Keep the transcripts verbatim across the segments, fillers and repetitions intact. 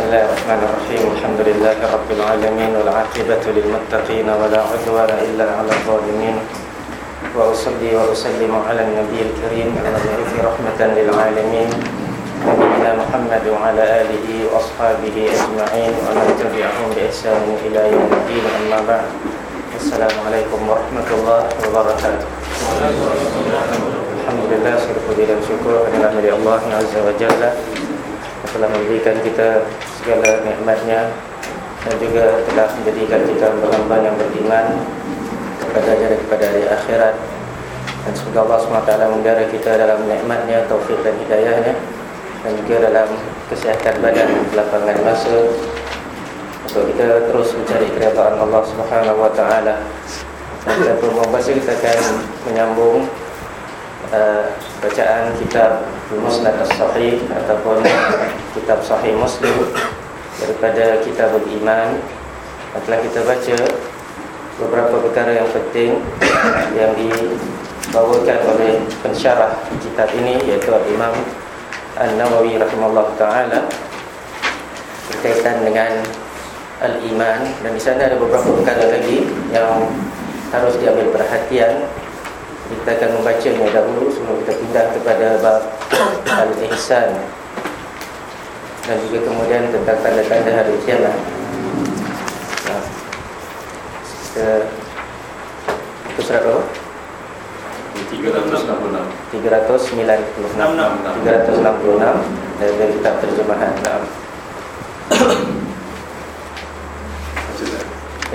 Bismillahirrahmanirrahim. Alhamdulillahirabbil alamin wal 'aqibatu lil muttaqin wa la 'udwana illa 'alal zalimin. Wa usalli wa usallimu 'alan nabiyil karim al-mabu'uthi rahmatan lil alamin nabiyina Muhammad wa 'ala alihi wa ashabihi ajma'in wa man tabi'ahum bi ihsan ila yaumiddin. Amma ba'd. Assalamualaikum warahmatullahi wabarakatuh. Alhamdulillah, segala puji dan syukur adalah milik Allah Azza wa Jalla, telah memberikan kita segala nikmatnya dan juga telah menjadikan kita hamba yang beriman kepada-Nya daripada hari akhirat. Dan semoga Allah subhanahu wa taala memelihara kita dalam nikmatnya, taufik dan hidayahnya, dan juga dalam kesihatan badan, kelapangan masa, untuk kita terus mencari keridhaan Allah subhanahu wa taala. Dan kita pun membaca, kita akan menyambung Uh, bacaan kitab Musnad As-Sahih ataupun kitab Sahih Muslim daripada Kitabul Iman. Telah kita baca beberapa perkara yang penting yang dibawakan oleh pensyarah kitab ini, iaitu Imam An-Nawawi rahimahullah ta'ala, berkaitan dengan Al-Iman. Dan di sana ada beberapa perkara lagi yang harus diambil perhatian. Kita akan membacanya dahulu sebelum kita pindah kepada bab Al-Ihsan dan juga kemudian tentang tanda-tanda hari kiamat. Nah, kita itu surat berapa? tiga ratus enam puluh enam tiga ratus sembilan puluh enam tiga ratus enam puluh enam dari kitab terjemahan. Nah. Ya.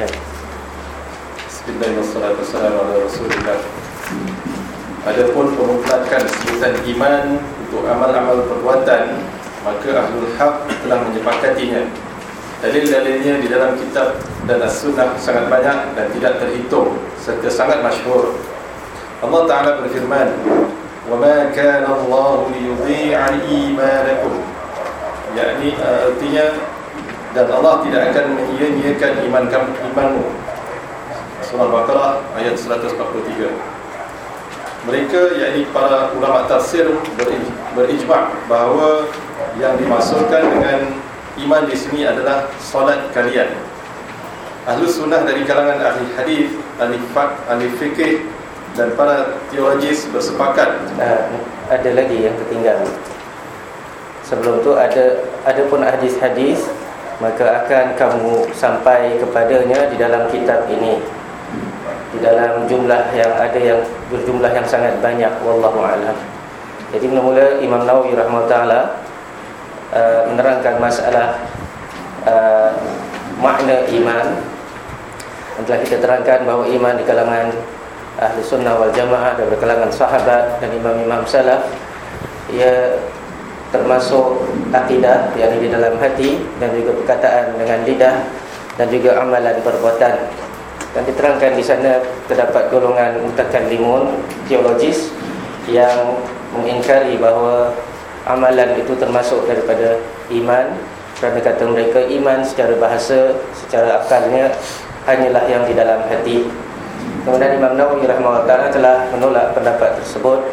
Bismillahirrahmanirrahim. Adapun pemutlakan sebutan iman untuk amal-amal perbuatan, maka Ahlul Haq telah menyepakatinya. Dalil-dalilnya di dalam kitab dan as-sunnah sangat banyak dan tidak terhitung, serta sangat masyhur. Allah Ta'ala berfirman, وَمَا كَانَ اللَّهُ لِيُضِيعَ إِيمَانَكُمْ, yakni artinya, dan Allah tidak akan menyia-nyiakan iman kamu, imanmu. Surah Al-Baqarah ayat seratus empat puluh tiga. Mereka, yakni para ulama tafsir, berijma' bahawa yang dimaksudkan dengan iman di sini adalah solat kalian. Ahlus sunnah dari kalangan ahli hadis, ahli fiqh, ahli fikih dan para teologis bersepakat. Uh, ada lagi yang tertinggal. Sebelum tu ada ada pun hadis-hadis, maka akan kamu sampai kepadanya di dalam kitab ini, di dalam jumlah yang ada yang berjumlah yang sangat banyak, wallahu a'lam. Jadi mula-mula Imam Nawawi rahimahullah taala uh, menerangkan masalah uh, makna iman. Dan telah kita terangkan bahawa iman di kalangan ahli sunnah wal jamaah dan di kalangan sahabat dan imam-imam salaf, ia termasuk akidah, yakni di dalam hati, dan juga perkataan dengan lidah, dan juga amalan perbuatan. Dan diterangkan di sana terdapat golongan mutakallimun, teologis, yang mengingkari bahawa amalan itu termasuk daripada iman, kerana kata mereka iman secara bahasa, secara akalnya hanyalah yang di dalam hati. Kemudian Imam Nawawi rahimahullah ta'ala telah menolak pendapat tersebut,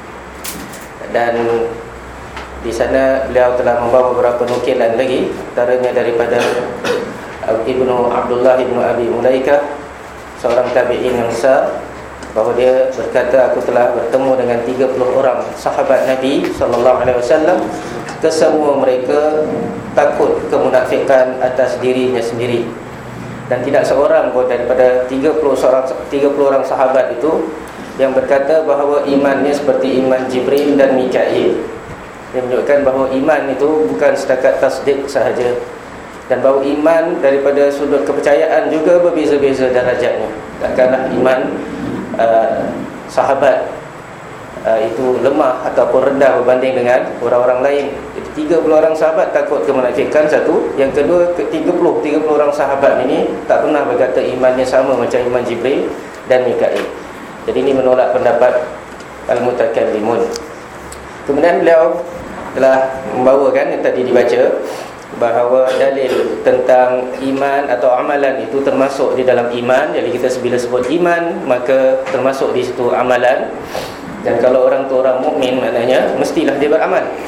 dan di sana beliau telah membawa beberapa nukilan lagi, antaranya daripada Ibnu Abdullah Ibnu Abi Mulaikah, seorang tabi'in yang besar, bahawa dia berkata, aku telah bertemu dengan tiga puluh orang sahabat Nabi sallallahu alaihi wasallam, kesemua mereka takut kemunafikan atas dirinya sendiri, dan tidak seorang pun daripada tiga puluh orang sahabat itu yang berkata bahawa imannya seperti iman Jibril dan Mikail. Dia menunjukkan bahawa iman itu bukan setakat tasdik sahaja, dan bahawa iman daripada sudut kepercayaan juga berbeza-beza darajatnya. Takkanlah iman uh, sahabat uh, itu lemah ataupun rendah berbanding dengan orang-orang lain. Jadi tiga puluh orang sahabat takut kemunafikan, satu. Yang kedua, ke tiga puluh orang sahabat ini tak pernah berkata imannya sama macam iman Jibril dan Mikail. Jadi ini menolak pendapat al-mutakallimun. Kemudian beliau telah membawakan yang tadi dibaca, bahawa dalil tentang iman atau amalan itu termasuk di dalam iman. Jadi kita bila sebut iman, maka termasuk di situ amalan. Dan kalau orang tu orang mukmin, maknanya mestilah dia beramal.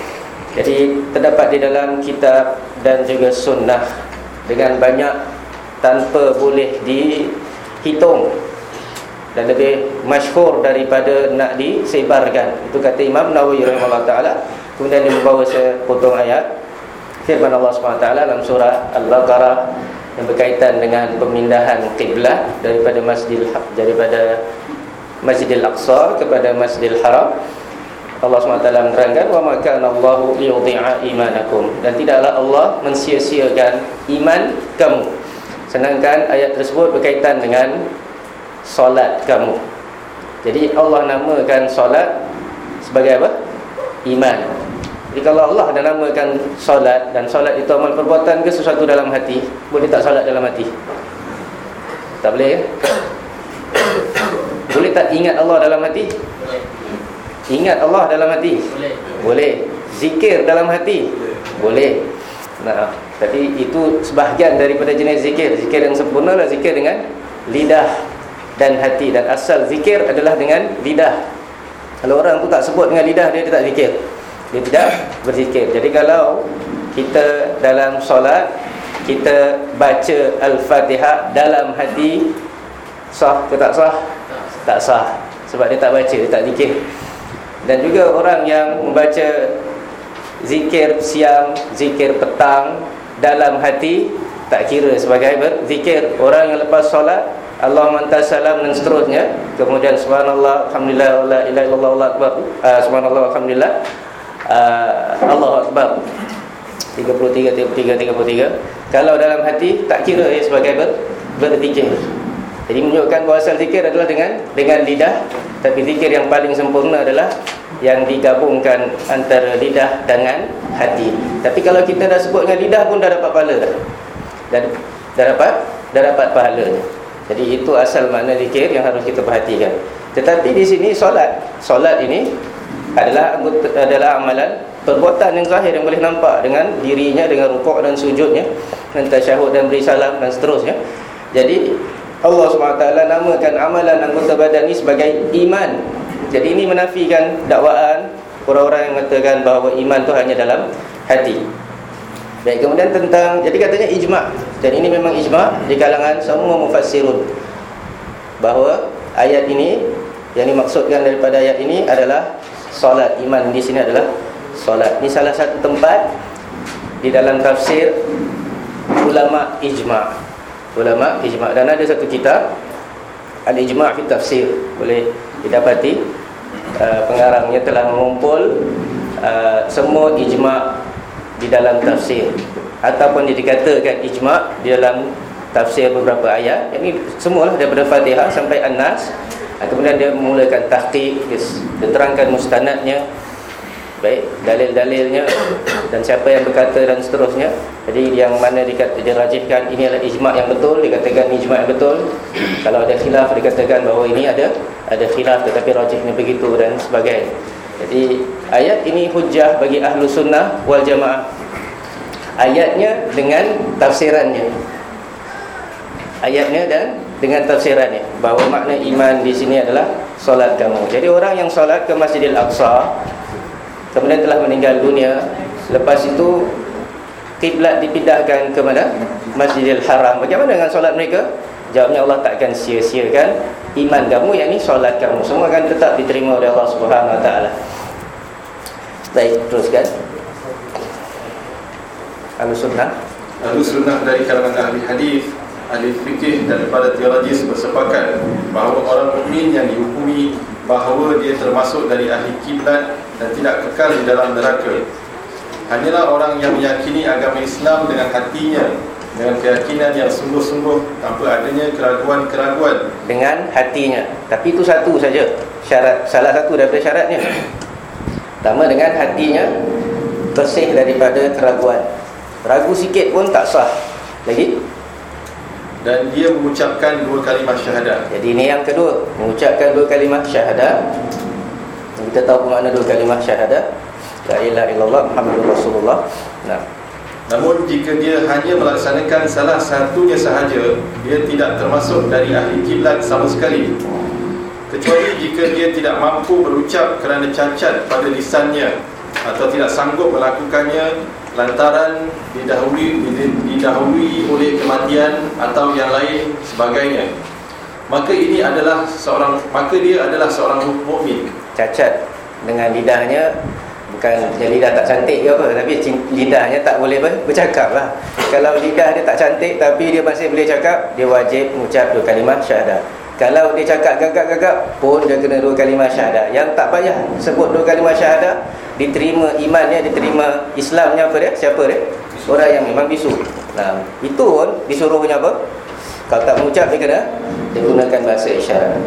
Jadi terdapat di dalam kitab dan juga sunnah dengan banyak, tanpa boleh dihitung, dan lebih masyhur daripada nak disebarkan. Itu kata Imam Nawawi rahimahullah ta'ala. Kemudian dia membawa sepotong ayat firman Allah subhanahu wa taala dalam surah Al-Baqarah yang berkaitan dengan pemindahan kiblat daripada Masjidil daripada Masjidil Aqsa kepada Masjidil Haram. Allah subhanahu wa taala menerangkan, wa ma kana Allahu liyudhi'a imanakum, dan tidaklah Allah mensia-siakan iman kamu. Sedangkan ayat tersebut berkaitan dengan solat kamu. Jadi Allah namakan solat sebagai apa? Iman. Jadi kalau Allah dah namakan solat, dan solat itu amal perbuatan ke sesuatu dalam hati, boleh tak solat dalam hati? Tak boleh ya? Boleh tak ingat Allah dalam hati? Ingat Allah dalam hati? Boleh. Boleh. Zikir dalam hati? Boleh. Nah, tapi itu sebahagian daripada jenis zikir. Zikir yang sempurna adalah zikir dengan lidah dan hati, dan asal zikir adalah dengan lidah. Kalau orang tu tak sebut dengan lidah, dia, dia tak zikir, dia tidak berzikir. Jadi kalau kita dalam solat, kita baca Al-Fatihah dalam hati, sah ke tak sah? Tak sah, sebab dia tak baca, dia tak zikir. Dan juga orang yang membaca zikir siang, zikir petang dalam hati, tak kira sebagai berzikir. Orang yang lepas solat, Allahumma antas salam dan seterusnya, kemudian subhanallah, alhamdulillah, la ilaha illallah, Allahu akbar, uh, subhanallah, alhamdulillah, uh, Allahu akbar, tiga puluh tiga, tiga puluh tiga, tiga puluh tiga. Kalau dalam hati, tak kira ia sebagai ber, berzikir. Jadi menunjukkan bahawa asal zikir adalah dengan dengan lidah, tapi zikir yang paling sempurna adalah yang digabungkan antara lidah dengan hati. Tapi kalau kita dah sebut dengan lidah pun dah dapat pahala dah. Dah, dah dapat dah dapat pahala. Jadi itu asal makna zikir yang harus kita perhatikan. Tetapi di sini solat, solat ini adalah adalah amalan perbuatan yang zahir yang boleh nampak dengan dirinya, dengan rukuk dan sujudnya, dan tasyahud dan beri salam dan seterusnya. Jadi Allah subhanahu wa taala namakan amalan anggota badan ini sebagai iman. Jadi ini menafikan dakwaan orang-orang yang mengatakan bahawa iman itu hanya dalam hati. Baik, kemudian tentang, jadi katanya ijma', dan ini memang ijma' di kalangan semua mufassirun, bahawa ayat ini, yang dimaksudkan daripada ayat ini adalah solat. Iman di sini adalah solat. Ini salah satu tempat di dalam tafsir ulama ijma'. Ulama ijma', dan ada satu kitab Al-Ijma' fi Tafsir, boleh didapati. uh, Pengarangnya telah mengumpul uh, semua ijma' di dalam tafsir, ataupun dia dikatakan ijma' di dalam tafsir beberapa ayat. Ini semualah daripada Fatihah sampai An-Nas. Kemudian dia memulakan tahqiq, dia terangkan mustanadnya, baik, dalil-dalilnya, dan siapa yang berkata dan seterusnya. Jadi yang mana dikata, dirajihkan ini adalah ijma' yang betul, dikatakan ijma' yang betul. Kalau ada khilaf, dikatakan bahawa ini ada ada khilaf, tetapi rajihnya begitu dan sebagainya. Jadi ayat ini hujjah bagi ahlu sunnah wal jamaah. Ayatnya dengan tafsirannya, ayatnya dan dengan tafsirannya, bahawa makna iman di sini adalah solat kamu. Jadi orang yang solat ke Masjidil Aqsa kemudian telah meninggal dunia, lepas itu kiblat dipindahkan ke mana? Masjidil Haram. Bagaimana dengan solat mereka? Jawabnya, Allah takkan sia-siakan iman kamu, yakni solat kamu. Semua akan tetap diterima oleh Allah Subhanahu wa taala. Baik, teruskan. Ahlussunnah. Ahlussunnah dari kalangan ahli hadis, ahli fikih dan para teologis bersepakat bahawa orang mukmin yang dihukumi bahawa dia termasuk dari ahli kiblat dan tidak kekal di dalam neraka hanyalah orang yang meyakini agama Islam dengan hatinya, dengan keyakinan yang sungguh-sungguh, tanpa adanya keraguan-keraguan. Dengan hatinya. Tapi itu satu saja syarat, salah satu daripada syaratnya. Pertama, dengan hatinya bersih daripada keraguan. Ragu sikit pun tak sah. Lagi, dan dia mengucapkan dua kalimah syahadah. jadi ini yang kedua, mengucapkan dua kalimah syahadah. Kita tahu makna dua kalimah syahadah, la ilaha illallah Muhammadur Rasulullah. Nah, namun jika dia hanya melaksanakan salah satunya sahaja, dia tidak termasuk dari ahli kiblat sama sekali, kecuali jika dia tidak mampu berucap kerana cacat pada lisannya atau tidak sanggup melakukannya lantaran didahului didahului oleh kematian atau yang lain sebagainya, maka ini adalah seorang maka dia adalah seorang mukmin. Cacat dengan lidahnya, bukan dia lidah tak cantik ke apa, tapi lidahnya tak boleh bercakap lah. Kalau lidah dia tak cantik tapi dia masih boleh cakap, dia wajib mengucap dua kalimah syahadah. Kalau dia cakap gagap-gagap pun dia kena dua kalimah syahadah. Yang tak payah sebut dua kalimah syahadah, diterima imannya, diterima Islamnya, apa dia? Siapa dia? Orang yang memang bisu. Nah, itu pun disuruhnya apa? Kalau tak mengucap dia kena dia gunakan bahasa isyarat.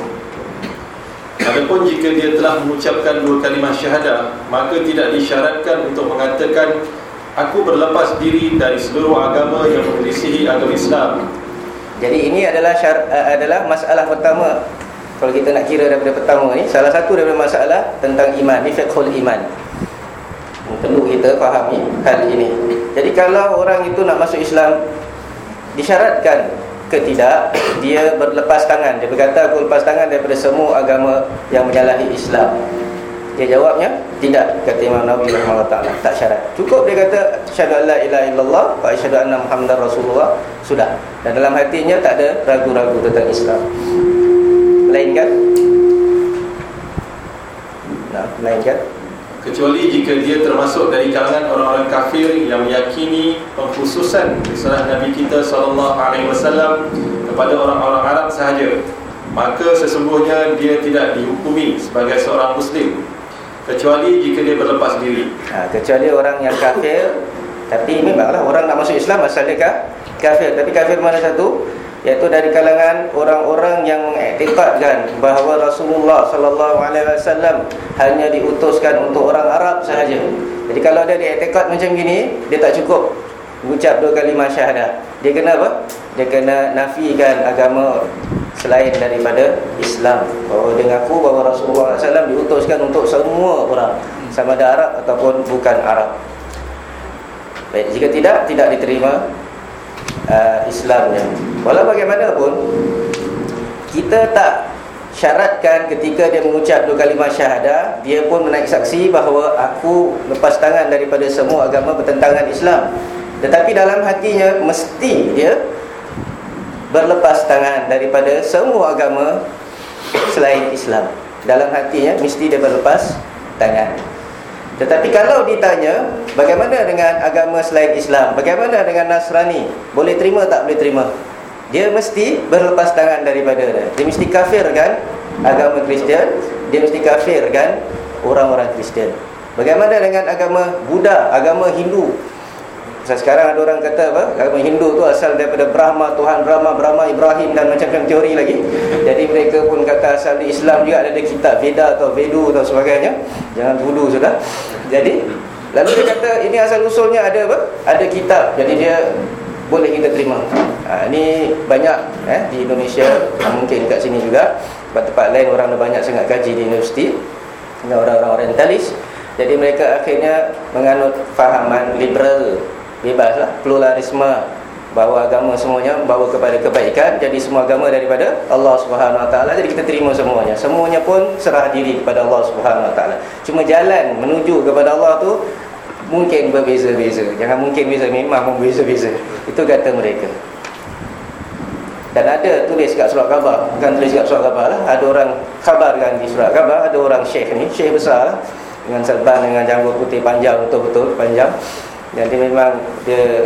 Adapun jika dia telah mengucapkan dua kalimah syahadah, maka tidak disyaratkan untuk mengatakan aku berlepas diri dari seluruh agama yang menyelisihi agama Islam. Jadi ini adalah syar, adalah masalah pertama. Kalau kita nak kira daripada pertama ni, salah satu daripada masalah tentang iman, ni fiqhul iman. Perlu kita fahami hal ini. Jadi kalau orang itu nak masuk Islam, disyaratkan ke tidak dia berlepas tangan. Dia berkata aku lepas tangan daripada semua agama yang menyalahi Islam. Dia jawabnya tidak, kata Imam Nawawi rahimahullah taala, tak syarat. Cukup dia kata asyhadu an la ilaha illallah wa asyhadu anna muhammadar rasulullah, sudah. Dan dalam hatinya tak ada ragu-ragu tentang Islam. Melainkan nah, melainkan kecuali jika dia termasuk dari kalangan orang-orang kafir yang meyakini pengkhususan risalah Nabi kita sallallahu alaihi wasallam kepada orang-orang Arab sahaja, maka sesungguhnya dia tidak dihukumi sebagai seorang muslim, kecuali jika dia berlepas diri. ha, Kecuali orang yang kafir. Tapi memanglah orang nak masuk Islam asal dia kafir. Tapi kafir mana satu? Iaitu dari kalangan orang-orang yang mengiktikadkan bahawa Rasulullah sallallahu alaihi wasallam hanya diutuskan untuk orang Arab sahaja. Jadi kalau dia diiktikad macam gini, dia tak cukup mengucap dua kalimah syahadah. Dia kena apa? Dia kena nafikan agama selain daripada Islam. Bahawa dia mengaku bahawa Rasulullah sallallahu alaihi wasallam diutuskan untuk semua orang, sama ada Arab ataupun bukan Arab. Baik, jika tidak, tidak diterima uh, Islamnya. Walau bagaimanapun, kita tak syaratkan ketika dia mengucap dua kalimah syahadah, dia pun menaik saksi bahawa aku lepas tangan daripada semua agama bertentangan Islam. Tetapi dalam hatinya mesti dia berlepas tangan daripada semua agama selain Islam. Dalam hatinya mesti dia berlepas tangan. Tetapi kalau ditanya, bagaimana dengan agama selain Islam? Bagaimana dengan Nasrani? Boleh terima tak boleh terima? Dia mesti berlepas tangan daripada dia. Dia mesti kafirkan agama Kristian. Dia mesti kafirkan orang-orang Kristian. Bagaimana dengan agama Buddha, agama Hindu? Sekarang ada orang kata apa? Agama Hindu tu asal daripada Brahma, Tuhan Brahma, Brahma Ibrahim dan macam-macam teori lagi. Jadi mereka pun kata asal di Islam juga ada kitab Veda atau Vedu atau sebagainya. Jangan dulu sudah. Jadi lalu dia kata ini asal usulnya ada apa? Ada kitab. Jadi dia boleh kita terima. Ha, ini banyak eh, di Indonesia, mungkin kat sini juga. Tempat-tempat lain orang dah banyak sangat kaji di universiti, orang-orang orientalis. Jadi mereka akhirnya menganut fahaman liberal, bebaslah, pluralisme, bahawa agama semuanya bawa kepada kebaikan. Jadi semua agama daripada Allah Subhanahu Wa Taala. Jadi kita terima semuanya. Semuanya pun serah diri kepada Allah Subhanahu Wa Taala. Cuma jalan menuju kepada Allah tu mungkin berbeza-beza. Jangan mungkin beza, memang berbeza-beza. Itu kata mereka. Dan ada tulis kat surat khabar, bukan tulis kat surat khabar lah, ada orang khabarkan di surat khabar, ada orang syekh ni, syekh besar lah, dengan serban, dengan janggut putih panjang, betul-betul panjang. Jadi memang dia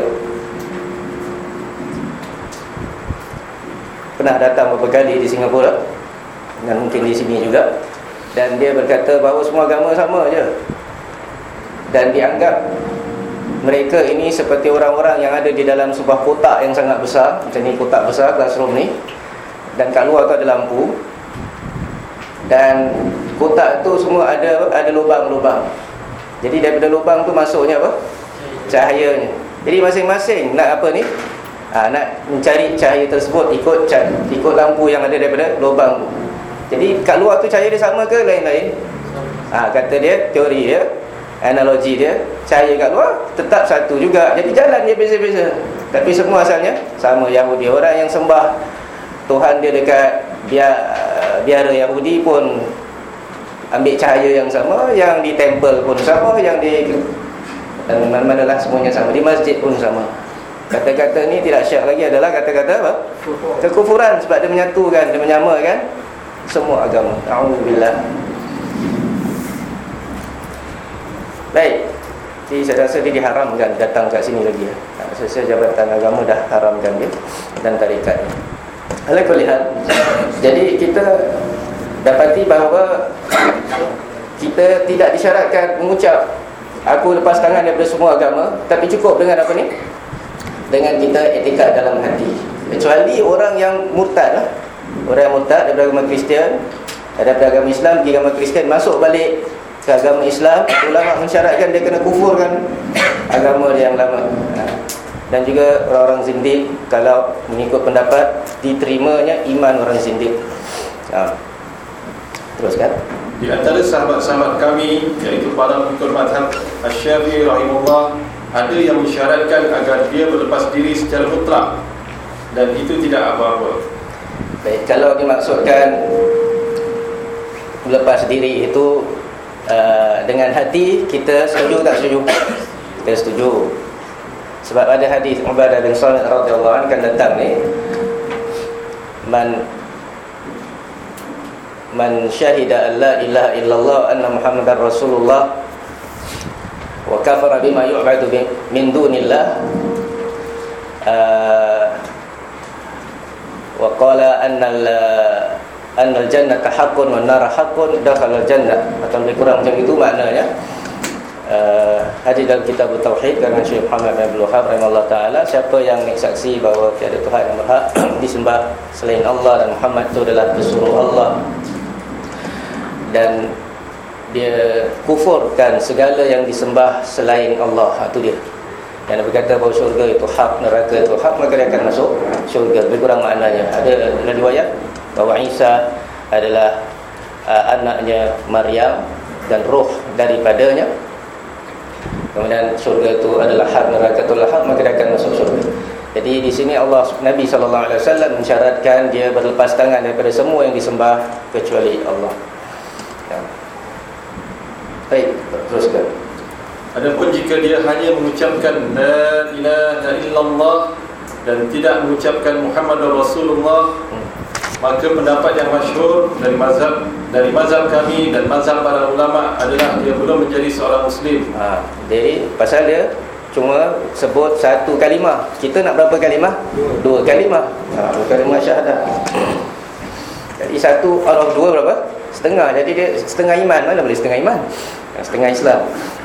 pernah datang beberapa kali di Singapura dan mungkin di sini juga. Dan dia berkata bahawa semua agama sama je. Dan dianggap mereka ini seperti orang-orang yang ada di dalam sebuah kotak yang sangat besar. Macam ni kotak besar, classroom ni. Dan kat luar tu ada lampu. Dan kotak tu semua ada ada lubang-lubang. Jadi daripada lubang tu masuknya apa? Cahayanya. Jadi masing-masing nak apa ni? Ha, nak mencari cahaya tersebut ikut ikut lampu yang ada daripada lubang tu. Jadi kat luar tu cahaya dia sama ke lain-lain? Ha, kata dia, teori dia, analogi dia, cahaya kat luar tetap satu juga. Jadi jalan dia beza-beza, tapi semua asalnya sama. Yahudi, orang yang sembah Tuhan dia dekat biara Yahudi pun ambil cahaya yang sama, yang di temple pun sama, yang di dan mana-manalah semuanya sama, di masjid pun sama. Kata-kata ni tidak syak lagi adalah kata-kata apa? Kekufuran, sebab dia menyatukan, dia menyamakan semua agama. A'udzubillah. Baik. Jadi saya rasa dia diharamkan datang kat sini lagi. Sesuai jabatan agama dah haramkan dia dan tarikat ni. Ala kulli hal. Jadi kita dapati bahawa kita tidak disyaratkan mengucap aku lepas tangan daripada semua agama, tapi cukup dengan apa ni? Dengan kita etikad dalam hati. Kecuali orang yang murtad lah. Orang yang murtad daripada agama Kristian, daripada agama Islam pergi agama Kristian, masuk balik ke agama Islam, ulama mensyaratkan dia kena kufurkan agama dia yang lama. Dan juga orang-orang zindik, kalau mengikut pendapat diterimanya iman orang zindik. Ha. Teruskan. Di antara sahabat-sahabat kami, iaitu para pengikut mazhab Asy-Syafi'i rahimahullah, ada yang mensyaratkan agar dia berlepas diri secara mutlak, dan itu tidak apa-apa. Baik, kalau dimaksudkan lepas diri itu uh, dengan hati, kita setuju tak setuju? Kita setuju. Sebab ada hadis Ubadah bin Samit radhiyallahu anhu kan datang ni, man man syahida an la ilaha illallah anna muhammadar rasulullah wa kafara bima yu'badu min dunillah uh, wa qala anna anna al-jannata haqqun wan nar haqqun dakhala al-jannah, atau lebih kurang macam itu maknanya. Uh, hadis dalam kitab Tauhid karena Syekh Muhammad bin Abdul Wahhab rahimahullah taala, siapa yang saksi bahawa tiada Tuhan yang berhak disembah selain Allah dan Muhammad itu adalah pesuruh Allah, dan dia kufurkan segala yang disembah selain Allah, itu dia. Yang berkata bahawa syurga itu hak, neraka itu hak, maka dia akan masuk syurga. Lebih kurang maknanya. Ada dalam riwayat bahawa Isa adalah uh, anaknya Maryam dan roh daripadanya. Kemudian syurga itu adalah hak, neraka itu adalah hak, maka dia akan masuk syurga. Jadi di sini Allah Nabi sallallahu alaihi wasallam mensyaratkan dia berlepas tangan daripada semua yang disembah kecuali Allah. Ya. Baik, teruskan. Adapun jika dia hanya mengucapkan la ilaha illallah dan tidak mengucapkan Muhammadur Rasulullah, hmm. maka pendapat yang masyhur dari mazhab dari mazhab kami dan mazhab para ulama adalah dia belum menjadi seorang muslim. Ha, jadi pasal dia cuma sebut satu kalimah. Kita nak berapa kalimah? Dua, dua kalimah. Ha, dua kalimah syahadah. Jadi satu out of dua berapa? Setengah. Jadi dia setengah iman. Mana boleh setengah iman? Setengah Islam.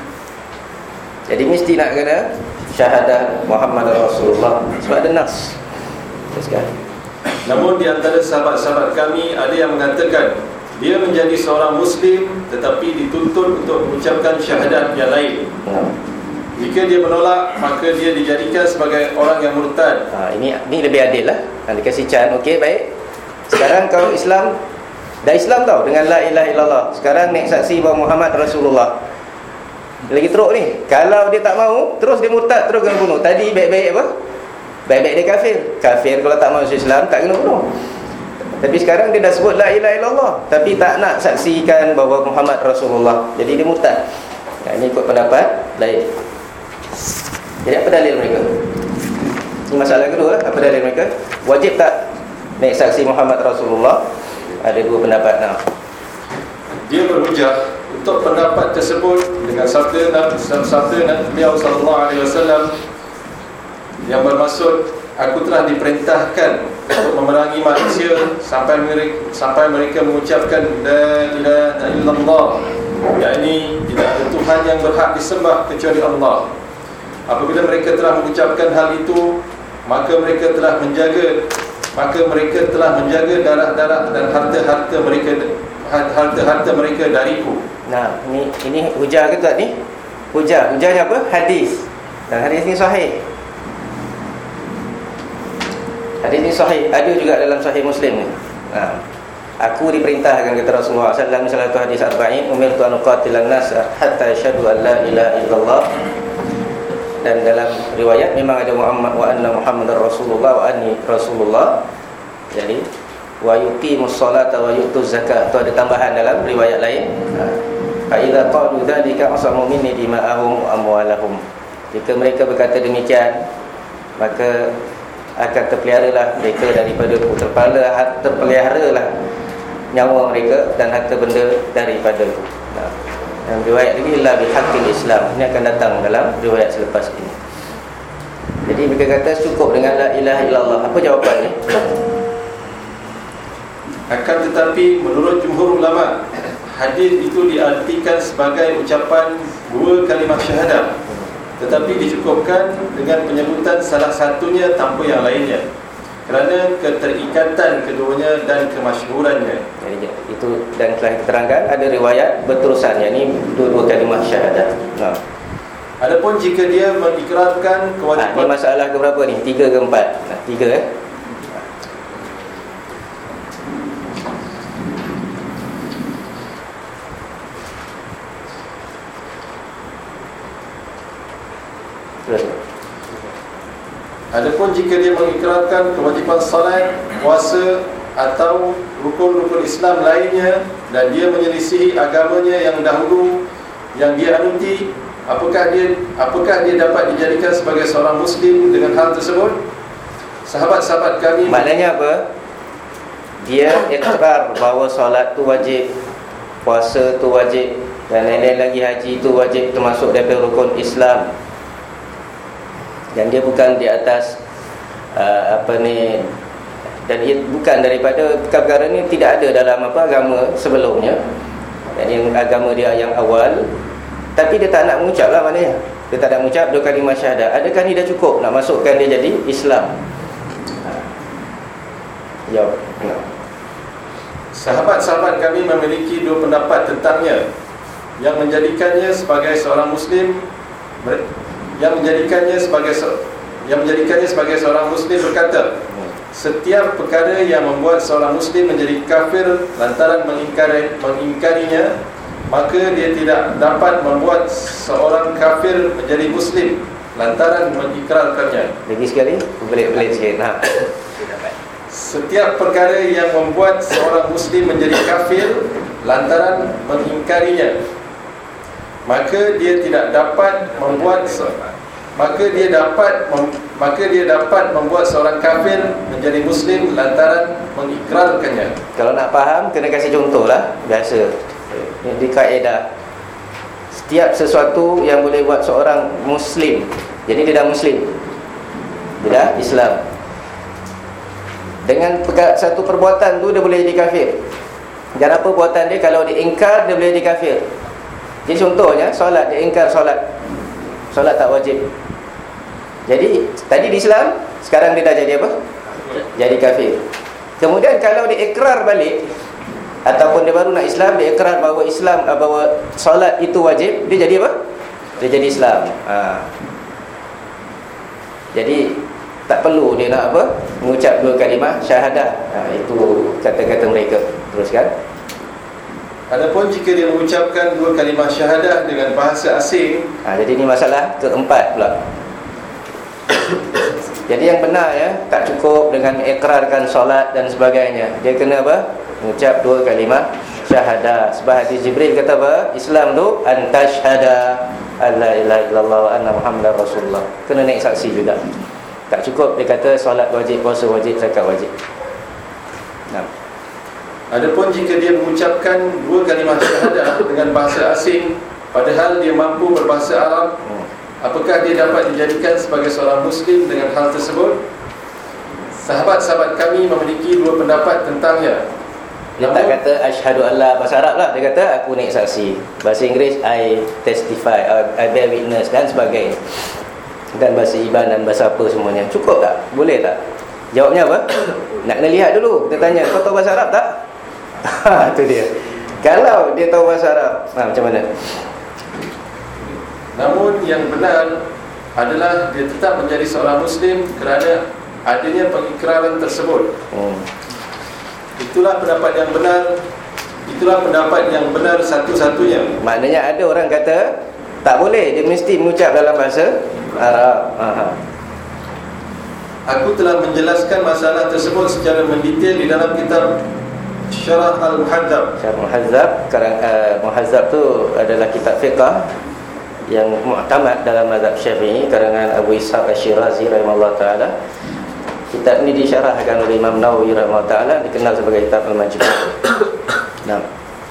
Jadi mesti nak kena syahadah Muhammad Rasulullah, sebab ada nas. Teruskan. Namun di antara sahabat-sahabat kami ada yang mengatakan dia menjadi seorang muslim tetapi dituntut untuk mengucapkan syahadat yang lain. Hmm. Jika dia menolak, maka dia dijadikan sebagai orang yang murtad. Ha, ini ini lebih adil lah. Ha, dikasih can. Okey, baik. Sekarang kau Islam, dah Islam tau dengan la ilaha illallah. Sekarang naik saksi bahawa Muhammad Rasulullah. Lagi teruk ni. Kalau dia tak mau, terus dia murtad, terus kena bunuh. Tadi baik-baik apa? Baik-baik dia kafir. Kafir kalau tak masuk Islam tak kena bunuh. Tapi sekarang dia dah sebut la ilaha illallah, tapi tak nak saksikan bahawa Muhammad Rasulullah. Jadi dia murtad. Nah, ini ikut pendapat lain. Jadi apa dalil mereka? Ini masalah kedua. Apa dalil mereka? Wajib tak naik saksi Muhammad Rasulullah? Ada dua pendapat. Nah, dia berhujah untuk pendapat tersebut dengan sabda Nabi beliau sallallahu alaihi wasallam yang bermaksud, aku telah diperintahkan untuk memerangi manusia sampai mereka, sampai mereka mengucapkan la ilaha illallah, yakni tidak ada Tuhan yang berhak disembah kecuali Allah. Apabila mereka telah mengucapkan hal itu, maka mereka telah menjaga maka mereka telah menjaga darah-darah dan harta-harta mereka harta-harta mereka dariku. Nah, ini ini hujah ke tak ni? Hujah. Hujahnya apa? Hadis. Dan hadis ni sahih. Hadis ini sahih, ada juga dalam sahih Muslim ni. Ha. Aku diperintahkan, kata Rasulullah sallallahu alaihi wasallam, salah satu hadis arba'in, umirtu an uqatilan nas hatta yashhadu an la ilaha illallah. Dan dalam riwayat memang ada Muhammad wa anna Muhammadar Rasulullah wa anni Rasulullah. Jadi wa yuqimus salata wa yu'tuz zakah. Tu ada tambahan dalam riwayat lain. Fa idza qalu dzalika asamu minni dima'ahum wa amwalahum. Jika mereka berkata demikian, maka akan terpeliharalah mereka daripada terpala terpeliharalah nyawa mereka dan harta benda daripada itu. Nah, dalam riwayat lagi la bi haqqil Islam. Ini akan datang dalam riwayat selepas ini. Jadi mereka kata cukup dengan la ilaha illallah. Apa jawapannya? Akan tetapi menurut jumhur ulama, hadis itu diartikan sebagai ucapan dua kalimah syahadah, tetapi dicukupkan dengan penyebutan salah satunya tanpa yang lainnya kerana keterikatan keduanya dan kemasyhurannya. Jadi itu dan telah kita terangkan ada riwayat berterusan, yakni dua-dua kalimah syahadah. Nah. Adapun jika dia mengikrarkan kewajipan, ha, ini masalah ke berapa ni? Tiga ke empat? Nah, tiga eh. Terus. Adapun jika dia mengikrarkan kewajipan salat, puasa atau rukun-rukun Islam lainnya dan dia menyelisihi agamanya yang dahulu yang dia anuti, apakah dia apakah dia dapat dijadikan sebagai seorang muslim dengan hal tersebut? Sahabat-sahabat kami, maknanya apa? Dia ikrar bahawa solat tu wajib, puasa tu wajib, dan lain-lain lagi, haji tu wajib, termasuk daripada rukun Islam. Dan dia bukan di atas uh, apa ni, dan ia bukan daripada perkara ni tidak ada dalam apa agama sebelumnya. Dan yang agama dia yang awal, tapi dia tak nak mengucap lah maknanya. Dia tak nak mengucap dua kalimah syahadah. Adakah ni dah cukup nak masukkan dia jadi Islam? Ha. Jawab. No. Sahabat-sahabat kami memiliki dua pendapat tentangnya, yang menjadikannya sebagai seorang muslim yang menjadikannya sebagai yang menjadikannya sebagai seorang muslim berkata, setiap perkara yang membuat seorang muslim menjadi kafir lantaran mengingkari, mengingkarinya, maka dia tidak dapat membuat seorang kafir menjadi muslim lantaran mengikrarkannya. Lagi sekali, belit-belit sikit. Ha. Setiap perkara yang membuat seorang muslim menjadi kafir lantaran mengingkarinya, maka dia tidak dapat membuat maka dia dapat mem, maka dia dapat membuat seorang kafir menjadi muslim lantaran mengikrarkannya. Kalau nak faham, kena kasih contoh lah. Biasa di kaedah, setiap sesuatu yang boleh buat seorang muslim, jadi dia dah muslim, dia dah Islam. Dengan satu perbuatan tu dia boleh jadi kafir. Dan apa perbuatan dia? Kalau dia ingkar, dia boleh jadi kafir. Jadi contohnya solat, dia ingkar solat, solat tak wajib. Jadi tadi di Islam, sekarang dia dah jadi apa? Jadi kafir. Kemudian kalau dia ikrar balik, ataupun dia baru nak Islam, dia ikrar bahawa Islam, bahawa solat itu wajib, dia jadi apa? Dia jadi Islam. ha. Jadi tak perlu dia nak apa? Mengucap dua kalimah syahadah. ha, Itu kata-kata mereka. Teruskan. Adapun jika dia mengucapkan dua kalimah syahadah dengan bahasa asing, ha, jadi ini masalah keempat pula. Jadi yang benar ya, tak cukup dengan ikrarkan solat dan sebagainya. Dia kena apa? Mengucap dua kalimah syahadah. Sebab hadis Jibril kata apa? Islam tu antashhada alla ilaha illallah wa anna muhammadar rasulullah. Kena naik saksi juga. Tak cukup dia kata solat wajib, puasa wajib, zakat wajib. Nah. Adapun jika dia mengucapkan dua kalimah syahadah dengan bahasa asing padahal dia mampu berbahasa Arab, apakah dia dapat dijadikan sebagai seorang muslim dengan hal tersebut? Sahabat-sahabat kami memiliki dua pendapat tentangnya. Dia Namun, tak kata asyhadu alla, bahasa Arab lah. Dia kata aku naik saksi. Bahasa Inggeris I testify, I bear witness dan sebagainya. Dan bahasa Iban dan bahasa apa semuanya. Cukup tak? Boleh tak? Jawabnya apa? Nak kena lihat dulu. Kita tanya, kau tahu bahasa Arab tak? Ha, itu dia. Kalau dia tahu bahasa Arab, ha, macam mana? Namun yang benar adalah dia tetap menjadi seorang muslim kerana adanya pengikraran tersebut. Hmm. Itulah pendapat yang benar. Itulah pendapat yang benar satu-satunya. Maknanya ada orang kata tak boleh, dia mesti mengucap dalam bahasa Arab. Aha. Aku telah menjelaskan masalah tersebut secara mendetail di dalam kitab Syarah Al-Muhadzab. Syarah Muhadzab, karang uh, Muhadzab tu adalah kitab fiqh yang mu'tamad dalam mazhab Syafi'i karangan Abu Ishaq Asy-Syirazi rahimahullah taala. Kitab ini disyarahkan oleh Imam Nawawi rahimahullah taala, dikenal sebagai kitab Al-Majmu'. Nah.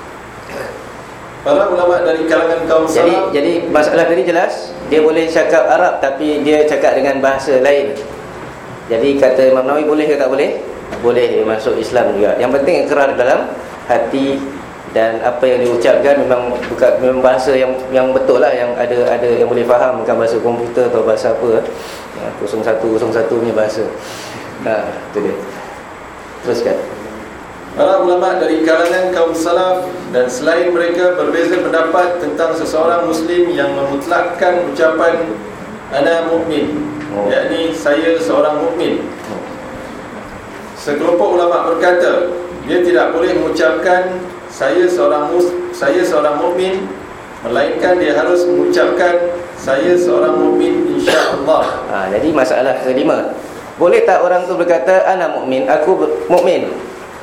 Para ulama dari kalangan kaum salaf. Jadi jadi masalah tadi jelas, dia boleh cakap Arab tapi dia cakap dengan bahasa lain. Jadi kata Imam Nawawi, boleh ke tak boleh? Boleh, masuk Islam juga. Yang penting ikrar dalam hati dan apa yang diucapkan memang bukan memang bahasa yang yang betul lah, yang ada ada yang boleh faham, bukan bahasa komputer atau bahasa apa. Ya, kosong satu kosong satu punya bahasa. Nah, itu dia. Teruskan. Para ulama dari kalangan kaum salaf dan selain mereka berbeza pendapat tentang seseorang muslim yang memutlakkan ucapan ana mukmin, oh. yakni saya seorang mukmin. Oh. Sekelompok ulama berkata, dia tidak boleh mengucapkan saya seorang mus saya seorang mukmin, melainkan dia harus mengucapkan saya seorang mukmin insya-Allah. Ha, jadi masalah kelima, boleh tak orang tu berkata ana mukmin, aku mukmin?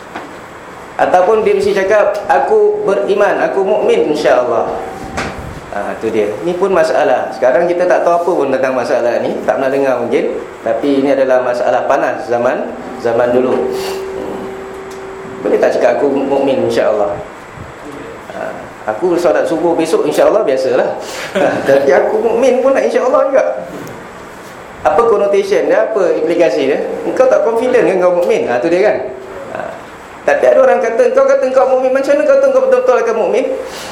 Ataupun dia mesti cakap aku beriman, aku mukmin insya-Allah. Ah, tu dia. Ni pun masalah. Sekarang kita tak tahu apa pun tentang masalah ni, tak pernah dengar mungkin, tapi ini adalah masalah panas zaman zaman dulu. Hmm. Boleh tak cakap aku mukmin insya-Allah? Ah, aku solat subuh besok insya-Allah biasalah. Tapi aku mukmin pun nak insya-Allah juga. Apa connotation dia? Apa implikasi dia? Engkau tak confident kan kau mukmin? Ah, tu dia kan. Ah. Tapi ada orang kata engkau kata engkau mukmin, macam mana kau tahu engkau betul-betul akan mukmin?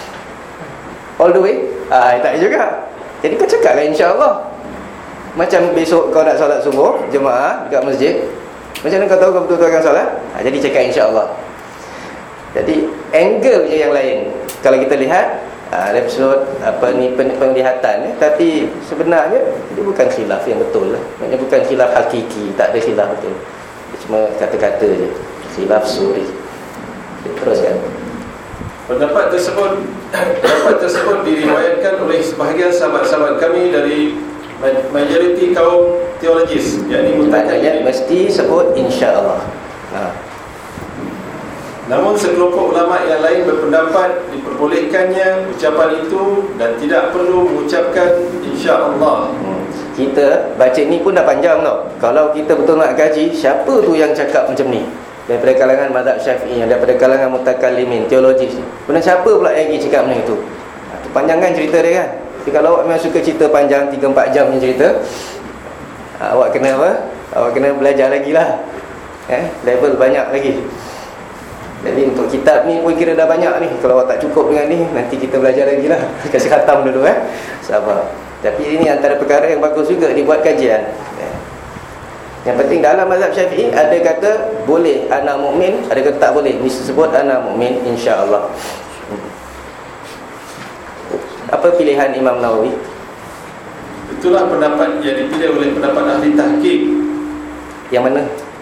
All the way? Ah, tak juga. Jadi kau cakaplah insya-Allah. Macam besok kau nak solat subuh jemaah dekat masjid, macam mana kau tahu kau betul-betul akan solat? Ah, jadi cakap insya-Allah. Jadi angle je yang lain. Kalau kita lihat ah, episod apa ni penglihatan eh, tapi sebenarnya dia bukan khilaf yang betul lah. Maknanya bukan khilaf hakiki, tak ada khilaf betul. Dia cuma kata-kata je. Khilaf suri. Teruskan. Pendapat tersebut pendapat tersebut diriwayatkan oleh sebahagian sahabat-sahabat kami dari majoriti kaum teologis, yakni mutakallim, mesti sebut insya-Allah. Ha. Namun sekelompok ulama yang lain berpendapat diperbolehkannya ucapan itu dan tidak perlu mengucapkan insya-Allah. Hmm. Kita baca ni pun dah panjang tau. Kalau kita betul nak kaji, siapa tu yang cakap macam ni? Daripada kalangan mazhab Syafi'i, daripada kalangan mutakallimin, teologis. Kemudian siapa pula lagi cakap macam itu? Ha, tu panjang kan cerita dia kan? Jadi kalau awak memang suka cerita panjang tiga empat jam punya cerita, ha, awak kena apa? Awak kena belajar lagi lah. Eh, level banyak lagi. Jadi untuk kitab ni pun kira dah banyak ni. Kalau awak tak cukup dengan ni, nanti kita belajar lagi lah. Kasih khatam dulu eh. Sabar. Tapi ini antara perkara yang bagus juga dibuat kajian. Eh. Yang penting dalam mazhab Syafi'i ada kata boleh ana mukmin, ada kata tak boleh. Ni disebut ana mukmin insya-Allah. Apa pilihan Imam Nawawi? Itulah pendapat yang dipilih oleh pendapat ahli tahqiq. Yang mana?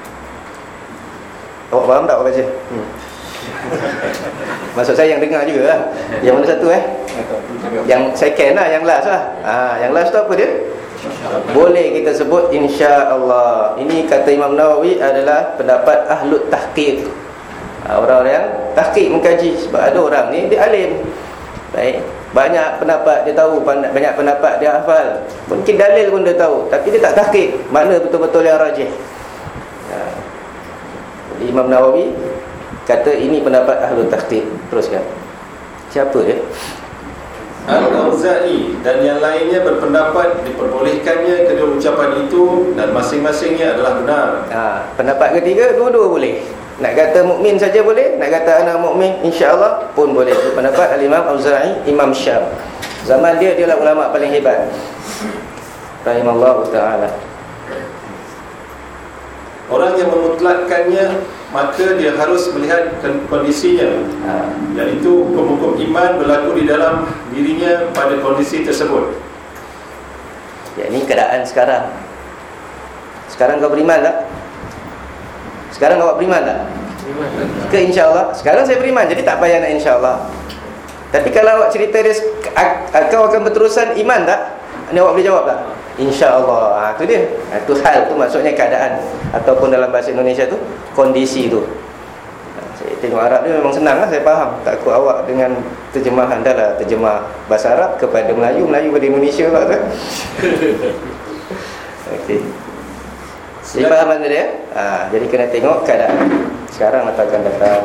Awak faham tak awak baca? Hmm. Maksud saya yang dengar juga lah. Yang mana satu eh? Yang second lah, yang last lah. Ah, yang last tu apa dia? Boleh kita sebut insya-Allah. Ini kata Imam Nawawi adalah pendapat ahlut tahqiq. Ha, orang yang tahqiq mengkaji. Sebab ada orang ni dia alim. Baik. Banyak pendapat dia tahu, banyak pendapat dia hafal. Mungkin dalil pun dia tahu, tapi dia tak tahqiq mana betul-betul yang rajih. Ha. Imam Nawawi kata ini pendapat ahlut tahqiq. Teruskan. Siapa dia? Al-Auza'i dan yang lainnya berpendapat diperbolehkannya kedua ucapan itu dan masing-masingnya adalah benar. Ha, pendapat ketiga dua-dua boleh. Nak kata mukmin saja boleh, nak kata ana mukmin insya-Allah pun boleh. Itu pendapat Al-Imam Auza'i, Imam Syam. Zaman dia dia lah ulama paling hebat. Rahimallahu taala. Orang yang memutlakkannya maka dia harus melihat kondisinya, ha. Iaitu hukum-hukum iman berlaku di dalam dirinya pada kondisi tersebut. Ya, ini keadaan sekarang. Sekarang kau beriman tak? Sekarang awak beriman tak? Beriman. Ke insya-Allah? Sekarang saya beriman, jadi tak payah nak insya-Allah. Tapi kalau awak cerita dia, kau akan berterusan iman tak? Ini awak boleh jawab tak? insya-Allah. Ha, tu dia. Ha, tu hal tu maksudnya keadaan, ataupun dalam bahasa Indonesia tu kondisi tu. Ha, saya tengok Arab dia memang senang lah, saya faham. Takut awak dengan terjemahan dah lah, terjemah bahasa Arab kepada Melayu, Melayu pada Indonesia pula kan. Okey. Jadi faham maksud dia? Ha, jadi kena tengok keadaan sekarang atau akan datang.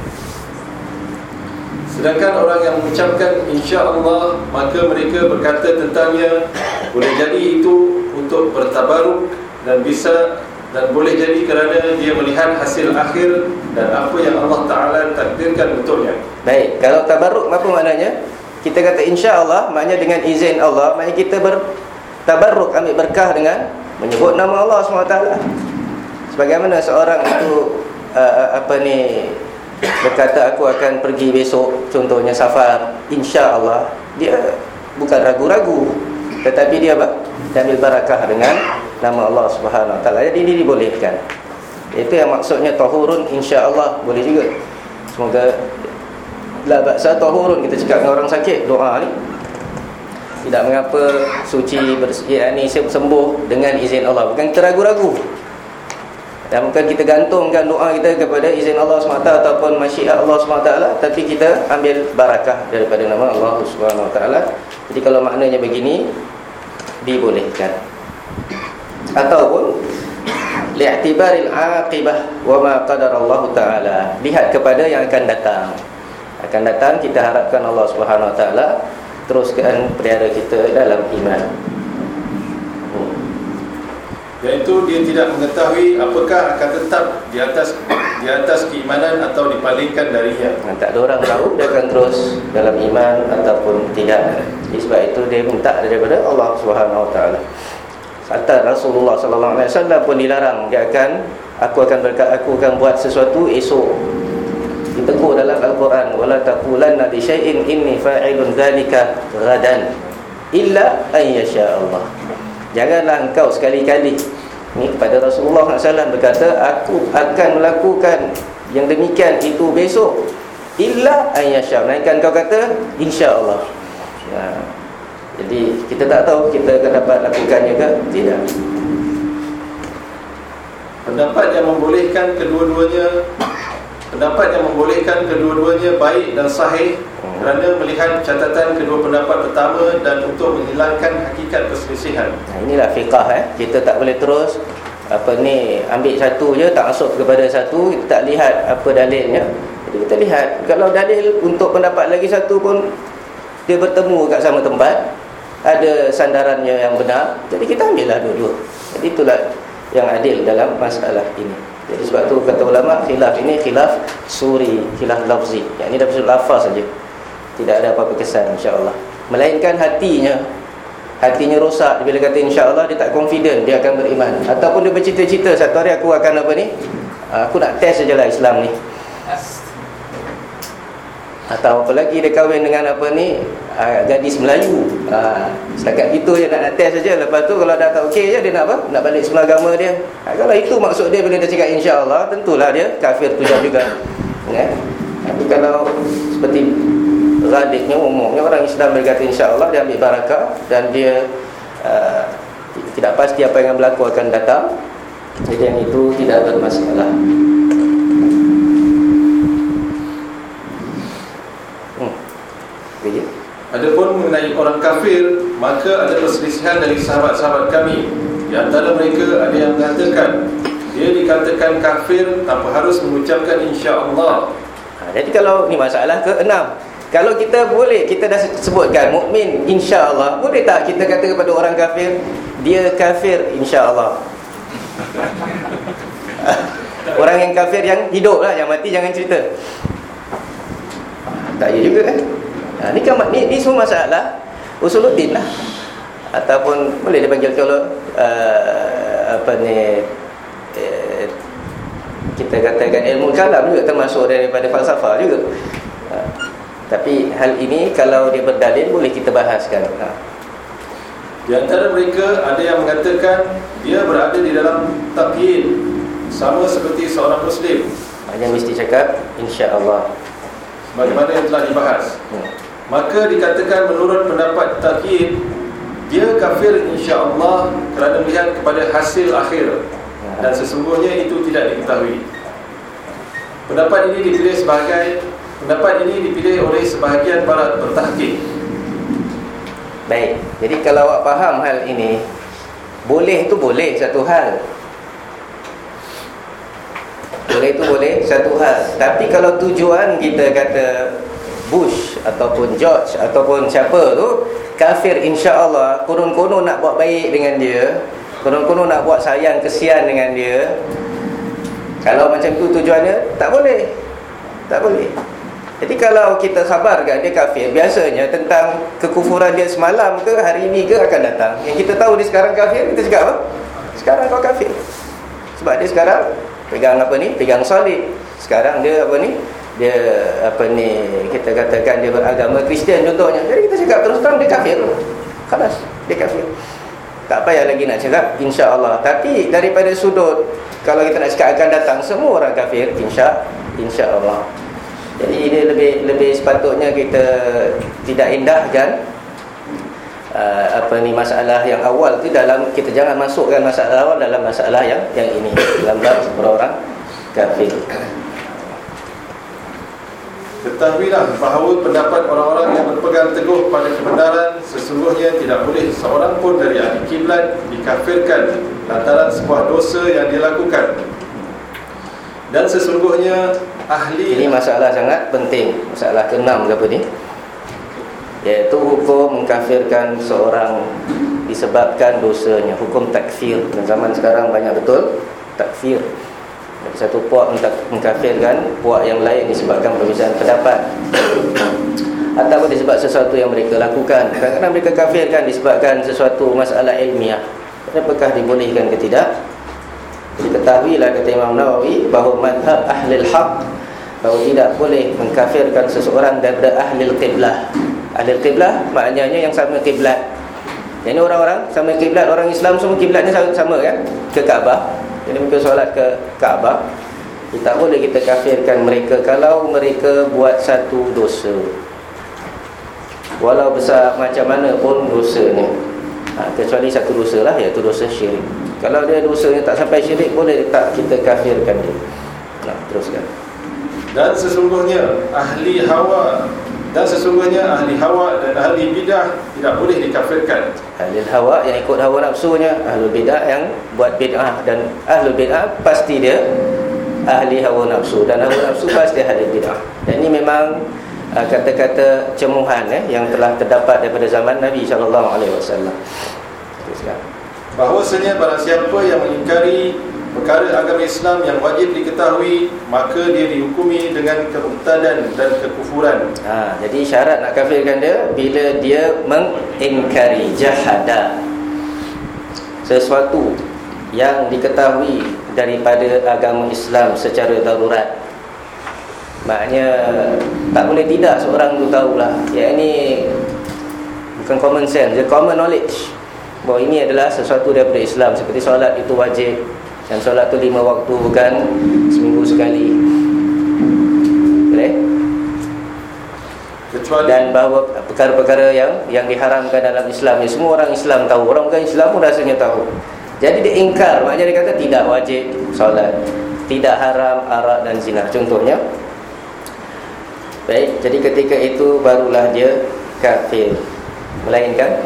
Sedangkan orang yang mengucapkan insya-Allah, maka mereka berkata tentangnya, boleh jadi itu untuk bertabaruk dan bisa, dan boleh jadi kerana dia melihat hasil akhir dan apa yang Allah Ta'ala takdirkan untuknya. Baik, kalau tabaruk apa maknanya? Kita kata insya-Allah, maknanya dengan izin Allah, maknanya kita bertabaruk, ambil berkah dengan menyebut nama Allah subhanahu wa taala. Sebagaimana seorang itu uh, apa ni berkata aku akan pergi besok, contohnya safar, insya-Allah, dia bukan ragu-ragu, tetapi dia apa? Dia ambil barakah dengan nama Allah Subhanahu wa taala. Jadi ini dibolehkan. Itu yang maksudnya tahurun insya-Allah, boleh juga. Semoga la ba'sa tahurun, kita cakap dengan orang sakit doa ni. Tidak mengapa, suci bersih, yakni sembuh dengan izin Allah, bukan kita ragu-ragu. Dan bukan kita gantungkan doa kita kepada izin Allah subhanahu wa taala ataupun masyiat Allah subhanahu wa taala, tapi kita ambil barakah daripada nama Allah subhanahu wa taala. Jadi kalau maknanya begini, dibolehkan. Ataupun li'tibaril aqibah wa ma qadarallahu taala, lihat kepada yang akan datang. Akan datang, kita harapkan Allah subhanahu wa taala teruskan pelihara kita dalam iman. Iaitu dia tidak mengetahui apakah akan tetap di atas di atas keimanan atau dipalingkan darinya. Tak ada orang tahu dia akan terus dalam iman ataupun tidak. Jadi sebab itu dia minta daripada Allah Subhanahu wa taala. Hatta Rasulullah sallallahu alaihi wasallam pun dilarang, dia akan aku akan berkat aku akan buat sesuatu esok. Ditegur dalam Al-Quran, wala taqulanna li syai'in inni fa'ilun dzalika ghadan illa an yasha Allah. Janganlah engkau sekali-kali, ni kepada Rasulullah sallallahu alaihi wasallam berkata, aku akan melakukan yang demikian itu besok illa an yasha, melainkan kau kata insya-Allah. Ya. Jadi kita tak tahu kita akan dapat lakukannya ke tidak. Pendapat yang membolehkan kedua-duanya Pendapat yang membolehkan kedua-duanya baik dan sahih hmm. kerana melihat catatan kedua pendapat pertama dan untuk menghilangkan hakikat perselisihan. Nah, inilah fiqah eh. Kita tak boleh terus apa ni ambil satu je, tak masuk kepada satu, kita tak lihat apa dalilnya. Jadi kita lihat kalau dalil untuk pendapat lagi satu pun dia bertemu kat sama tempat, ada sandarannya yang benar, jadi kita ambillah dua-dua. Jadi itulah yang adil dalam masalah ini. Jadi sebab tu kata ulama, khilaf ini khilaf suri, khilaf lafzi. Yang ini dah bersifat lafaz saja, tidak ada apa-apa kesan insya-Allah. Melainkan hatinya, hatinya rosak bila kata insya-Allah, dia tak confident dia akan beriman, ataupun dia bercita-cita satu hari aku akan apa ni, aku nak test sajalah Islam ni. Atau apa lagi dia kahwin dengan apa ni, uh, gadis Melayu, uh, setakat itu je nak, nak test saja. Lepas tu kalau dah tak okey je, dia nak apa, nak balik semula agama dia. uh, Kalau itu maksud dia bila dia cakap insya-Allah, tentulah dia kafir tu juga ya? Tapi kalau seperti radiknya, umumnya orang Islam berkata insya-Allah, dia ambil barakah dan dia uh, tidak pasti apa yang berlaku akan datang. Jadi yang itu tidak bermasalah. Adapun mengenai orang kafir, maka ada perselisihan dari sahabat-sahabat kami. Di antara mereka ada yang mengatakan dia dikatakan kafir tanpa harus mengucapkan insya-Allah. Ha, jadi kalau ni masalah ke enam, kalau kita boleh, kita dah sebutkan mukmin insya-Allah, boleh tak kita kata kepada orang kafir dia kafir insya-Allah? Orang yang kafir yang hidup lah, yang mati jangan cerita. Tak ya juga kan? Ha, ni, kan, ni, ni semua masalah usuluddin lah. Ataupun boleh dipanggil kalau uh, apa ni uh, kita katakan ilmu kalam juga termasuk daripada falsafah juga. Ha, tapi hal ini kalau dia berdalil boleh kita bahaskan. Ha. Di antara mereka ada yang mengatakan dia berada di dalam taqyid, sama seperti seorang Muslim. Hanya mesti cakap insya-Allah, bagaimana yang telah dibahas. hmm. Maka dikatakan menurut pendapat taqyid, dia kafir insya-Allah kerana melihat kepada hasil akhir, dan sesungguhnya itu tidak diketahui. Pendapat ini dipilih sebagai pendapat ini dipilih oleh sebahagian para pentahqiq. Baik, jadi kalau awak faham hal ini, boleh tu boleh satu hal. Boleh tu boleh satu hal. Tapi kalau tujuan kita kata Bush ataupun George ataupun siapa tu kafir insya-Allah, konon-konon nak buat baik dengan dia, konon-konon nak buat sayang kesian dengan dia, kalau macam tu tujuannya, tak boleh. Tak boleh. Jadi kalau kita khabarkan dia kafir, biasanya tentang kekufuran dia semalam ke hari ini ke akan datang. Yang kita tahu dia sekarang kafir, kita cakap apa? Sekarang kau kafir. Sebab dia sekarang pegang apa ni? Pegang salib. Sekarang dia apa ni? Dia apa ni, kita katakan dia beragama Kristian contohnya. Jadi kita cakap terus terang dia kafir. Khalas, dia kafir. Tak payah lagi nak cakap insya-Allah. Tapi daripada sudut kalau kita nak cakap akan datang semua orang kafir, insya insya-Allah. Jadi ini lebih lebih sepatutnya kita tidak indahkan uh, apa ni masalah yang awal tu dalam, kita jangan masukkan masalah awal dalam masalah yang yang ini dalam bab orang kafir. Ketahuilah bahawa pendapat orang-orang yang berpegang teguh pada kebenaran, sesungguhnya tidak boleh seorang pun dari ahli kiblat dikafirkan lantaran sebuah dosa yang dilakukan. Dan sesungguhnya ahli, ini masalah sangat penting, masalah keenam ke apa ni, iaitu hukum mengkafirkan seorang disebabkan dosanya, hukum takfir. Dan zaman sekarang banyak betul takfir. Satu puak mengkafirkan puak yang lain disebabkan perbezaan pendapat ataupun disebab sesuatu yang mereka lakukan. Kadang-kadang mereka kafirkan disebabkan sesuatu masalah ilmiah. Apakah dibolehkan ke tidak? Diketahuilah kata Imam Nawawi bahawa madhab ahlil haq, bahawa tidak boleh mengkafirkan seseorang daripada ahlil qiblah. Ahlil qiblah maknanya yang sama kiblat. Jadi orang-orang sama kiblat, orang Islam semua kiblatnya sama kan? Ke Kaabah. Jadi mereka solat ke Kaabah. Tak boleh kita kafirkan mereka kalau mereka buat satu dosa, walau besar macam mana pun dosanya, ha, kecuali satu dosa lah, iaitu dosa syirik. Kalau dia dosanya tak sampai syirik, boleh tak kita kafirkan dia. Nah, teruskan. Dan sesungguhnya ahli hawa Dan sesungguhnya ahli hawa dan ahli bidah tidak boleh dikafirkan. Ahli hawa yang ikut hawa nafsunya, ahli bidah yang buat bid'ah, dan ahli bid'ah pasti dia ahli hawa nafsu, dan hawa nafsu pasti ahli bid'ah. Dan ini memang uh, kata-kata cemuhan eh, yang telah terdapat daripada zaman Nabi sallallahu alaihi wasallam. Bahwasanya barang siapa yang mengingkari perkara agama Islam yang wajib diketahui, maka dia dihukumi dengan kemurtadan dan kekufuran. Ha, jadi syarat nak kafirkan dia bila dia mengingkari, jahada, sesuatu yang diketahui daripada agama Islam secara darurat. Maknanya tak boleh tidak seorang tu tahulah. Yang ini bukan common sense, dia common knowledge, bahawa ini adalah sesuatu daripada Islam. Seperti solat itu wajib, dan solat tu lima waktu, bukan seminggu sekali. Boleh? Kecuali dan bahawa perkara-perkara yang yang diharamkan dalam Islam ni semua orang Islam tahu. Orang bukan Islam pun rasanya tahu. Jadi dia ingkar, maknanya dia kata tidak wajib solat, tidak haram arak dan zina contohnya. Baik, jadi ketika itu barulah dia kafir. Melainkan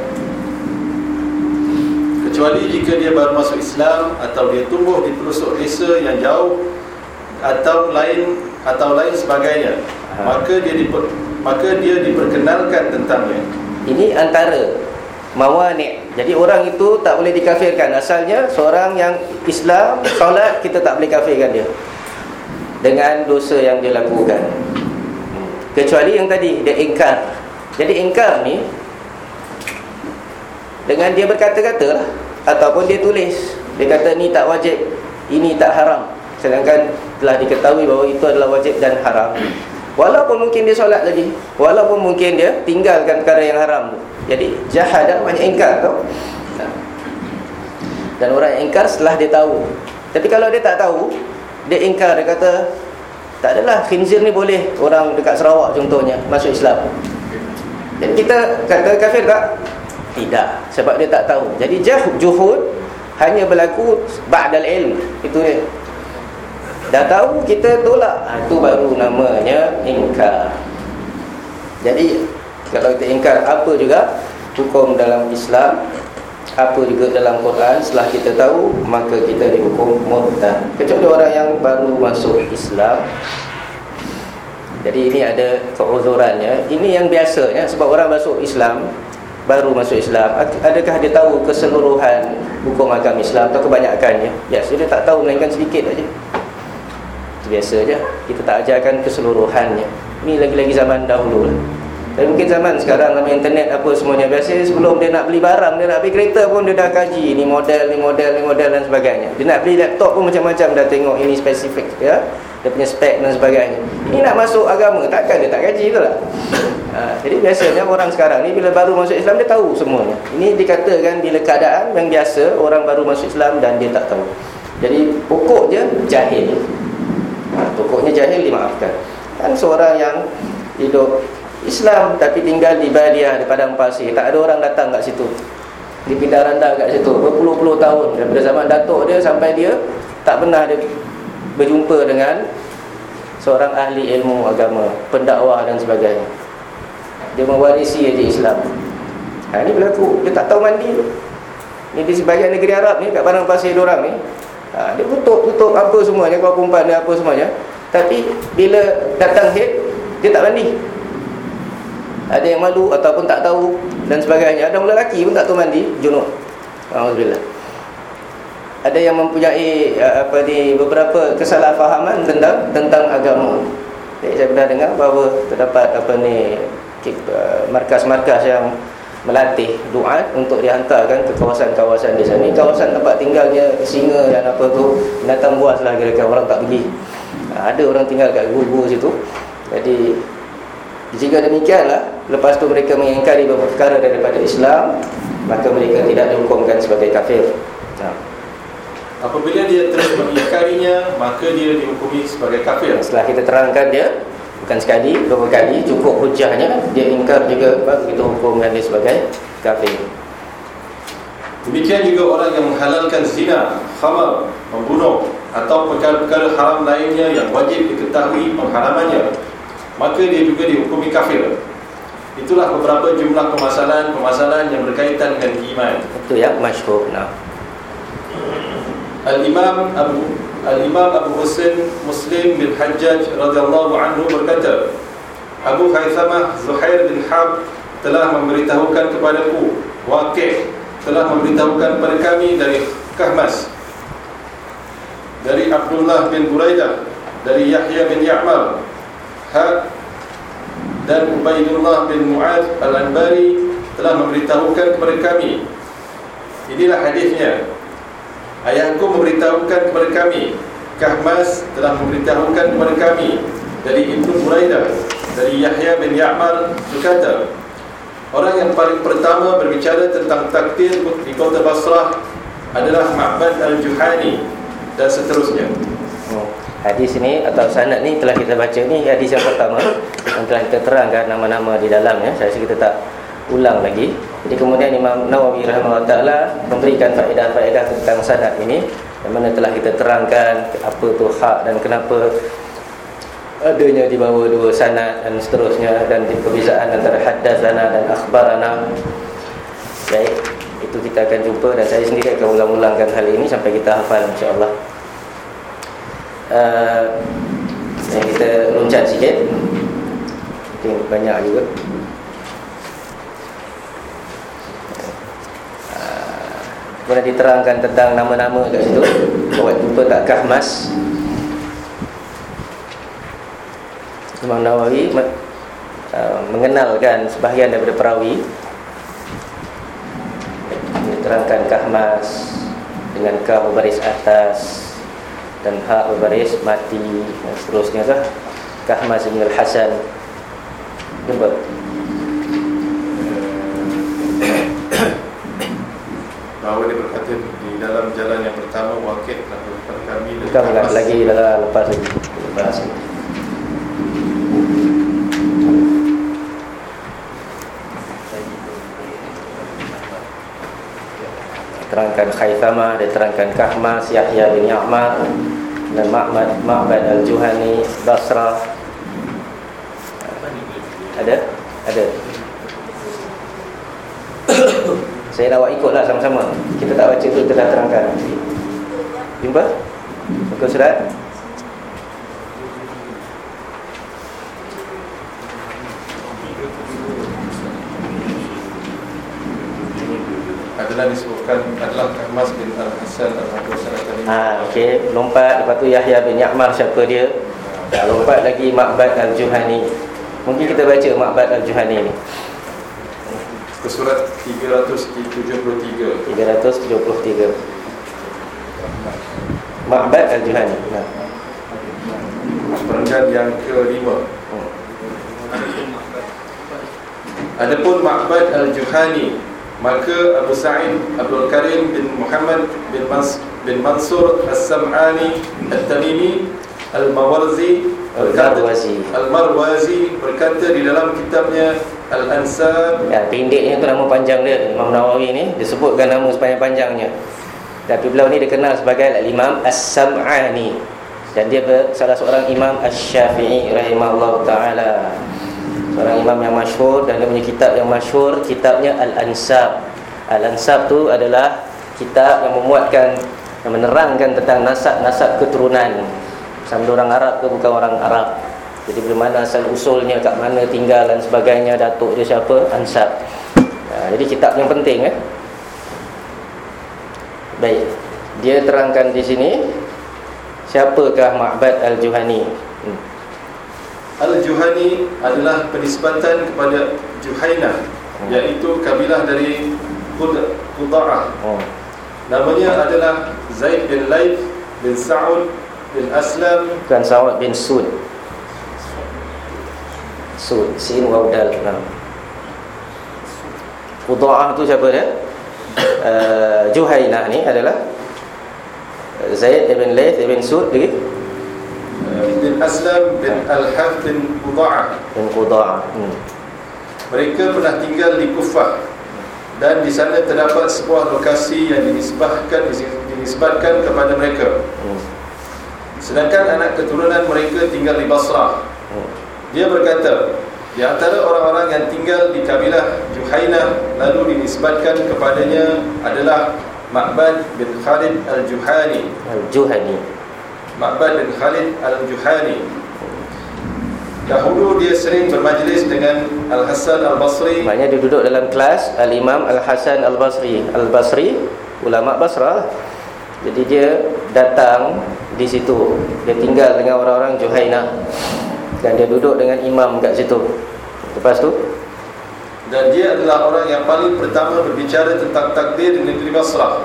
kecuali jika dia baru masuk Islam, atau dia tumbuh di pelosok desa yang jauh, atau lain atau lain sebagainya, ha. maka dia diper, maka dia diperkenalkan tentangnya. Ini antara mawani'. Jadi orang itu tak boleh dikafirkan. Asalnya seorang yang Islam solat, kita tak boleh kafirkan dia dengan dosa yang dia lakukan, kecuali yang tadi dia ingkar. Jadi ingkar ni dengan dia berkata-kata lah, ataupun dia tulis, dia kata ni tak wajib, ini tak haram, sedangkan telah diketahui bahawa itu adalah wajib dan haram. Walaupun mungkin dia solat lagi, walaupun mungkin dia tinggalkan perkara yang haram tu. Jadi jahada banyak ingkar tau. Dan orang yang ingkar setelah dia tahu. Tapi kalau dia tak tahu, dia ingkar, dia kata tak adalah, khinzir ni boleh orang dekat Sarawak contohnya masuk Islam. Jadi kita kata kafir tak? Tidak, sebab dia tak tahu. Jadi juhud hanya berlaku ba'dal ilm. Itu dia. Dah tahu kita tolak, ha, itu baru namanya ingkar. Jadi kalau kita ingkar apa juga hukum dalam Islam, apa juga dalam Quran, setelah kita tahu, maka kita dihukum murtad. Kecuali orang yang baru masuk Islam. Jadi ini ada keuzurannya. Ini yang biasanya, sebab orang masuk Islam, baru masuk Islam, adakah dia tahu keseluruhan hukum agama Islam atau kebanyakannya? Biasa dia tak tahu, melainkan sedikit saja. Biasa je, kita tak ajarkan keseluruhannya. Ini lagi-lagi zaman dahulu lah. Tapi mungkin zaman sekarang nama internet apa semuanya. Biasa sebelum dia nak beli barang, dia nak beli kereta pun dia dah kaji ni model, ni model, ni model dan sebagainya. Dia nak beli laptop pun macam-macam dah tengok ini spesifik ya, dia punya spek dan sebagainya. Ini nak masuk agama, takkan dia tak kaji tu lah. Ha, jadi biasanya orang sekarang ni bila baru masuk Islam dia tahu semuanya. Ini dikatakan bila keadaan yang biasa, orang baru masuk Islam dan dia tak tahu. Jadi pokok je jahil. Ha, pokoknya jahil dimaafkan. Kan seorang yang hidup Islam tapi tinggal di Badiah, di padang pasir, tak ada orang datang kat situ, di pindah randa kat situ berpuluh-puluh tahun, daripada zaman datuk dia sampai dia tak pernah dia berjumpa dengan seorang ahli ilmu agama, pendakwah dan sebagainya. Dia mewarisi aja Islam. Ha, ini berlaku, dia tak tahu mandi. Ni di sebahagian negeri Arab ni, kat padang pasir diorang ni, ha, dia tutup-tutup apa semuanya, kau kumpan dia apa semuanya. Tapi bila datang haid, dia tak mandi. Ada yang malu ataupun tak tahu dan sebagainya. Ada orang lelaki pun tak tahu mandi, junub. Alhamdulillah. Ada yang mempunyai apa ni beberapa kesalahfahaman tentang tentang agama. Jadi saya pernah dengar bahawa terdapat apa ni markas-markas yang melatih duat untuk dihantarkan ke kawasan-kawasan di sana. Kawasan tempat tinggalnya singa dan apa tu, binatang buas lah kira-kira, orang tak pergi. Ada orang tinggal kat gua-gua situ. Jadi jika demikianlah, lepas tu mereka mengingkari beberapa perkara daripada Islam, maka mereka tidak dihukumkan sebagai kafir. Nah. Apabila dia terus mengingkarinya, maka dia dihukumi sebagai kafir. Setelah kita terangkan dia, bukan sekali, beberapa kali, cukup hujahnya, dia ingkar juga, baru kita hukumkan dia sebagai kafir. Demikian juga orang yang menghalalkan zina, khamar, membunuh atau perkara-perkara haram lainnya yang wajib diketahui pengharamannya, maka dia juga dihukumi kafir. Itulah beberapa jumlah permasalahan-permasalahan yang berkaitan dengan iman. Itu yang masyhur. Nah. Al-Imam Abu Al-Imam Abu Husain Muslim bin Hajjaj radhiyallahu anhu berkata, Abu Haythamah Zuhair bin Harb telah memberitahukan kepadaku, Waqi' telah memberitahukan kepada kami dari Kahmas, dari Abdullah bin Buraidah, dari Yahya bin Ya'mar, Ha dan Ubaidullah bin Mu'ad Al-Anbari telah memberitahukan kepada kami. Inilah hadisnya. Ayahku memberitahukan kepada kami, Kahmas telah memberitahukan kepada kami dari Ibnu Buraidah, dari Yahya bin Ya'mar berkata, orang yang paling pertama berbicara tentang takdir di kota Basrah adalah Ma'bad Al-Juhani dan seterusnya. Oh. Hadis ini atau sanad ni telah kita baca, ni hadis yang pertama yang telah kita terangkan nama-nama di dalamnya. Saya rasa kita tak ulang lagi. Jadi kemudian Imam Nawawi rahimahullah ta'ala memberikan faedah-faedah tentang sanad ini, yang mana telah kita terangkan apa tu hak dan kenapa adanya di bawah dua sanad dan seterusnya, dan perbezaan antara haddatsana dan akhbarana. Baik, itu kita akan jumpa dan saya sendiri akan ulang-ulangkan hal ini sampai kita hafal insya-Allah. Uh, yang kita loncat sikit, mungkin banyak juga. uh, Kemudian diterangkan tentang nama-nama kat situ. Buat jumpa tak Kahmas, Imam Nawawi uh, mengenalkan sebahagian daripada perawi. Diterangkan Kahmas dengan Ka berbaris atas dan Ha berbaris mati dan seterusnya lah. Kahmas bin Al-Hasan. Cuba bahawa dia berkata di dalam jalan yang pertama, Waqi' telah berkata kami bukan bukan lagi lah, lepas lagi lepas lagi. terangkan Khaythamah, dia terangkan Kahmas, Yahya bin Ya'mar dan Ma'bad, Ma'bad al-Juhani, Basrah. Ada? Ada. Saya nak buat ikutlah sama-sama. Kita tak baca tu, kita dah terangkan. Jumpa? Muka surat. Adalah disebutkan adalah Kahmas bin Al-Hasan Al-Hasan Al-Hasan. Ha, okey, lompat. Lepas tu Yahya bin Ya'mar, siapa dia? Lompat lagi Ma'bad al-Juhani. Mungkin kita baca Ma'bad al-Juhani ni. Ke surat tiga ratus tujuh puluh tiga. tiga ratus tujuh puluh tiga. Ma'bad al-Juhani. Nah. Perenggan yang kelima. Adapun Ma'bad al-Juhani, maka Abu Sa'id Abdul Karim bin Muhammad bin Mas bin Mansur As-Sam'ani At-Tamimi Al-Mawarzi Al-Marwazi Al-Marwazi berkata di dalam kitabnya Al-Ansab. Ya, pendeknya tu nama panjang dia. Imam Nawawi ni disebutkan nama sepanjang-panjangnya. Tapi beliau ni dikenal sebagai Al-Imam As-Sam'ani, dan dia salah seorang Imam Asy-Syafi'i rahimahullah ta'ala, seorang imam yang masyhur, dan dia punya kitab yang masyhur, kitabnya Al-Ansab. Al-Ansab tu adalah kitab yang memuatkan, yang menerangkan tentang nasab-nasab keturunan, sama orang Arab ke bukan orang Arab. Jadi bagaimana asal usulnya, kat mana tinggal dan sebagainya, datuk dia siapa, Ansab. Ha, jadi kitab yang penting eh. Baik, dia terangkan di sini siapakah Ma'bad al-Juhani. Hmm. Al-Juhani adalah penisbatan kepada Juhainah, hmm. iaitu kabilah dari Quda'ah. Hmm. Namanya adalah Zaid bin Laith bin Sa'ud bin Aslam. Bukan Sa'ud bin Sud. Sud, sin waw dal. Quda'ah tu siapa dia? Uh, Juhainah ni adalah Zaid bin Laith bin Sud lagi bin Aslam bin Al-Haf bin Quda'ah bin Quda'ah. Hmm. Mereka pernah tinggal di Kufah, dan di sana terdapat sebuah lokasi yang dinisbahkan dinisbatkan kepada mereka. Hmm. Sedangkan anak keturunan mereka tinggal di Basrah. Hmm. Dia berkata, di antara orang-orang yang tinggal di kabilah Juhainah lalu dinisbatkan kepadanya adalah Ma'bad bin Khalid al-Juhani. Al-Juhani. Ma'bad bin Khalid al-Juhani. Dahulu dia sering bermajlis dengan Al-Hasan al-Basri. Maknanya dia duduk dalam kelas Al-Imam Al-Hasan al-Basri. Al-Basri, ulama Basrah. Jadi dia datang di situ. Dia tinggal dengan orang-orang Juhainah, dan dia duduk dengan imam kat situ. Lepas tu, dan dia adalah orang yang paling pertama berbicara tentang takdir di negeri Basrah.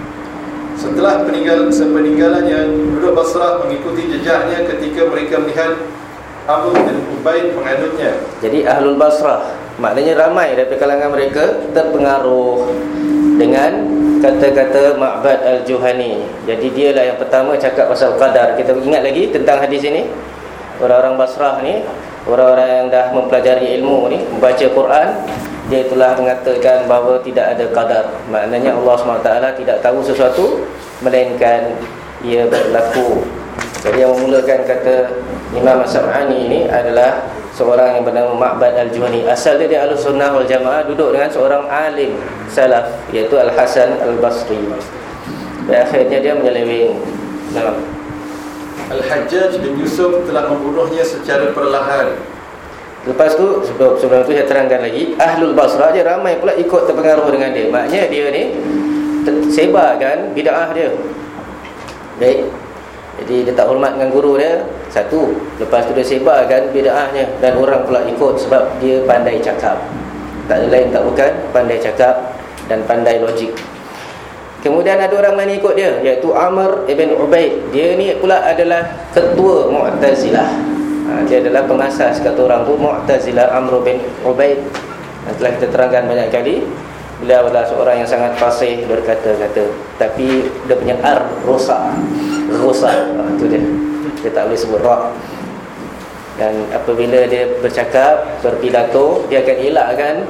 Setelah peninggal, sepeninggalannya, penduduk Basrah mengikuti jejaknya ketika mereka melihat Amr bin Ubaid menganutnya. Jadi Ahlul Basrah, maknanya ramai dari kalangan mereka terpengaruh dengan kata-kata Ma'bad al-Juhani. Jadi dialah yang pertama cakap pasal qadar. Kita ingat lagi tentang hadis ini. Orang-orang Basrah ni, orang-orang yang dah mempelajari ilmu ni, membaca Quran, dia telah mengatakan bahawa tidak ada qadar. Maknanya Allah subhanahu wa taala tidak tahu sesuatu melainkan ia berlaku. Jadi yang memulakan kata Imam As-Sam'ani ini adalah seorang yang bernama Ma'bad al-Juhani. Asal dia di Ahlussunnah wal Jamaah, duduk dengan seorang alim salaf, iaitu Al-Hasan al-Basri. Dan akhirnya dia menyeleweng. Nah, Al-Hajjaj bin Yusuf telah membunuhnya secara perlahan. Lepas tu, sebelum, sebelum tu saya terangkan lagi, Ahlul Basrah je ramai pula ikut terpengaruh dengan dia. Maknanya dia ni sebarkan bid'ah dia. Baik. Jadi dia tak hormat dengan guru dia, satu. Lepas tu dia sebarkan bid'ahnya, dan orang pula ikut sebab dia pandai cakap. Tak ada lain tak bukan pandai cakap dan pandai logik. Kemudian ada orang lain ikut dia, iaitu Amr ibn Ubaid. Dia ni pula adalah ketua Mu'tazilah. ha, Dia adalah pengasas, kata orang tu, Mu'tazilah, Amr bin Ubaid. Dan telah kita terangkan banyak kali, beliau adalah seorang yang sangat fasih berkata-kata, tapi dia punya ar rosak. Rosak, itu dia. Dia tak boleh sebut ra'. Dan apabila dia bercakap, berpidato, dia akan elakkan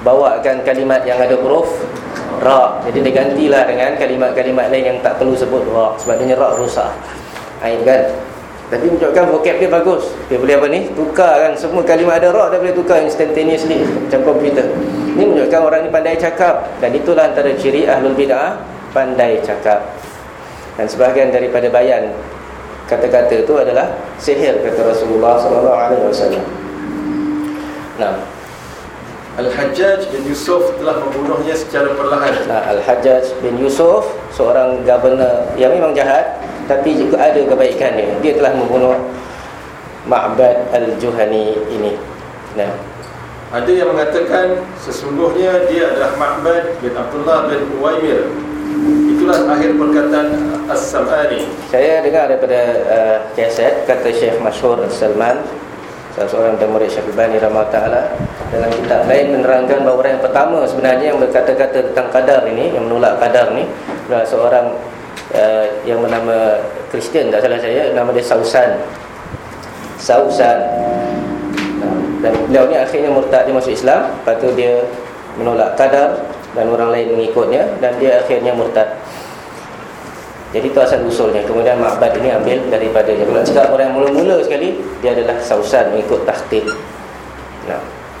bawakan kalimat yang ada huruf ra. Jadi dia gantilah dengan kalimat-kalimat lain yang tak perlu sebut ra, sebabnya ra rusak. Ain kan. Tapi menunjukkan vocab dia bagus. Dia boleh apa ni? Tukar kan semua kalimat ada ra, dia boleh tukar instantaneously macam komputer. Ini menunjukkan orang ni pandai cakap, dan itulah antara ciri ahlul bid'ah, pandai cakap. Dan sebahagian daripada bayan kata-kata itu adalah sihir, kata Rasulullah sallallahu alaihi wasallam. Nah, Al-Hajjaj bin Yusuf telah membunuhnya secara perlahan. Nah, Al-Hajjaj bin Yusuf seorang governor yang memang jahat, tapi juga ada kebaikannya. Dia telah membunuh Ma'bad Al-Juhani ini. Nah, ada yang mengatakan sesungguhnya dia adalah Ma'bad bin Abdullah bin Uwaimir. Itulah akhir perkataan As-Sam'ani. Saya dengar daripada uh, kaset kata Syekh Masyhur Salman, salah seorang dan murid Syekh Al-Bani rahimahullah ta'ala, dalam kitab lain menerangkan bahawa orang yang pertama sebenarnya yang berkata-kata tentang qadar ini, yang menolak qadar ni, adalah seorang uh, yang bernama Kristian, tak salah saya, nama dia Sausan. Sausan. Dan beliau ni akhirnya murtad, dia masuk Islam, lepas tu dia menolak qadar dan orang lain mengikutnya, dan dia akhirnya murtad. Jadi itu asal usulnya. Kemudian Ma'bad ini ambil daripadanya. Kalau cakap orang yang mula-mula sekali, dia adalah Sausan, mengikut takhtil. Nah,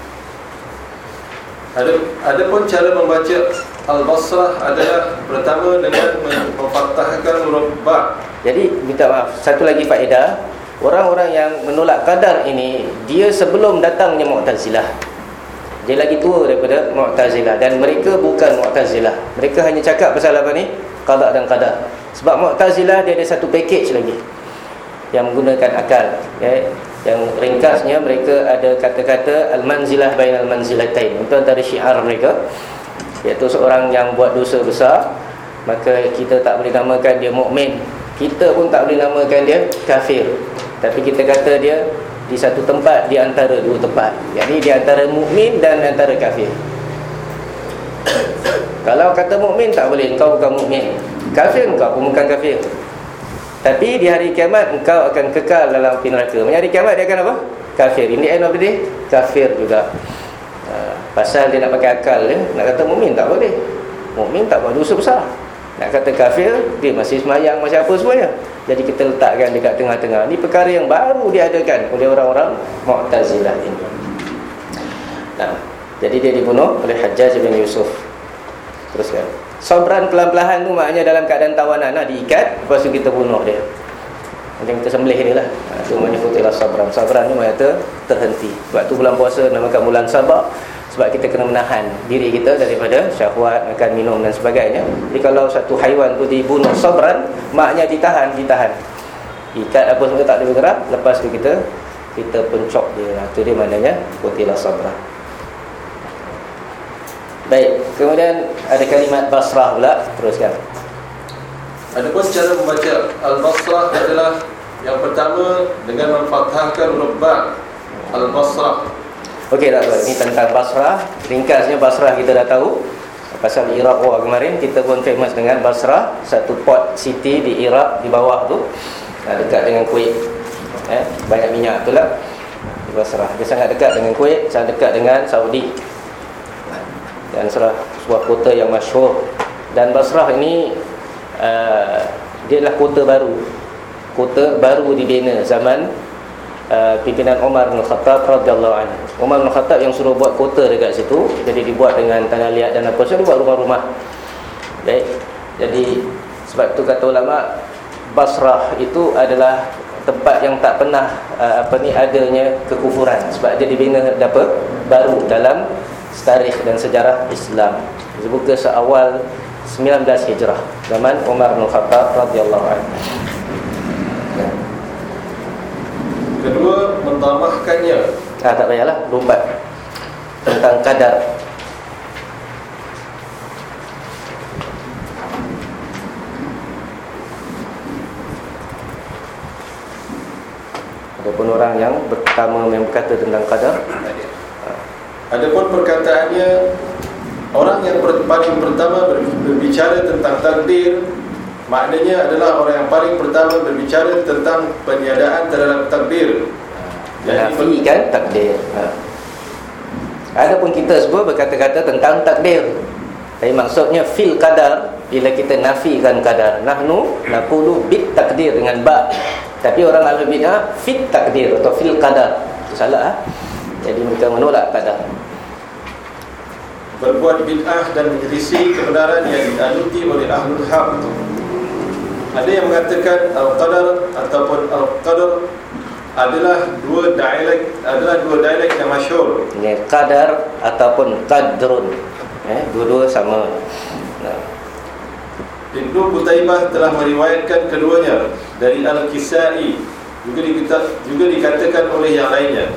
Ada ada pun cara membaca Al-Basrah adalah pertama dengan memfathahkan huruf ba. jadi minta maaf, satu lagi faedah, orang-orang yang menolak qadar ini, dia sebelum datangnya Mu'tazilah. Dia lagi tua daripada Mu'tazilah, dan mereka bukan Mu'tazilah. Mereka hanya cakap pasal apa ni? Qada dan qadar. Sebab Mu'tazilah dia ada satu package lagi yang menggunakan akal, ya. Yang ringkasnya mereka ada kata-kata al-manzilah bainal manzilatain. Itu antara syiar mereka, iaitu seorang yang buat dosa besar, maka kita tak boleh namakan dia mukmin, kita pun tak boleh namakan dia kafir, tapi kita kata dia di satu tempat di antara dua tempat, yakni di antara mukmin dan antara kafir. Kalau kata mukmin tak boleh, engkau bukan mukmin. Kafir, engkau pun bukan kafir. Tapi di hari kiamat engkau akan kekal dalam api neraka. Di hari kiamat dia akan apa? Kafir. In the end of the day, kafir juga. uh, Pasal dia nak pakai akal dia, nak kata mukmin tak boleh. Mukmin tak buat dosa besar. Nak kata kafir, dia masih semayang, masih apa semuanya. Jadi kita letakkan dekat tengah-tengah. Ini perkara yang baru diadakan oleh orang-orang Mu'tazilah ini. Nah, jadi dia dibunuh oleh Hajjaj bin Yusuf. Teruskan. Sabran pelan-pelan tu maknanya dalam keadaan tawanan lah, diikat, lepas tu kita bunuh dia. Macam kita sembelih dia lah. Ha, tu maknanya kutilah sabran. Sabran ni maknanya terhenti. Sebab tu bulan puasa namakan bulan sabar, sebab kita kena menahan diri kita daripada syahwat, makan, minum dan sebagainya. Jadi kalau satu haiwan tu dibunuh sabran, maknanya ditahan, ditahan. Ikat apa semua tak boleh bergerak, lepas tu kita kita pencok dia. Nah, tu dia maknanya kutilah sabran. Baik, kemudian ada kalimat Basrah pula. Teruskan. Adapun cara membaca Al-Basrah adalah yang pertama dengan memfathahkan huruf ba. Al-Basrah. Okey, tak apa. Ini tentang Basrah. Ringkasnya Basrah kita dah tahu. Pasal Iraq war kemarin, kita pun famous dengan Basrah, satu port city di Iraq di bawah tu, dekat dengan Kuwait. Eh, banyak minyak tu lah di Basrah. Dia sangat dekat dengan Kuwait, sangat dekat dengan Saudi. Dan salah sebuah kota yang masyhur. Dan Basrah ini uh, dia adalah kota baru. Kota baru dibina zaman uh, pimpinan Umar bin Khattab radhiyallahu anhu. Umar bin Khattab yang suruh buat kota dekat situ. Jadi dibuat dengan tanah liat dan apa semua, dibuat rumah-rumah. Baik. Jadi sebab itu kata ulama, Basrah itu adalah tempat yang tak pernah uh, apa ni adanya kekufuran, sebab dia dibina apa baru dalam tarikh dan sejarah Islam. Dibuka seawal sembilan belas Hijrah, zaman Umar bin Khattab radhiyallahu anhu. Kedua, mendhamahkannya. Ah, tak payahlah, lompat tentang qadar. Adapun orang yang pertama yang berkata tentang qadar, adapun perkataannya, orang yang paling pertama berbicara tentang takdir, maknanya adalah orang yang paling pertama berbicara tentang peniadaan terhadap takdir. menafikan takdir. Ha. Adapun kita semua berkata-kata tentang takdir. Tapi maksudnya fil qadar, bila kita nafikan qadar, nahnu naqulu bit takdir dengan ba. Tapi orang ahli bidah fit takdir atau fil qadar. Itu salah. Ha? Jadi mereka menolak qadar. Berbuat bid'ah dan menyelisih kebenaran yang dianuti oleh ahlul haq. Ada yang mengatakan al-qadar ataupun al-qadar adalah dua dialek adalah dua dialek yang masyhur. Ini qadar ataupun qadrun. Eh, dua-dua sama. Nah. Ibnu Qutaibah telah meriwayatkan keduanya dari Al-Kisai, juga dikata, juga dikatakan oleh yang lainnya.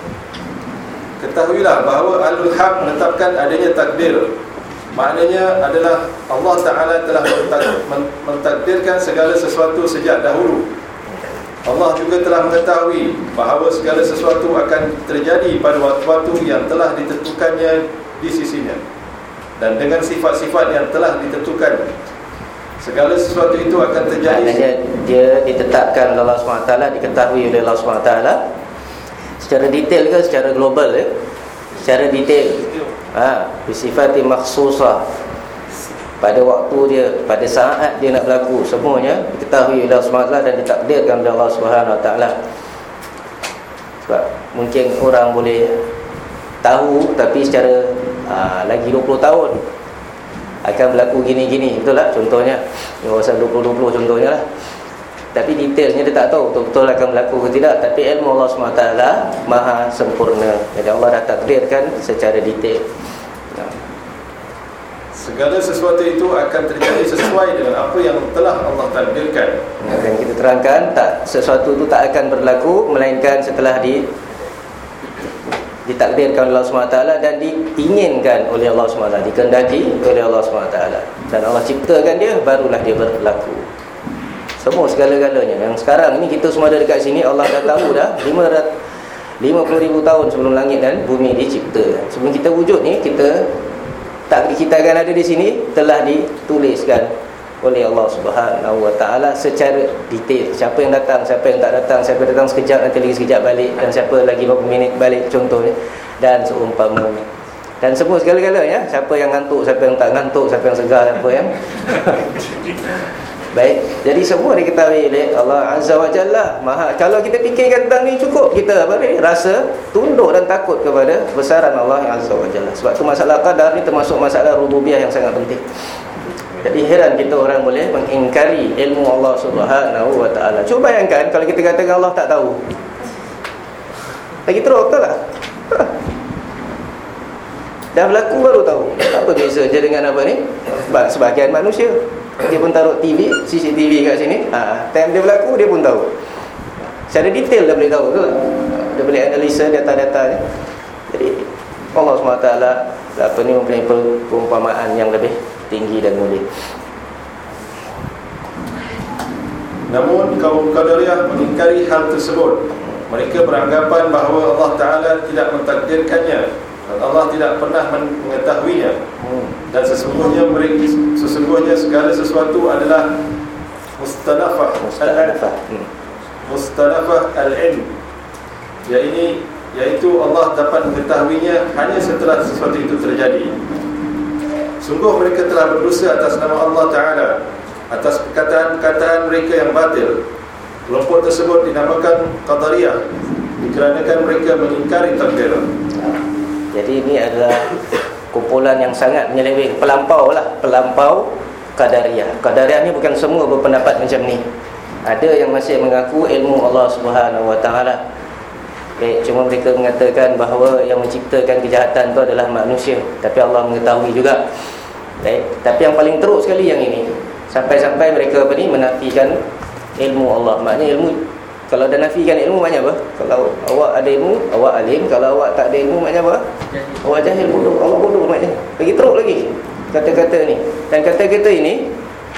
Ketahuilah bahawa Ahlul Haq menetapkan adanya takdir. Maknanya adalah Allah Ta'ala telah mentakdirkan segala sesuatu sejak dahulu. Allah juga telah mengetahui bahawa segala sesuatu akan terjadi pada waktu-waktu yang telah ditentukannya di sisinya, dan dengan sifat-sifat yang telah ditentukan. Segala sesuatu itu akan terjadi. Maknanya dia ditetapkan oleh Allah subhanahu wa taala, diketahui oleh Allah subhanahu wa taala secara detail ke secara global ya? Secara detail. Ha, bisifati makhsusah. Pada waktu dia, pada saat dia nak berlaku, semuanya diketahui oleh Allah subhanahu wa taala dan ditakdirkan oleh Allah subhanahu wa taala. Sebab mungkin orang boleh tahu tapi secara aa, lagi dua puluh tahun akan berlaku gini-gini, betul tak? Contohnya pasal dua puluh dua puluh contohnya lah. Tapi detailnya dia tak tahu betul-betul akan berlaku ke tidak. Tapi ilmu Allah subhanahu wa taala maha sempurna. Jadi Allah dah takdirkan secara detail. Nah. Segala sesuatu itu akan terjadi sesuai dengan apa yang telah Allah takdirkan. Dan kita terangkan, tak, sesuatu itu tak akan berlaku melainkan setelah di ditakdirkan oleh Allah subhanahu wa taala dan diinginkan oleh Allah subhanahu wa taala, dikehendaki oleh Allah subhanahu wa taala. Dan Allah ciptakan dia, barulah dia berlaku. Semua segala-galanya. Yang sekarang ni kita semua ada dekat sini, Allah dah tahu dah lima puluh ribu tahun sebelum langit dan bumi dicipta. Sebelum kita wujud ni, kita tak kita akan ada di sini telah dituliskan oleh Allah Subhanahu wa taala secara detail. Siapa yang datang, siapa yang tak datang, siapa datang sekejap nanti lagi sekejap balik, dan siapa lagi beberapa minit balik contohnya, dan seumpamanya. Dan semua segala-galanya, siapa yang ngantuk, siapa yang tak ngantuk, siapa yang segar, siapa yang baik. Jadi semua diketahui oleh Allah Azza wa Jalla. Maha, kalau kita fikirkan tentang ni cukup kita apa ni? Rasa tunduk dan takut kepada kebesaran Allah Azza wa Jalla. Sebab tu masalah qadar ni termasuk masalah rububiyah yang sangat penting. Jadi heran kita orang boleh mengingkari ilmu Allah Subhanahu wa taala. Cuba bayangkan kalau kita katakan Allah tak tahu. Lagi teruk betul tak? Dah berlaku baru tahu. Apa beza je dengan apa ni? Sebahagian manusia, dia pun taruh T V, C C T V kat sini. Ha, time dia berlaku dia pun tahu. Secara detail dah boleh tahu tu. Dia boleh analisa data-data ni. Jadi Allah subhanahu wa taala apa ni mempunyai perumpamaan yang lebih tinggi dan mulia. Namun kaum Qadariyah mengingkari hal tersebut. Mereka beranggapan bahawa Allah Ta'ala tidak mentakdirkannya dan Allah tidak pernah mengetahuinya. hmm. Dan sesungguhnya mereka, sesungguhnya segala sesuatu adalah mustanafah Mustanafah hmm. Mustanafah al-ilm, yaitu, yaitu Allah dapat mengetahuinya hanya setelah sesuatu itu terjadi. Sungguh mereka telah berdosa atas nama Allah Ta'ala, atas perkataan-perkataan mereka yang batil. Kelompok tersebut dinamakan Qadariyah dikarenakan mereka mengingkari takdir. Jadi ini adalah kumpulan yang sangat menyeleweng, pelampau lah, pelampau Qadariyah. Qadariyah ni bukan semua berpendapat macam ni. Ada yang masih mengaku ilmu Allah Subhanahu wa taala. Eh, cuma mereka mengatakan bahawa yang menciptakan kejahatan itu adalah manusia, tapi Allah mengetahui juga. Eh, tapi yang paling teruk sekali yang ini, sampai-sampai mereka apa ni menafikan ilmu Allah. Maknanya ilmu, kalau dah nafikan ilmu maknanya apa? Kalau awak ada ilmu, awak alim. Kalau awak tak ada ilmu maknanya apa? Awak jahil, bodoh. Allah bodoh maknanya. Lagi teruk lagi kata-kata ni. Dan kata-kata ini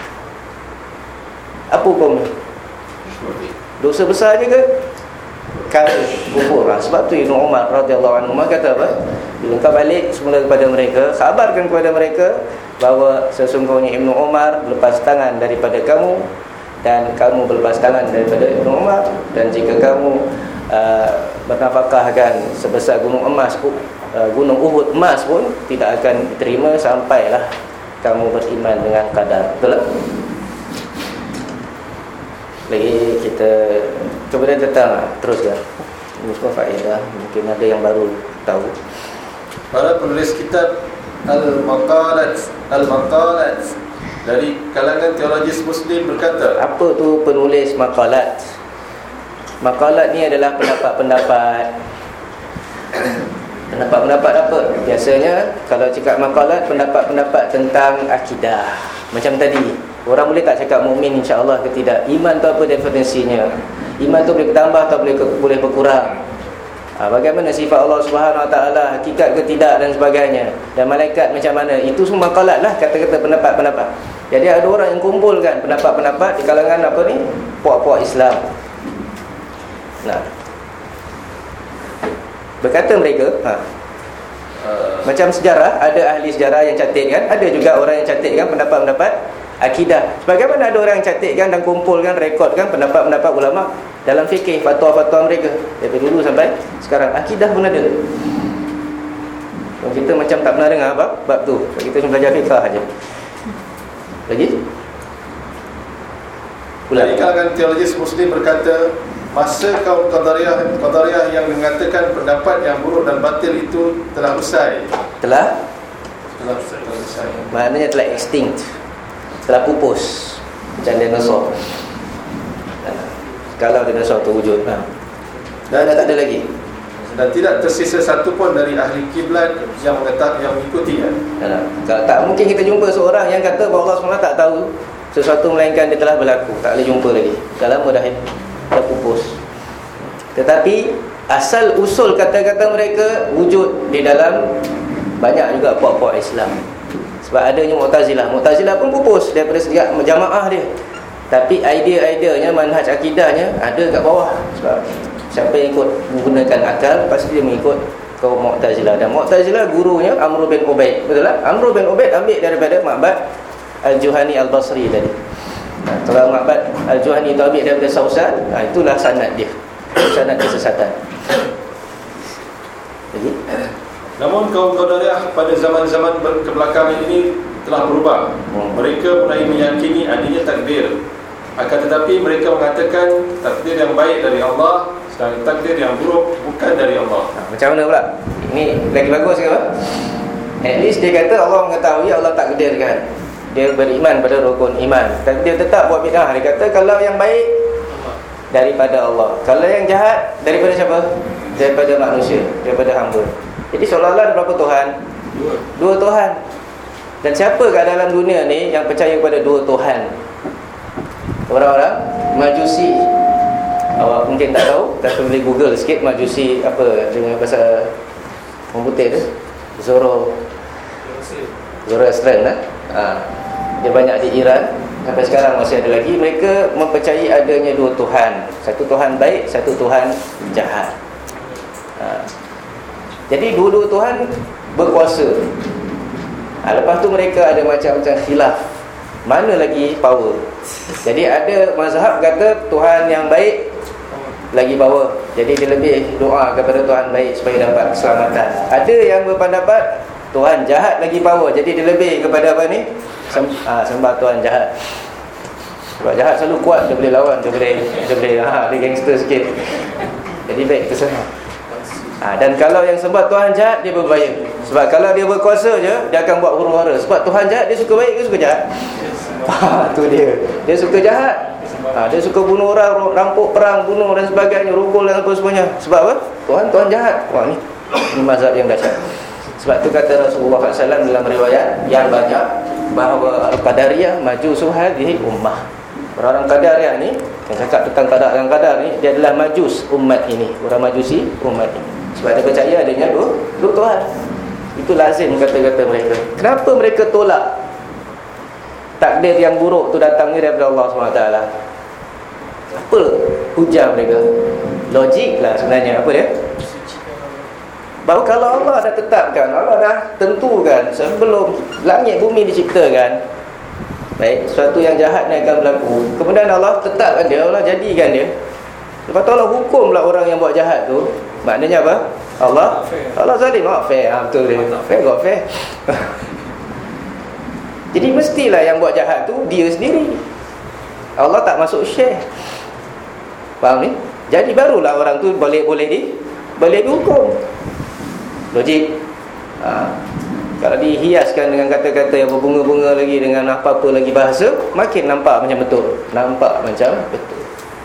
apa hukum? Dosa besar je ke? Kafir, kufur. Sebab tu Ibnu Umar radhiyallahu anhu kata apa? Bila kau balik semula kepada mereka, khabarkan kepada mereka bahawa sesungguhnya Ibnu Umar berlepas tangan daripada kamu, dan kamu berlepas tangan daripada Ibnu Umar, dan jika kamu uh, bernafkahkan sebesar gunung emas uh, gunung Uhud emas pun tidak akan diterima sampailah kamu beriman dengan qadar. Betul tak? Lagi kita kemudian datang teruskan. Ini semua faedah, mungkin ada yang baru tahu. Para penulis kitab Al-Maqalat Al-Maqalat dari kalangan teologis Muslim berkata, apa tu penulis maqalat? Maqalat ni adalah pendapat-pendapat. Pendapat-pendapat apa? Biasanya kalau cakap maqalat, pendapat-pendapat tentang akidah. Macam tadi, orang boleh tak cakap mukmin insya-Allah ke tidak? Iman tu apa definisinya? Iman tu boleh bertambah atau boleh boleh berkurang? Ha, bagaimana sifat Allah Subhanahu Wa Taala, hakikat ke tidak dan sebagainya. Dan malaikat macam mana? Itu semua maqalat lah, kata-kata pendapat-pendapat. Jadi ada orang yang kumpulkan pendapat-pendapat di kalangan apa ni? Puak-puak Islam. Nah, berkata mereka, ha, uh, macam sejarah, ada ahli sejarah yang catatkan, ada juga orang yang catatkan pendapat-pendapat akidah. Sebagaimana ada orang yang catatkan dan kumpulkan, rekodkan pendapat-pendapat ulama dalam fikih, fatwa-fatwa mereka dari dulu sampai sekarang. Akidah pun ada. Kita macam tak pernah dengar bab, bab tu. Kita cuma belajar fiqh saja. Lagi? Dari kalangan teologis Muslim berkata, masa kaum Qadariyah, Qadariyah yang mengatakan pendapat yang buruk dan batil itu telah usai. Telah? Telah usai. Telah usai. Maknanya telah extinct, telah pupus macam dinosaur. Kalau dinosaur tu wujud, ha. Dan dah tak ada lagi. Dan tidak tersisa satu pun dari ahli kiblat yang mengetahui, yang mengikutinya. Ha. Tak, tak mungkin kita jumpa seorang yang kata bahawa Allah subhanahu wa taala tak tahu sesuatu melainkan dia telah berlaku. Tak boleh jumpa lagi. Dah lama dah, dah pupus. Tetapi asal usul kata-kata mereka wujud di dalam banyak juga puak-puak Islam. Sebab adanya Mu'tazilah. Mu'tazilah pun pupus daripada segi jamaah dia. Tapi idea-ideanya, manhaj akidahnya ada kat bawah. Sebab siapa yang ikut menggunakan akal, pasti dia mengikut kaum Mu'tazilah. Dan Mu'tazilah gurunya Amr bin Ubaid. Betul tak? Amr bin Ubaid ambil daripada Ma'bad Al-Juhani Al-Basri tadi. Nah, kalau Ma'bad Al-Juhani itu ambil daripada Sausan, nah, itulah sanad dia. Sanad kesesatan. Jadi, namun kaum Qadariyah pada zaman-zaman kebelakangan ini telah berubah. hmm. Mereka mulai meyakini adanya takdir. Akan tetapi mereka mengatakan takdir yang baik dari Allah dan takdir yang buruk bukan dari Allah. Ha, macam mana pula? Ini lagi bagus ke apa? At least dia kata Allah mengetahui, Allah takdirkan. Dia beriman pada rukun iman. Tapi dia tetap buat bid'ah. Dia kata kalau yang baik daripada Allah, kalau yang jahat daripada siapa? Daripada manusia, daripada hamba. Jadi seolah-olah ada berapa Tuhan? Dua. Dua Tuhan. Dan siapa kat dalam dunia ni yang percaya kepada dua Tuhan? Orang-orang Majusi. Awak mungkin tak tahu, tapi boleh Google sikit Majusi apa dengan bahasa orang putih tu. Zoro Zoroastrian lah. Ha. Dia banyak di Iran. Sampai sekarang masih ada lagi. Mereka mempercayai adanya dua Tuhan. Satu Tuhan baik, satu Tuhan jahat. Ha. Jadi dua-dua Tuhan berkuasa. Ha, lepas tu mereka ada macam-macam khilaf. Mana lagi power? Jadi ada mazhab kata Tuhan yang baik lagi power. Jadi dia lebih doa kepada Tuhan baik supaya dapat keselamatan. Ada yang berpendapat Tuhan jahat lagi power. Jadi dia lebih kepada apa ni? Sem- ha, sembah Tuhan jahat. Sebab jahat selalu kuat, dia boleh lawan, dia boleh dia boleh ha, dia gangster sikit. Jadi baik kita sana. Ha, dan kalau yang sembah Tuhan jahat, dia berbahaya. Sebab kalau dia berkuasa je, dia akan buat huru-hara. Sebab Tuhan jahat, dia suka baik ke suka jahat? Ha, tu dia. Dia suka jahat. Ha, dia suka bunuh orang, rampuk perang, bunuh dan sebagainya, rukul dan apa semuanya. Sebab apa? Tuhan, Tuhan jahat. Wah, ni Ini mazhab yang dahsyat. Sebab tu kata Rasulullah sallallahu alaihi wasallam dalam riwayat yang banyak, bahawa Al-Qadariyah majusu hadhihi ummah. Orang-orang Qadariyah ni, yang cakap tentang qadar dan qadar ni, dia adalah majus umat ini. Orang majusi umat ini. Sebab dia percaya adanya dua, dua Tuhan. Itu lazim kata-kata mereka. Kenapa mereka tolak takdir yang buruk tu datangnya daripada Allah subhanahu wa taala? Apa hujah mereka? Logik lah sebenarnya. Apa dia? Bahawa kalau Allah dah tetapkan, Allah dah tentukan sebelum langit bumi diciptakan, baik, sesuatu yang jahat ni akan berlaku. Kemudian Allah tetapkan dia, Allah jadikan dia. Lepas tu Allah hukum pula orang yang buat jahat tu. Maknanya apa? Allah Allah zalim, tak fair. Ha, betul dia. Fair got fair. Jadi mestilah yang buat jahat tu dia sendiri. Allah tak masuk share. Faham ni? Jadi barulah orang tu boleh boleh di boleh dihukum. Logik. Ha. Kalau dihiaskan dengan kata-kata yang berbunga-bunga lagi, dengan apa-apa lagi bahasa, makin nampak macam betul. Nampak macam betul.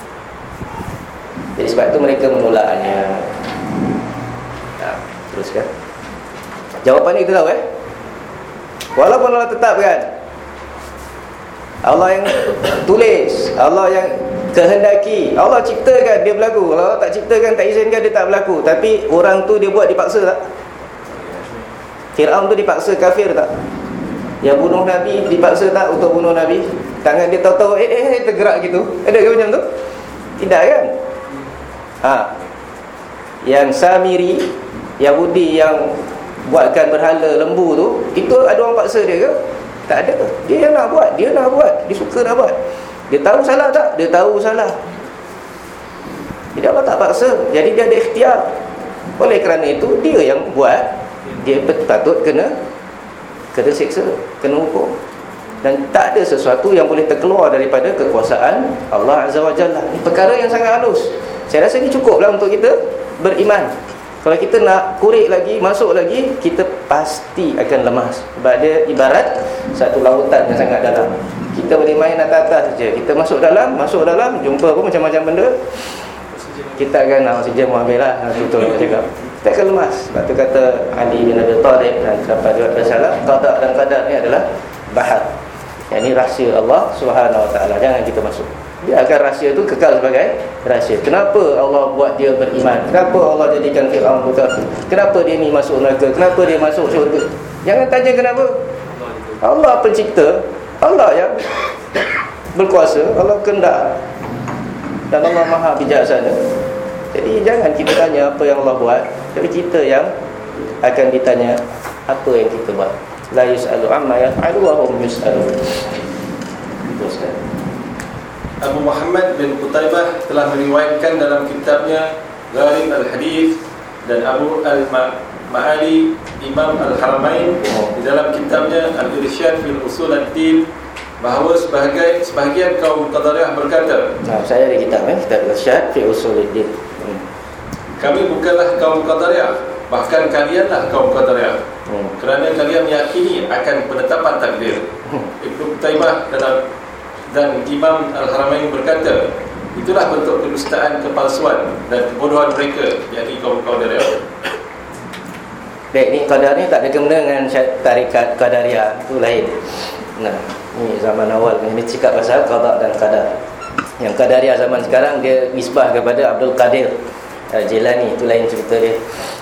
Jadi sebab tu mereka menolaknya. Ha, teruskan. Jawapan ni kita tahu eh. Walaupun Allah tetapkan, Allah yang tulis, Allah yang kehendaki, Allah ciptakan dia berlaku. Kalau Allah tak ciptakan, tak izinkan, dia tak berlaku. Tapi orang tu dia buat, dipaksa tak? Fir'aun tu dipaksa kafir tak? Yang bunuh Nabi dipaksa tak untuk bunuh Nabi? Tangan dia tahu-tahu eh eh tergerak gitu. Ada ke macam tu? Tidak kan? Ha. Yang Samiri, Yahudi yang buatkan berhala lembu tu, itu ada orang paksa dia ke? Tak ada. Dia yang nak buat, dia nak buat, dia suka nak buat. Dia tahu salah tak? Dia tahu salah. Jadi Allah tak paksa. Jadi dia ada ikhtiar. Oleh kerana itu dia yang buat, dia patut kena kena siksa, kena hukum. Dan tak ada sesuatu yang boleh terkeluar daripada kekuasaan Allah Azza wa Jalla. Ini perkara yang sangat halus. Saya rasa ini cukuplah untuk kita beriman. Kalau kita nak kurik lagi, masuk lagi, kita pasti akan lemas. Sebab dia ibarat satu lautan yang sangat dalam. Kita boleh main atas-atas saja. Kita masuk dalam, masuk dalam, jumpa pun macam-macam benda, kita akan nak oksigen mengambil lah. Betul dia cakap. Kita akan lemas. Sebab tu kata Ali bin Abi Thalib dan sahabat riwayat bersalah, qada dan qadar ni adalah bahar. Yang ni rahsia Allah Subhanahu wa taala. Jangan kita masuk. Biarkan rahsia tu kekal sebagai rahsia. Kenapa Allah buat dia beriman? Kenapa Allah jadikan Fir'aun buta? Kenapa dia ni masuk neraka? Kenapa dia masuk syurga? Jangan tanya kenapa. Allah pencipta, Allah yang berkuasa, Allah kehendak, dan Allah Maha bijaksana. Jadi jangan kita tanya apa yang Allah buat, tapi kita yang akan ditanya apa yang kita buat. La yus'alu amma yaf'alu wa hum yus'alun. Teruskan. Abu Muhammad bin Qutaibah telah meriwayatkan dalam kitabnya Gharib al-Hadith, dan Abu al-Ma'ali Imam al-Haramain di dalam kitabnya Al-Irsyad fil Usul ad-Din, bahawa sebahagian sebahagian kaum Qadariyah berkata, nah, saya ada kitab eh, kitab Al-Irsyad fil Usul ad-Din. Hmm. Kami bukanlah kaum Qadariyah, bahkan kalianlah kaum Qadariyah. Hmm. Kerana kalian meyakini akan penetapan takdir. Hmm. Ibnu Qutaibah dalam dan Imam Al-Haramain berkata, itulah bentuk kedustaan, kepalsuan dan kebodohan mereka, yakni kaum Qadariyah. Baik, ni qadar ni tak ada kena dengan tarikat Qadariyah, itu lain. Nah, ni zaman awal ni cakap pasal qada dan qadar. Yang Qadariyah zaman sekarang dia nisbah kepada Abdul Qadir Jilani, itu lain cerita dia.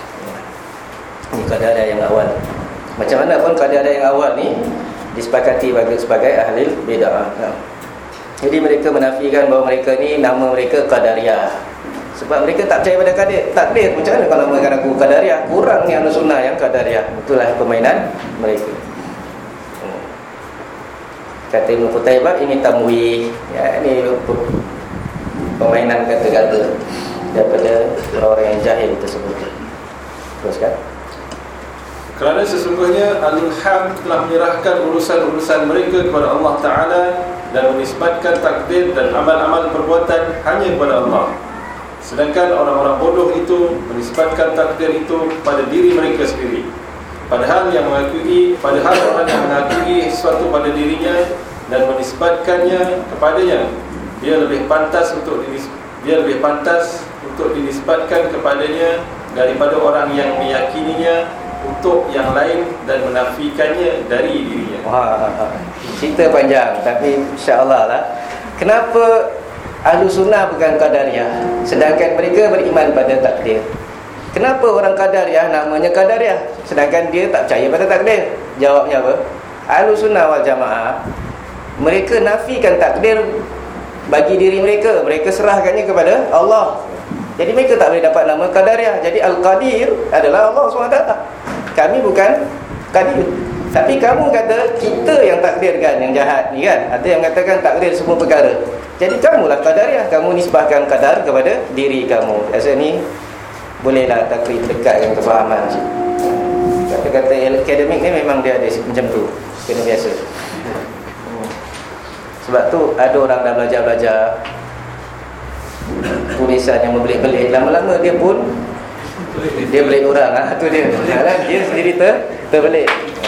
Ini Qadariyah yang awal. Macam mana pun Qadariyah yang awal ni disepakati bagi sebagai ahli bid'ah. Nah. Jadi mereka menafikan bahawa mereka ni nama mereka Qadariyah. Sebab mereka tak percaya pada kadir, takdir. Macam mana kalau namakan aku Qadariyah? Kurang ni Ahlus Sunnah yang Qadariyah. Itulah permainan mereka. Hmm. Kata Ibn Qutaibah, ini tamwih. Ya, ini permainan kata-kata daripada orang-orang yang jahil tersebut. Teruskan. Kerana sesungguhnya Ahlul Haq telah menyerahkan urusan-urusan mereka kepada Allah Ta'ala dan menisbatkan takdir dan amal-amal perbuatan hanya kepada Allah. Sedangkan orang-orang bodoh itu menisbatkan takdir itu pada diri mereka sendiri. Padahal yang mengakui, padahal orang yang mengakui sesuatu pada dirinya dan menisbatkannya kepadanya, dia lebih pantas untuk dinis, dia lebih pantas untuk dinisbatkan kepadanya daripada orang yang meyakininya untuk yang lain dan menafikannya dari dirinya. Wah, cerita panjang, tapi insya-Allah lah. Kenapa Ahlus Sunnah bukan Qadariyah, sedangkan mereka beriman pada takdir? Kenapa orang Qadariyah namanya Qadariyah, sedangkan dia tak percaya pada takdir? Jawabnya apa? Ahlus Sunnah wal Jamaah, mereka nafikan takdir bagi diri mereka, mereka serahkannya kepada Allah. Jadi mereka tak boleh dapat nama Qadariyah. Jadi Al-Qadir adalah Allah subhanahu wa taala. Kami bukan Qadir. Tapi kamu kata kita yang takdirkan yang jahat ni kan? Ada yang katakan takdir semua perkara. Jadi kamulah Qadariyah. Kamu nisbahkan qadar kepada diri kamu. Asal ni bolehlah takrib dekatkan kefahaman. Kata-kata akademik ni memang dia ada macam tu, kena biasa. Sebab tu ada orang dah belajar-belajar tulisan yang berbelit-belit, lama-lama dia pun dia belit orang. Ha, tu dia. Dia sendiri ter, terbelit.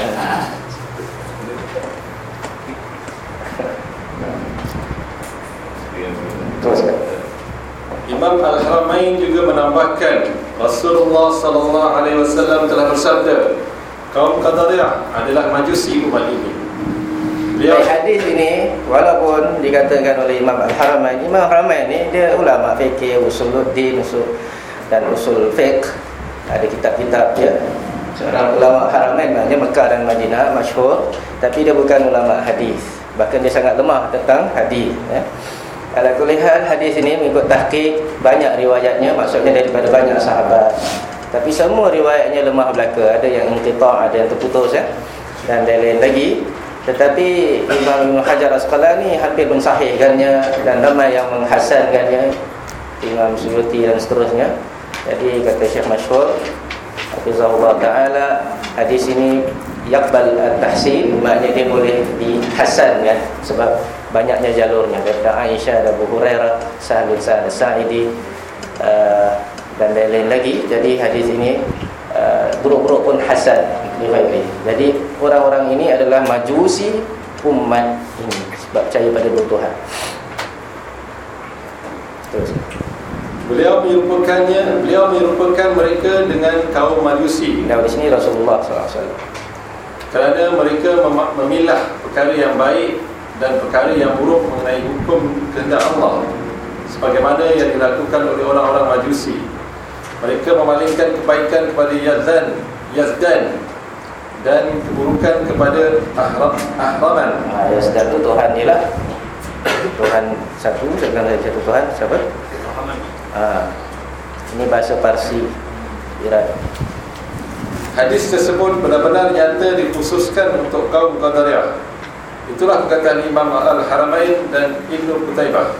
Teruskan. Imam Al-Haramain juga menambahkan, Rasulullah sallallahu alaihi wasallam telah bersabda, kaum Qadariyah adalah majusi umat ini. Beliau hadis ini walaupun dikatakan oleh Imam Al-Haramain, Imam Al-Haramain ni dia ulama fikih, usuluddin, usul dan usul fiqh, ada kitab-kitab dia. Seorang ulama Haramain maknanya Mekah dan Madinah masyhur, tapi dia bukan ulama hadis. Bahkan dia sangat lemah tentang hadis, ya. Ala kulli hal, hadis ini mengikut tahqiq banyak riwayatnya, maksudnya daripada banyak sahabat. Tapi semua riwayatnya lemah belaka, ada yang inqita', ada yang terputus, ya. Dan lain-lain lagi. Tetapi Imam Ibn Hajar Asqalani hampir mensahihkannya dan ramai yang menghasankannya, Imam Suyuti dan seterusnya. Jadi kata Syekh masyhur hafizahullah taala, hadis ini yaqbal at-tahsin, maknanya dia boleh dihasankan sebab banyaknya jalurnya, daripada Aisyah, Abu Hurairah, Sahal bin Sa'ad As-Sa'idi, uh, dan lain-lain lagi. Jadi hadis ini uh, buruk-buruk pun hasan riwayat. Jadi orang-orang ini adalah majusi umat ini sebab percaya pada dua Tuhan. Terus. Beliau menyerupakannya, beliau menyerupakan mereka dengan kaum majusi. Nah, di sini Rasulullah sallallahu alaihi wasallam. Kerana mereka mem- memilah perkara yang baik dan perkara yang buruk mengenai hukum kehendak Allah, sebagaimana yang dilakukan oleh orang-orang majusi. Mereka memalingkan kebaikan kepada Yazdan, Yazdan dan keburukan kepada Ahram, Ahraman. Ah, Yazdan itu Tuhan dia lah. Tuhan satu, sedangkan satu Tuhan siapa? Ah, ini bahasa Parsi, Iran. Hadis tersebut benar-benar nyata dikhususkan untuk kaum Qadariyah. Itulah perkataan Imam Al-Haramain dan Ibnu Qutaibah.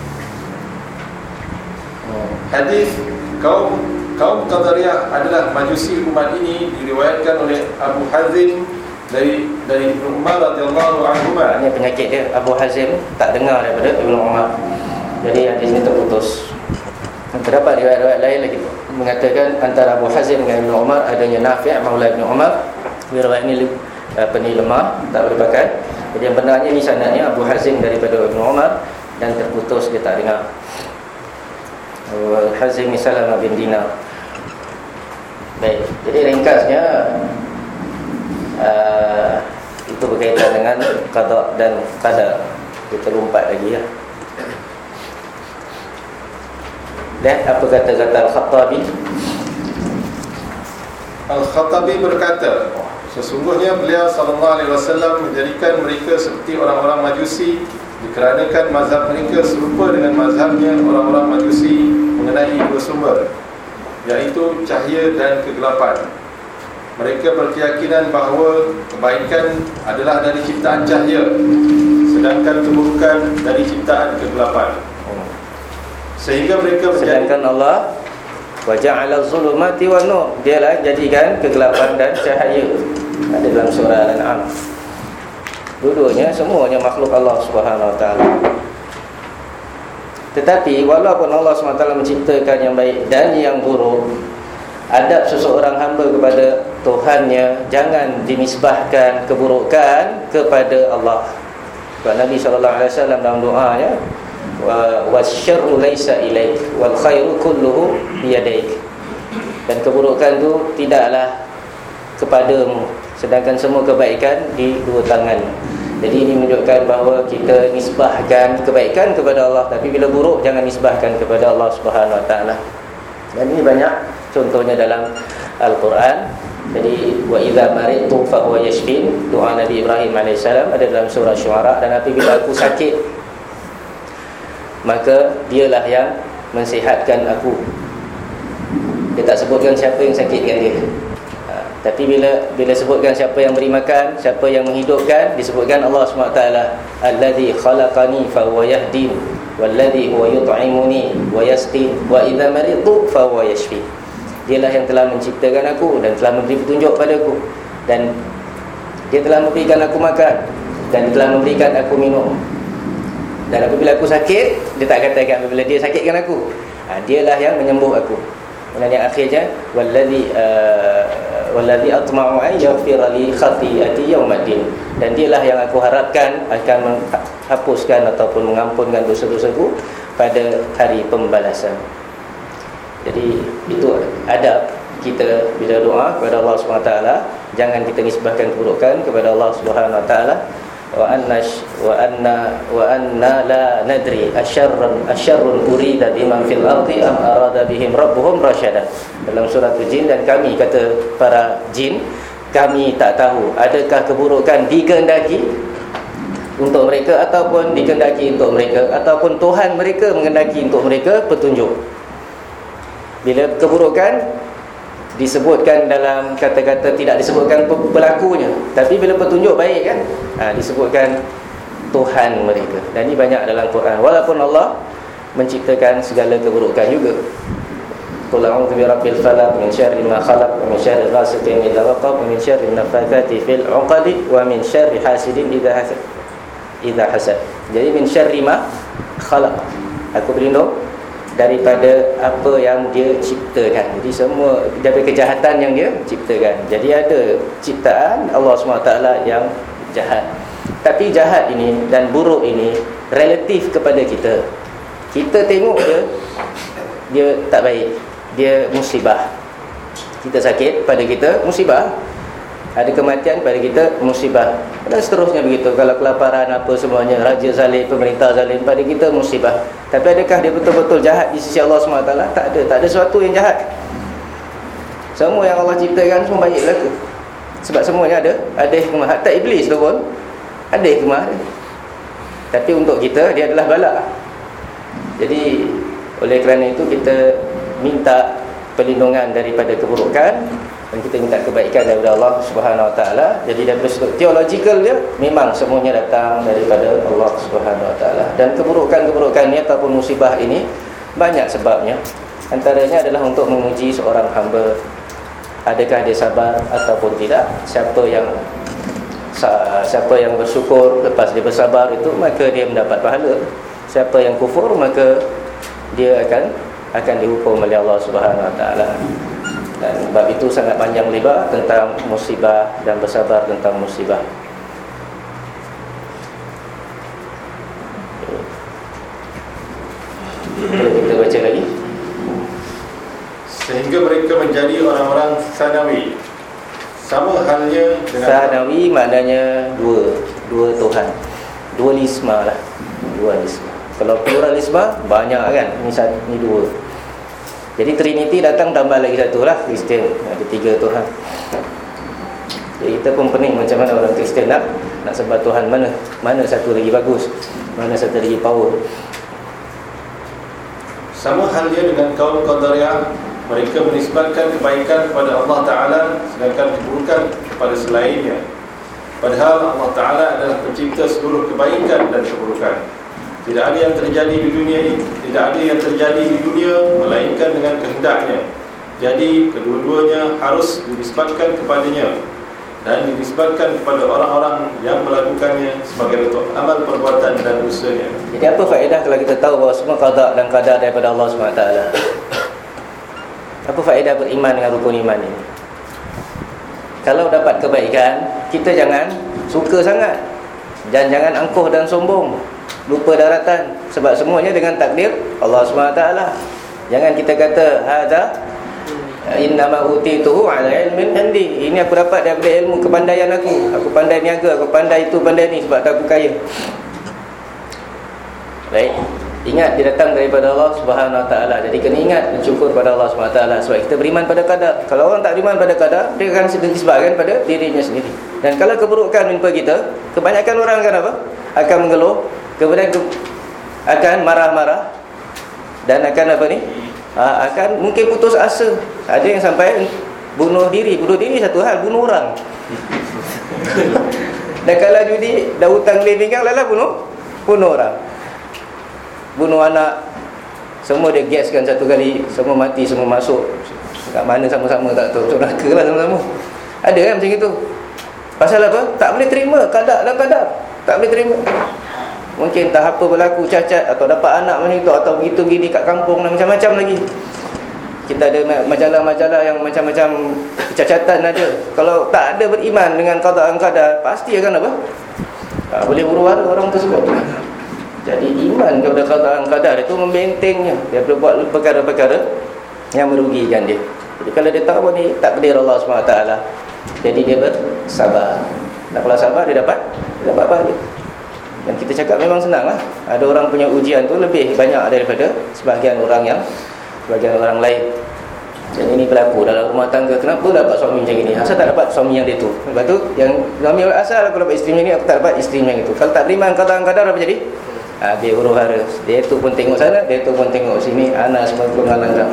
Hadis kaum kaum Qadariyah adalah majusi umat ini diriwayatkan oleh Abu Hazim dari dari Ibnu Umar radhiyallahu anhu. Ini penyakit dia, Abu Hazim tak dengar daripada Ibnu Umar. Jadi hadis ini terputus. Terdapat riwayat-riwayat lain lagi mengatakan antara Abu Hazim dengan Ibnu Umar adanya Nafi', maula Ibnu Umar. Riwayat ini apa ni lemah, tak boleh pakai. Jadi yang benarnya ni sanadnya Abu Hazim daripada Ibnu Umar dan terputus, dia tak dengar. Abu Hazim Salamah bin Dinar. Baik, jadi ringkasnya uh, itu berkaitan dengan qada dan qadar. Kita lompat lagi ya. Dan apa kata-kata Al-Khattabi? Al-Khattabi berkata, sesungguhnya beliau sallallahu alaihi wasallam menjadikan mereka seperti orang-orang majusi dikarenakan mazhab mereka serupa dengan mazhabnya orang-orang majusi mengenai dua sumber, iaitu cahaya dan kegelapan. Mereka berkeyakinan bahawa kebaikan adalah dari ciptaan cahaya, sedangkan keburukan dari ciptaan kegelapan. Sehingga mereka sedangkan Allah wa ja'ala az-zulumati wan nur, dialah jadikan kegelapan dan cahaya. Ada dalam surah Al-An'am. Dua-duanya semuanya makhluk Allah Subhanahu wa taala. Tetapi walaupun Allah subhanahu wa taala menciptakan yang baik dan yang buruk, adab seseorang hamba kepada Tuhannya jangan dinisbahkan keburukan kepada Allah. Sebab Nabi sallallahu alaihi wasallam dalam doanya, wa wasyarru laisa ilaik wal khairu kulluhu biyadaik, dan keburukan itu tidaklah kepadamu, sedangkan semua kebaikan di dua tangan. Jadi ini menunjukkan bahawa kita nisbahkan kebaikan kepada Allah, tapi bila buruk jangan nisbahkan kepada Allah Subhanahu wa taala. Dan ini banyak contohnya dalam Al-Quran. Jadi wa idza maridtu fa huwa yashfin, doa Nabi Ibrahim alaihissalam ada dalam surah Syuara. Dan apabila aku sakit, maka dialah yang mensihatkan aku. Dia tak sebutkan siapa yang sakitkan dia, ha, tapi bila bila sebutkan siapa yang beri makan, siapa yang menghidupkan, disebutkan Allah subhanahu wa taala, allazi khalaqani fa huwa yahdin wallazi huwa yut'imuni wa yasqin wa idza maridtu fa huwa yashfi. Dialah yang telah menciptakan aku dan telah memberi petunjuk padaku, dan Dia telah memberikan aku makan, dan Dia telah memberikan aku minum. Dan apabila aku sakit, Dia tak katakan apabila Dia sakitkan aku, ha, Dialah yang menyembuh aku. Dan yang akhirnya, wallazi uh, wallazi atma'u an yaghfira li khati'ati yaumiddin, dan Dialah yang aku harapkan akan menghapuskan ataupun mengampunkan dosa-dosaku pada hari pembalasan. Jadi itu adab kita bila doa kepada Allah Subhanahu Wa Taala. Jangan kita nisbahkan keburukan kepada Allah Subhanahu Wa Taala. Wa anna wa anna wa anna la nadri asyarrun asyarrun urida biman fil ardi am arada bihim rabbuhum rasyada. Dalam surah Al-Jin, dan kami, kata para jin, kami tak tahu adakah keburukan dikehendaki untuk mereka ataupun dikehendaki untuk mereka, ataupun Tuhan mereka menghendaki untuk mereka petunjuk. Bila keburukan disebutkan dalam kata-kata, tidak disebutkan pelakunya, tapi bila petunjuk baik kan, ha, disebutkan Tuhan mereka. Dan ini banyak dalam Quran, walaupun Allah menciptakan segala keburukan juga. Qul a'udzu birabbil falaq min syarri ma khalaq wa min syarri ghasiqin idza waqab wa min syarri naffatsati fil 'uqad wa min syarri hasidin idza hasad idza hasad. Jadi min syarri ma khalaq, aku berlindung daripada apa yang Dia ciptakan. Jadi semua daripada kejahatan yang Dia ciptakan. Jadi ada ciptaan Allah subhanahu wa taala yang jahat. Tapi jahat ini dan buruk ini relatif kepada kita. Kita tengok dia, dia tak baik, dia musibah. Kita sakit, pada kita musibah. Ada kematian, pada kita musibah. Dan seterusnya begitu. Kalau kelaparan apa semuanya, raja zalim, pemerintah zalim, pada kita musibah. Tapi adakah dia betul-betul jahat di sisi Allah subhanahu wa taala? Tak ada. Tak ada sesuatu yang jahat. Semua yang Allah ciptakan semua baik berlaku. Sebab semuanya ada Ada hikmah. Hatta iblis tu pun ada hikmah. Tapi untuk kita, dia adalah bala. Jadi oleh kerana itu kita minta perlindungan daripada keburukan, dan kita minta kebaikan daripada Allah Subhanahu Wa Taala. Jadi daripada sudut teologikal dia, memang semuanya datang daripada Allah Subhanahu Wa Taala. Dan keburukan-keburukan ini ataupun musibah ini banyak sebabnya. Antaranya adalah untuk menguji seorang hamba, adakah dia sabar ataupun tidak. Siapa yang siapa yang bersyukur lepas dia bersabar itu, maka dia mendapat pahala. Siapa yang kufur, maka dia akan akan dihukum oleh Allah Subhanahu Wa Taala. Dan bab itu sangat panjang lebar tentang musibah dan bersabar tentang musibah. Kita baca lagi. Sehingga mereka menjadi orang-orang sanawi. Sama halnya dengan sanawi, maknanya dua, dua Tuhan. Dualisme lah. Dualisme. Kalau pluralisme banyak kan, ini satu, ini dua. Jadi Trinity datang tambah lagi satu lah, Kristian. Ada tiga Tuhan. Jadi kita pun pening macam mana orang Kristian nak nak sembah Tuhan mana? Mana satu lagi bagus? Mana satu lagi power? Sama halnya dengan kaum Qadariyah, mereka menisbatkan kebaikan kepada Allah Ta'ala, sedangkan keburukan kepada selainnya. Padahal Allah Ta'ala adalah pencipta seluruh kebaikan dan keburukan. Tidak ada yang terjadi di dunia ini, tidak ada yang terjadi di dunia melainkan dengan kehendaknya. Jadi kedua-duanya harus dinisbatkan kepadanya dan dinisbatkan kepada orang-orang yang melakukannya sebagai bentuk amal perbuatan dan usahanya. Jadi apa faedah kalau kita tahu bahawa semua qada dan qadar daripada Allah subhanahu wa taala? Apa faedah beriman dengan rukun iman ini? Kalau dapat kebaikan, kita jangan suka sangat, dan jangan angkuh dan sombong, lupa daratan, sebab semuanya dengan takdir Allah subhanahu wa taala. Jangan kita kata hadza innama utituhu ala ilmin indi, ini aku dapat daripada ilmu kepandaian aku, aku pandai niaga, aku pandai itu pandai ni sebab aku kaya. Baik, ingat dia datang daripada Allah subhanahu wa taala. Jadi kena ingat dan syukur pada Allah subhanahu wa taala, sebab kita beriman pada qadar. Kalau orang tak beriman pada qadar, dia akan disebabkan pada dirinya sendiri. Dan kalau keburukan menimpa kita, kebanyakan orang akan apa? Akan mengeluh, kemudian akan marah-marah, dan akan apa ni? Ha, akan mungkin putus asa. Ada yang sampai bunuh diri. Bunuh diri satu hal, bunuh orang. Dan kalau judi, dah hutang lebih pinggang, lala bunuh bunuh orang, bunuh anak. Semua dia gaskan satu kali, semua mati, semua masuk, kat mana sama-sama tak tahu, masuk neraka lah sama-sama. Ada kan macam itu. Pasal apa? Tak boleh terima qada dan qadar. Tak boleh terima. Mungkin tak apa berlaku cacat atau dapat anak macam itu, atau begitu gini kat kampung dan macam-macam lagi. Kita ada majalah-majalah yang macam-macam cacatan ada. Kalau tak ada beriman dengan qada dan qadar, pasti akan apa? Tak boleh huru-hara orang tersebut. Jadi iman kepada qada dan qadar itu membentengnya. Dia perlu buat perkara-perkara yang merugikan dia. Jadi kalau dia tahu ni takdir Allah subhanahu wa taala, jadi dia bersabar. Dan kalau sabar, dia dapat dia dapat pahala. Dan kita cakap memang senang lah. Ada orang punya ujian tu lebih banyak daripada sebahagian orang yang sebahagian orang lain. Dan ini berlaku dalam rumah tangga. Kenapa dapat suami macam ini? Asal tak dapat suami yang dia tu. Lepas tu yang suami asal aku dapat isteri macam ni, aku tak dapat isteri macam itu. Kalau tak beriman qada-qadar apa jadi? Ha, dia huru-hara. Dia tu pun tengok sana, dia tu pun tengok sini. Anak semua penghalang.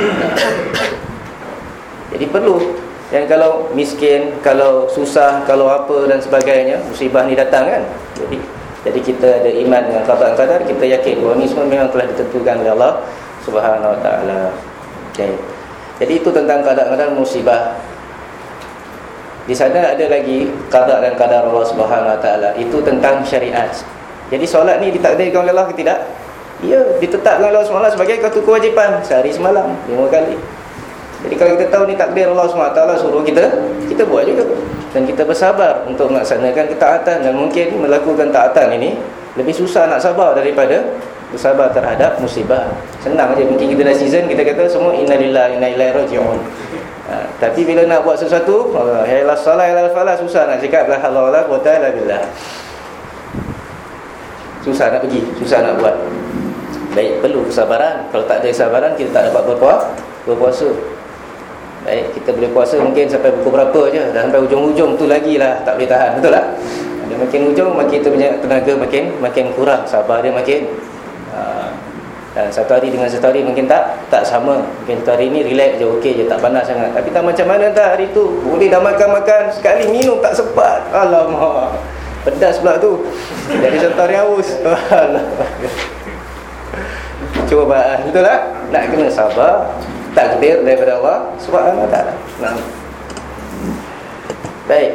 Jadi perlu. Dan kalau miskin, kalau susah, kalau apa dan sebagainya, musibah ni datang kan. Jadi jadi kita ada iman dengan qada dan qadar, kita yakin bahawa ni semua memang telah ditentukan oleh Allah Subhanahu wa taala. Okay. Jadi itu tentang qada dan qadar musibah. Di sana ada lagi qada dan qadar Allah Subhanahu wa taala, itu tentang syariat. Jadi solat ni ditakdirkan oleh Allah ke tidak? Ya, ditetapkan oleh Allah Subhanahu wa taala sebagai satu kewajipan sehari semalam lima kali. Jadi kalau kita tahu ni takdir Allah subhanahu wa taala, suruh kita, kita buat juga. Dan kita bersabar untuk melaksanakan ketaatan. Dan mungkin melakukan taatan ini lebih susah nak sabar daripada bersabar terhadap musibah. Senang je, mungkin kita dah season, kita kata semua inna lillahi wa inna ilaihi raji'un. Ha, tapi bila nak buat sesuatu, ya la salah ya la falah, susah nak cakap la haula wala quwwata illa billah. Susah nak pergi, susah nak buat. Baik, perlu kesabaran. Kalau tak ada kesabaran, kita tak dapat berpuasa. berpuasa. Baik, kita boleh puasa mungkin sampai pukul berapa je. Dah sampai hujung-hujung tu lagi lah tak boleh tahan. Betul tak? Dia makin hujung, makin kita punya tenaga makin makin kurang, sabar dia makin uh, dan satu hari dengan satu hari mungkin tak tak sama. Mungkin satu hari ni relax je, okey je, tak panas sangat. Tapi tak macam mana tak hari tu. Boleh dah makan-makan, sekali minum tak sempat. Alamak, pedas pula tu. Jadi satu hari haus. Alamak, cubaan. Betul tak? Nak kena sabar. Takdir daripada Allah Subhanahu wa taala. Nah. Baik.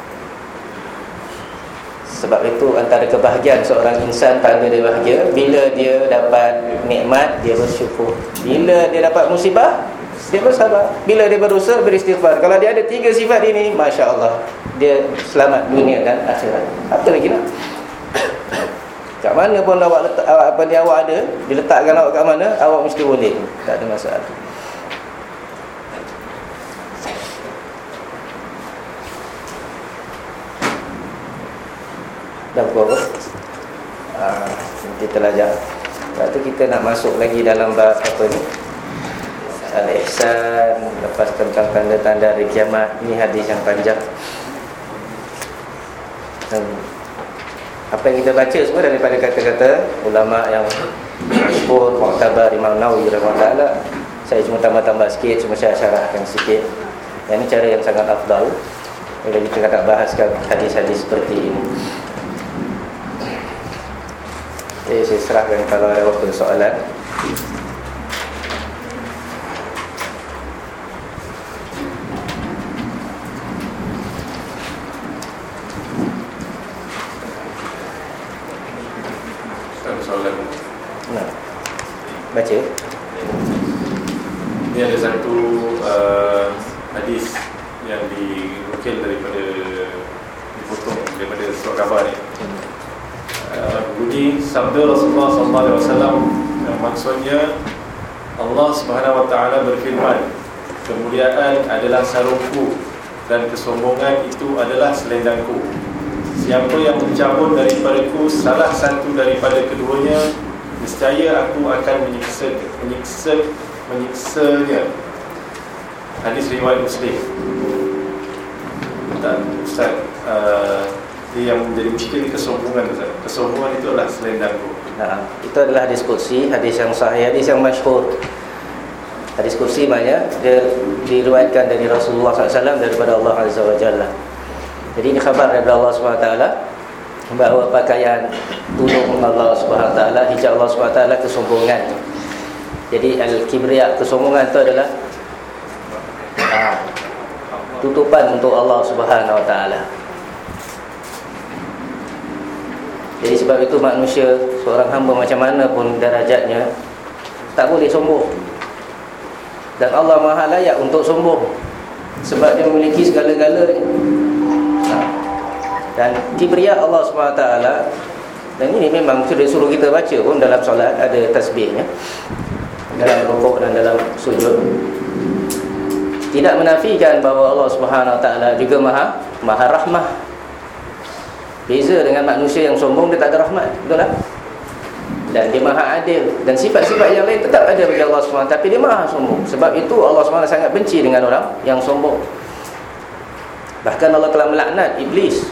Sebab itu antara kebahagiaan seorang insan, tanda dia bahagia bila dia dapat nikmat, dia bersyukur. Bila dia dapat musibah, dia bersabar. Bila dia berdosa, beristighfar. Kalau dia ada tiga sifat ini, masya-Allah, dia selamat dunia dan akhirat. Apa lagi nak? Kat mana pun awak letak, awak, apa dia awak ada, diletakkan awak kat mana, awak mesti boleh. Tak ada masalah. Dah pukul apa? Haa, nanti terlajak. Lepas tu kita nak masuk lagi dalam bab apa ni? Al-Ihsan. Lepas tentang tanda-tanda hari kiamat. Ini hadis yang panjang. Dan apa yang kita baca semua daripada kata-kata ulama yang masyhur, mu'tabar, Imam Nawawi rahimahullah. Saya cuma tambah-tambah sikit, cuma saya syarahkan sikit. Yang ini cara yang sangat afdal bila kita nak bahaskan hadis-hadis seperti ini. Okay, saya serahkan kalau ada waktu soalan. Soalan. Nah, baca. Ini ada satu uh, hadis yang dinukil daripada dipotong daripada surat khabar ni. Uh, bunyi sabda Rasulullah sallallahu alaihi wasallam yang maksudnya Allah Subhanahu wa taala berfirman, kemuliaan adalah sarungku dan kesombongan itu adalah selendangku. Siapa yang mencabut daripadaku salah satu daripada keduanya, nescaya aku akan menyiksa menyiksa menyiksanya. Hadis riwayat Muslim. Tak, Ustaz, uh, yang menjadi muskil kesombongan, Ustaz. Kesombongan itu adalah selendangku. Nah, itu adalah hadis qudsi, hadis yang sahih, hadis yang masyhur. Hadis qudsi maknanya dia diriwayatkan dari Rasulullah sallallahu alaihi wasallam daripada Allah Azza wa Jalla. Jadi ini khabar daripada Allah subhanahu wa taala bahawa pakaian tudung Allah subhanahu wa taala, hijab Allah subhanahu wa taala kesombongan. Jadi al-kibriya, kesombongan itu adalah tutupan untuk Allah Subhanahu Wa Taala. Jadi sebab itu manusia, seorang hamba macam mana pun darajatnya, tak boleh sombong. Dan Allah Maha layak untuk sombong, sebab dia memiliki segala-galanya. Ha. Dan kibriya Allah Subhanahu Wa Taala, dan ini memang sudah suruh kita baca pun dalam solat, ada tasbihnya, dalam rukuk dan dalam sujud. Tidak menafikan bahawa Allah Subhanahu Wa Taala juga Maha Maha Rahmah. Beza dengan manusia yang sombong, dia tak ada rahmat, betul tak? Dan dia Maha Adil, dan sifat-sifat yang lain tetap ada bagi Allah Subhanahu Wa Taala, tapi dia Maha sombong. Sebab itu Allah Subhanahu Wa Taala sangat benci dengan orang yang sombong. Bahkan Allah telah melaknat iblis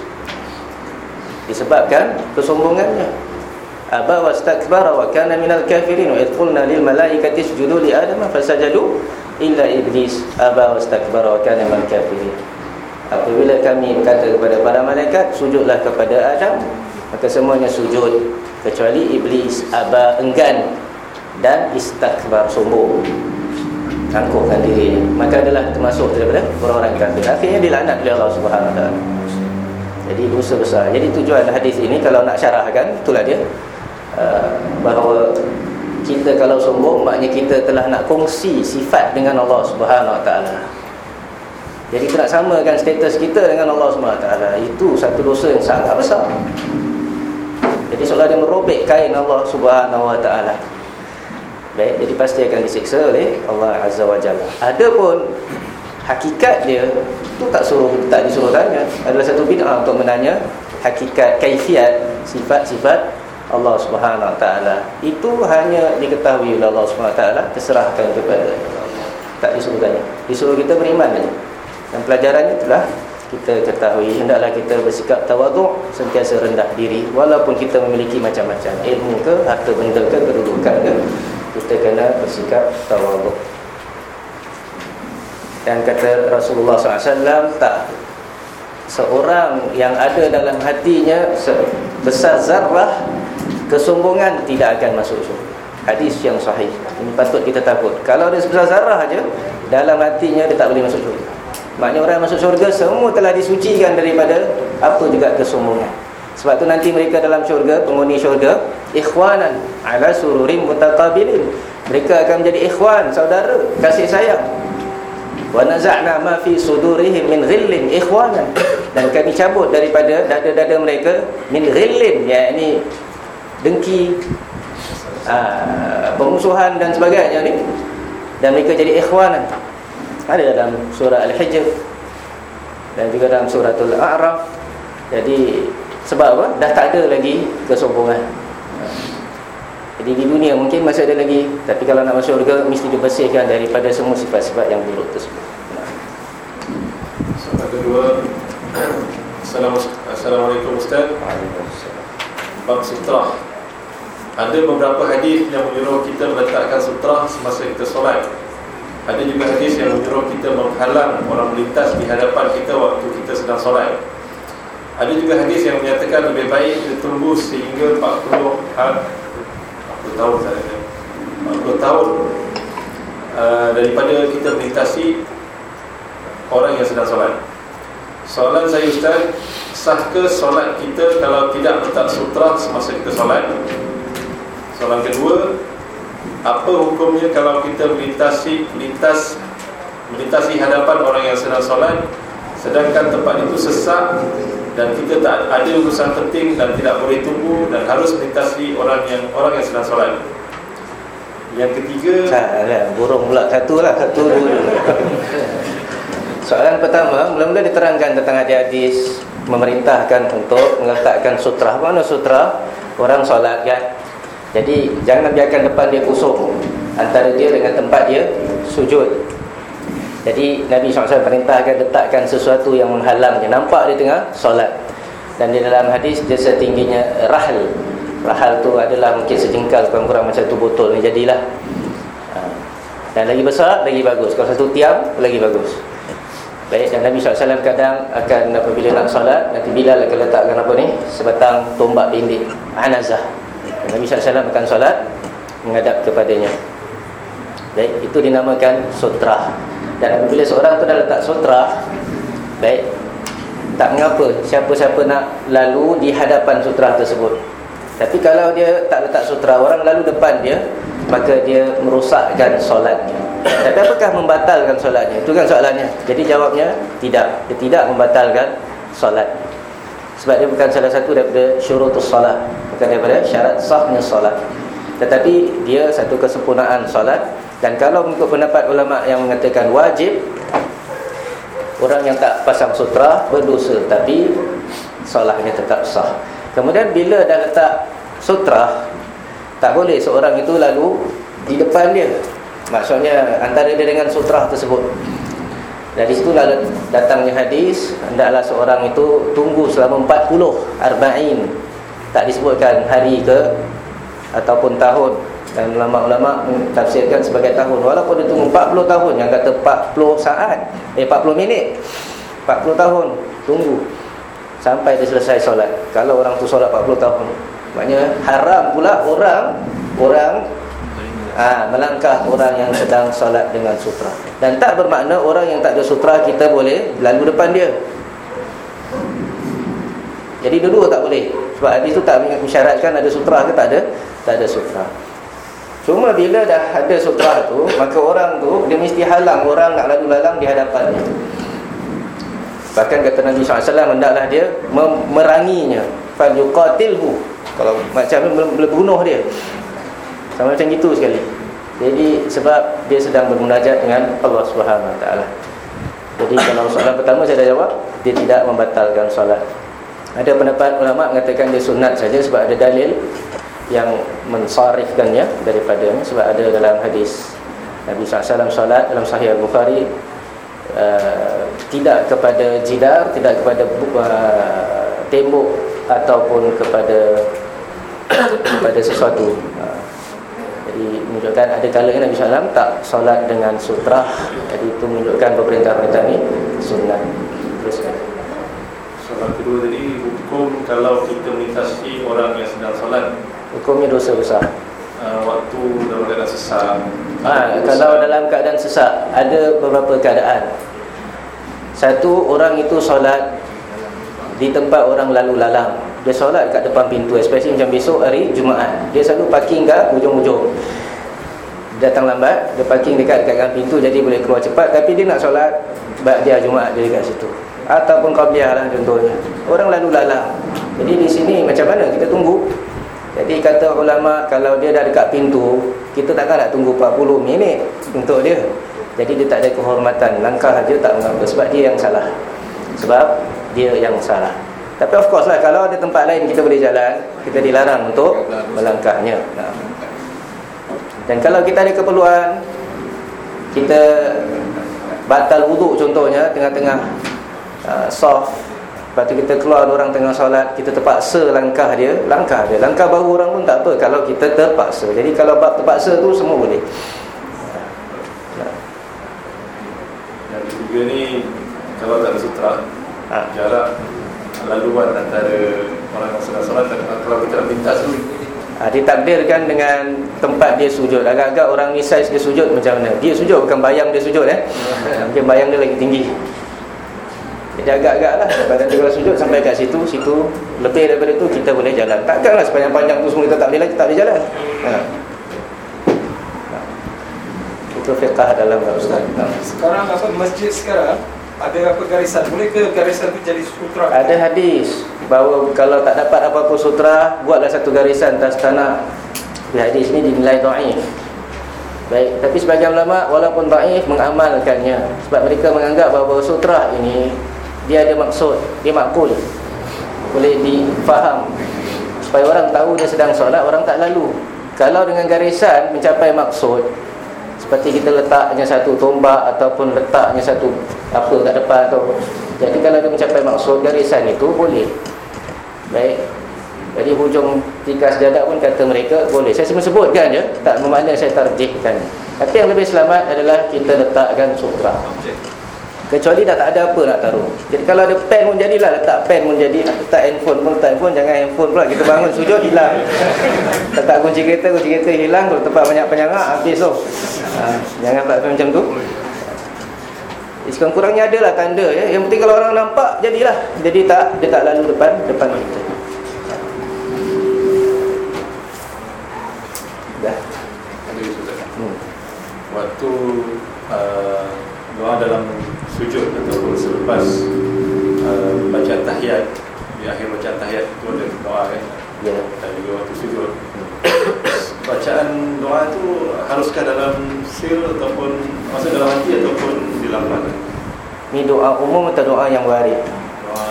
disebabkan kesombongannya. Aba wastakbara wa kana minal kafirin wa idh qulna lil malaikati isjudu li adama fasajadu illa iblis aba wastakbara wa kana minal kafirin. Apabila kami berkata kepada para malaikat, sujudlah kepada Adam, maka semuanya sujud kecuali iblis, aba, enggan, dan istakbar, sombong, angkuhkan dirinya, maka adalah termasuk daripada orang-orang kafir. Akhirnya dilaknat oleh Allah Subhanahu Wa Taala. Jadi dosa besar. Jadi tujuan hadis ini, kalau nak syarahkan, itulah dia, uh, bahawa kita kalau sombong, maknanya kita telah nak kongsi sifat dengan Allah Subhanahu Wa Taala. Jadi kita nak samakan status kita dengan Allah Subhanahu Wa Taala. Itu satu dosa yang sangat besar. Jadi seolah dia merobek kain Allah Subhanahu Wa Taala. Baik, jadi pasti akan disiksa oleh Allah Azza wa Jalla. Adapun hakikat dia tu tak suruh tak disuruh tanya. Adalah satu bid'ah untuk menanya hakikat, kaifiat, sifat-sifat Allah Subhanahu Wa Taala. Itu hanya diketahui oleh Allah Subhanahu Wa Taala, terserahkan kepada, tak disuruh tanya. Disuruh kita beriman saja. Dan pelajarannya itulah kita ketahui, hendaklah kita bersikap tawaduk, sentiasa rendah diri, walaupun kita memiliki macam-macam ilmu ke, harta benda ke, kedudukan ke, kita kena bersikap tawaduk. Dan kata Rasulullah sallallahu alaihi wasallam, tak seorang yang ada dalam hatinya sebesar zarrah kesombongan tidak akan masuk syurga. Hadis yang sahih. Ini patut kita takut. Kalau ada sebesar zarrah aja dalam hatinya, dia tak boleh masuk syurga. Maknanya orang yang masuk syurga semua telah disucikan daripada apa juga kesombongan. Sebab tu nanti mereka dalam syurga, penghuni syurga, ikhwanan ala sururim mutaqabilin. Mereka akan menjadi ikhwan, saudara, kasih sayang. Wa naza'na ma fi sudurihim min ghillin ikhwanan. Dan kami cabut daripada dada-dada mereka min ghillin, yakni dengki, aa, pemusuhan dan sebagainya ni. Dan mereka jadi ikhwanan. Ada dalam surah Al-Hijr dan juga dalam suratul A'raf. Jadi sebab apa? Dah tak ada lagi kesombongan. Jadi di dunia mungkin masih ada lagi, tapi kalau nak masuk syurga mesti dibersihkan daripada semua sifat-sifat yang buruk tersebut. Soalan kedua. Assalamualaikum Ustaz. Waalaikumsalam. Bab sutrah. Ada beberapa hadis yang menyuruh kita meletakkan sutrah semasa kita solat. Ada juga hadis yang menyuruh kita menghalang orang melintas di hadapan kita waktu kita sedang solat. Ada juga hadis yang menyatakan lebih baik kita tunggu sehingga empat puluh tahun sahaja, empat puluh tahun uh, daripada kita melintasi orang yang sedang solat. Soalan saya Ustaz, sahkah solat kita kalau tidak letak sutrah semasa kita solat? Soalan kedua, apa hukumnya kalau kita melintasi melintas melintasi hadapan orang yang sedang solat, sedangkan tempat itu sesak dan kita tak ada urusan penting dan tidak boleh tunggu dan harus melintasi orang yang orang yang sedang solat? Yang ketiga, Salah, burung pula satu lah, satu dulu. Soalan pertama, mula-mula diterangkan tentang hadis memerintahkan untuk meletakkan sutrah. Mana sutrah? Orang solat kan. Jadi jangan biarkan depan dia kosong antara dia dengan tempat dia sujud. Jadi Nabi sallallahu alaihi wasallam perintahkan letakkan sesuatu yang menghalang dia, nampak dia tengah solat. Dan di dalam hadis dia setingginya rahal. Rahal tu adalah mungkin sejengkal, kurang-kurang macam tu botol ni jadilah. Dan lagi besar lagi bagus. Kalau satu tiang lagi bagus. Baik, dan Nabi sallallahu alaihi wasallam kadang akan apabila nak solat, nanti Bilal akan letakkan apa ni, sebatang tombak pendek, anazah. Nabi sallallahu alaihi wasallam akan solat menghadap kepadanya. Baik, itu dinamakan sutrah. Dan apabila seorang tu dah letak sutrah, Baik, tak mengapa siapa-siapa nak lalu di hadapan sutra tersebut. Tapi kalau dia tak letak sutra, orang lalu depan dia, maka dia merosakkan solatnya. Tapi apakah membatalkan solatnya? Itu kan soalannya. Jadi jawabnya tidak. Dia tidak membatalkan solat. Sebab dia bukan salah satu daripada syurutus solat, bukan daripada syarat sahnya solat. Tetapi dia satu kesempurnaan solat. Dan kalau mengikut pendapat ulama yang mengatakan wajib, orang yang tak pasang sutra berdosa, tapi solatnya tetap sah. Kemudian bila dah letak sutra, tak boleh seorang itu lalu di depan dia. Maksudnya antara dia dengan sutra tersebut. Dari situ datangnya hadis, hendaklah seorang itu tunggu selama empat puluh arba'in. Tak disebutkan hari ke ataupun tahun. Dan ulama-ulama tafsirkan sebagai tahun. Walaupun dia tunggu empat puluh tahun, yang kata empat puluh saat, eh empat puluh minit, empat puluh tahun tunggu sampai dia selesai solat. Kalau orang tu solat empat puluh tahun, maknanya haram pula orang orang ha, melangkah orang yang sedang solat dengan sutra. Dan tak bermakna orang yang tak ada sutra kita boleh lalu depan dia. Jadi dua-dua tak boleh. Sebab hadis tu tak mensyaratkan ada sutra ke tak ada, tak ada sutra. Cuma bila dah ada sutra tu, maka orang tu dia mesti halang orang nak lalu lalang di hadapannya. Bahkan kata Nabi sallallahu alaihi wasallam, hendaklah dia memeranginya, fal yuqatilhu. Kalau macam ni bunuh dia. Sama macam gitu sekali. Jadi sebab dia sedang bermunajat dengan Allah Subhanahu Wa Taala. Jadi kalau soalan pertama saya dah jawab, dia tidak membatalkan solat. Ada pendapat ulama mengatakan dia sunat saja sebab ada dalil yang mensarifkannya daripadanya. Sebab ada dalam hadis Nabi sallallahu alaihi wasallam solat dalam Sahih Al-Bukhari, uh, tidak kepada jidar, tidak kepada uh, tembok ataupun kepada kepada sesuatu. uh, Jadi menunjukkan ada kalanya Nabi sallallahu alaihi wasallam tak solat dengan sutra. Jadi itu menunjukkan perintah-perintah ini sunat. Teruskan. Soalan kedua tadi, hukum kalau kita melintasi orang yang sedang solat, hukumnya dosa besar. uh, Waktu dalam keadaan sesak. ha, Kalau dalam keadaan sesak, ada beberapa keadaan. Satu, orang itu solat di tempat orang lalu lalang. Dia solat kat depan pintu, especially macam besok hari Jumaat, dia selalu parking kat hujung-hujung. Datang lambat, dia parking dekat dekat pintu, jadi boleh keluar cepat. Tapi dia nak solat ba'diyah Jumaat dia dekat situ, ataupun qabliyah lah contohnya. Orang lalu lalang. Jadi di sini macam mana kita tunggu? Jadi kata ulama, kalau dia dah dekat pintu, kita takkan nak tunggu empat puluh minit untuk dia. Jadi dia tak ada kehormatan, langkah saja tak mengapa, sebab dia yang salah. Sebab dia yang salah. Tapi of course lah, kalau ada tempat lain kita boleh jalan, kita dilarang untuk melangkahnya. Nah. Dan kalau kita ada keperluan, kita batal wuduk contohnya, tengah-tengah uh, soft, lepas tu kita keluar orang tengah solat, kita terpaksa langkah dia, langkah dia, langkah bahu orang pun tak apa kalau kita terpaksa. Jadi kalau bab terpaksa tu semua boleh. Yang ketiga ni, kalau tak ada sutra, ha. jarak laluan antara orang yang sedang solat dan kalau kita nak pintas tu, ha, ditakdirkan dengan tempat dia sujud. Agak-agak orang ni size dia sujud macam mana? Dia sujud, bukan bayang dia sujud eh. Mungkin bayang dia lagi tinggi. Jadi agak-agak lah, badan dia kalau sujud sampai kat situ, situ lebih daripada tu kita boleh jalan. Takkanlah sepanjang-panjang tu semua kita tak boleh lagi, tak boleh jalan. Ha. Ha. Itu fiqah dalam Ustaz. Ha. Sekarang apa masjid sekarang ada apa garisan? Boleh ke garisan itu jadi sutra? Ada hadis bahawa kalau tak dapat apa-apa sutra, buatlah satu garisan atas tanah. Hadis ini dinilai dhaif. Baik, tapi sebagian ulama walaupun dhaif mengamalkannya, sebab mereka menganggap bahawa sutra ini dia ada maksud, dia makul, boleh difaham, supaya orang tahu dia sedang solat, orang tak lalu. Kalau dengan garisan mencapai maksud, seperti kita letaknya satu tombak ataupun letaknya satu apa kat depan tu, jadi kalau dia mencapai maksud, garisan itu boleh. Baik, jadi hujung tikas dada pun kata mereka boleh. Saya cuma sebutkan je, tak bermakna saya tarjihkan. Tapi yang lebih selamat adalah kita letakkan sutra. Kecuali dah tak ada apa nak taruh. Jadi kalau ada pen pun jadilah, letak pen pun jadi. Letak handphone pun, letak handphone, jangan handphone pula. Kita bangun sujud hilang. Letak kunci kereta, kunci kereta hilang. Kalau tempat banyak penyangak, habis tu. Ha, jangan pula macam tu. Sekurang-kurangnya adalah tanda ya. Yang penting kalau orang nampak, jadilah. Jadi tak, dia tak lalu depan depan kita. Dah. Hmm. Waktu uh, doa dalam sujud ataupun selepas uh, baca tahiyat, di akhir baca tahiyat itu ada doa kan? Ya. Dan juga waktu sujud. Bacaan doa itu haruskah dalam sir ataupun maksud dalam hati ataupun dilafazkan? Ni doa umum atau doa yang warid? Doa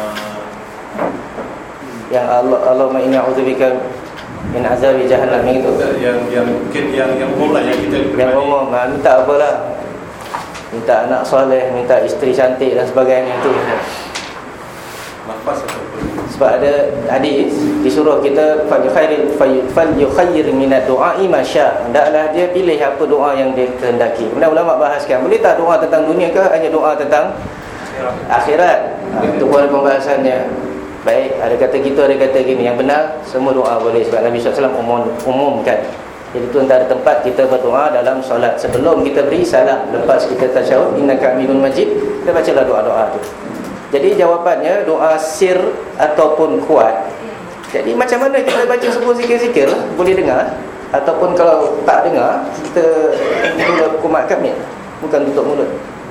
yang Allah Allahumma inni a'udzubika min azabi jahannam itu. Yang yang mungkin yang yang umum lah yang kita Yang umum, ha, minta apalah. Minta anak soleh, minta isteri cantik dan sebagainya itu. lafaz ataupun Sebab ada hadis disuruh kita falyukhairil falyukhair minad du'a'i ma syaa. Hendaklah dia pilih apa doa yang dia kehendaki. Kemudian ulama bahaskan, boleh tak doa tentang dunia ke hanya doa tentang akhirat? Ha, itu pun pembahasannya. Baik, ada kata gitu, ada kata gini. Yang benar, semua doa boleh. Sebab Nabi sallallahu alaihi wasallam umum, umumkan. Jadi itu antara tempat kita berdoa dalam solat. Sebelum kita beri salam, lepas kita tasyahud, innaka hamidun majid, kita bacalah doa-doa tu. Jadi jawapannya, doa sir ataupun kuat. Jadi macam mana kita baca sebuah zikir-zikir, boleh dengar. Ataupun kalau tak dengar, kita mulut kumat kami, bukan tutup mulut.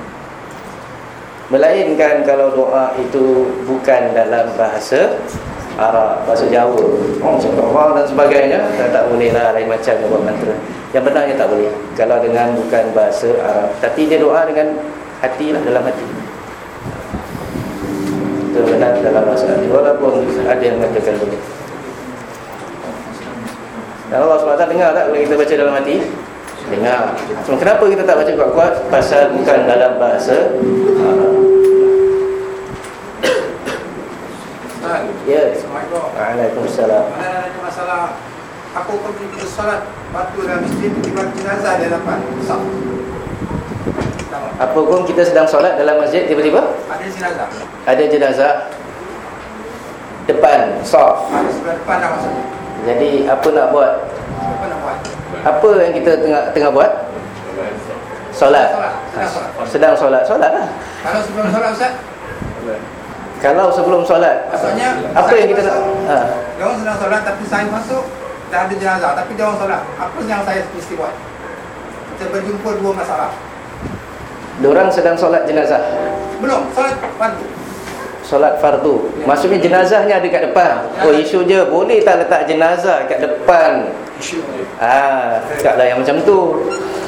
Melainkan kalau doa itu bukan dalam bahasa Arab, bahasa Jawa, macam Allah dan sebagainya, tak, tak boleh lah, lain macam dia buat mantra. Yang benarnya tak boleh kalau dengan bukan bahasa Arab. Tapi dia doa dengan hati lah, dalam hati. Itu benar dalam bahasa Arab, walaupun ada yang mengatakan boleh. Dan Allah subhanahu wa taala dengar tak bila kita baca dalam hati? Dengar. So, kenapa kita tak baca kuat-kuat? Pasal bukan dalam bahasa Arab. Ya. Assalamualaikum. Waalaikumsalam. Mana ada masalah aku pergi ke solat batu dalam masjid tiba jenazah di hadapan. Sah. Apa pun kita sedang solat dalam masjid, tiba-tiba Ada jenazah. ada jenazah depan saf. Ada sebelah depan dah masuk. Jadi apa nak buat? Apa nak buat? Apa yang kita tengah tengah buat? Solat. Solat. Sedang solat. Sedang solat, solatlah. Kalau sebelum solat Ustaz, Kalau sebelum solat, maksudnya apa yang kita nak? Ha. Dia orang sedang solat tapi saya masuk dah ada jenazah tapi dia orang solat. Apa yang saya mesti buat? Kita berjumpa dua masalah. Diorang sedang solat jenazah. Belum, solat fardu. Solat fardu. Maksudnya jenazahnya ada kat depan. Oh, isu je, boleh tak letak jenazah kat depan? Ah, taklah yang macam tu.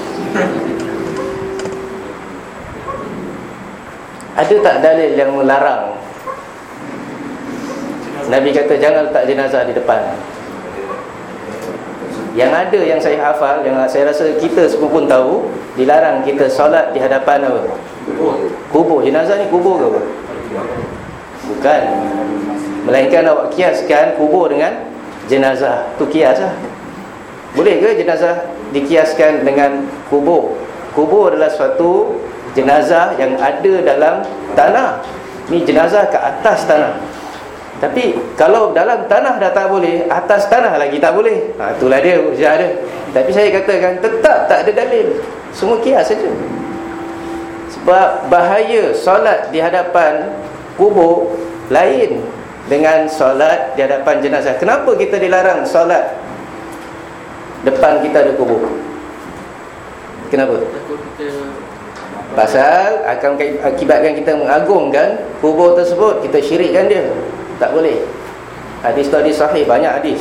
Ada tak dalil yang melarang? Nabi kata jangan letak jenazah di depan. Yang ada yang saya hafal, yang saya rasa kita semua pun tahu, dilarang kita solat di hadapan apa? Kubur. Jenazah ni kubur ke apa? Bukan. Melainkan awak kiaskan kubur dengan jenazah. Tu kias lah. Boleh ke jenazah dikiaskan dengan kubur? Kubur adalah suatu jenazah yang ada dalam tanah. Ni jenazah ke atas tanah. Tapi kalau dalam tanah dah tak boleh, atas tanah lagi tak boleh. Ha, itulah dia ujian dia. Tapi saya katakan tetap tak ada dalil. Semua kias saja. Sebab bahaya solat di hadapan kubur lain dengan solat di hadapan jenazah. Kenapa kita dilarang solat depan kita ada kubur? Kenapa? Pasal akan akibatkan kita mengagungkan kubur tersebut, kita syirikkan dia. Tak boleh. Hadis tu hadis sahih, banyak hadis.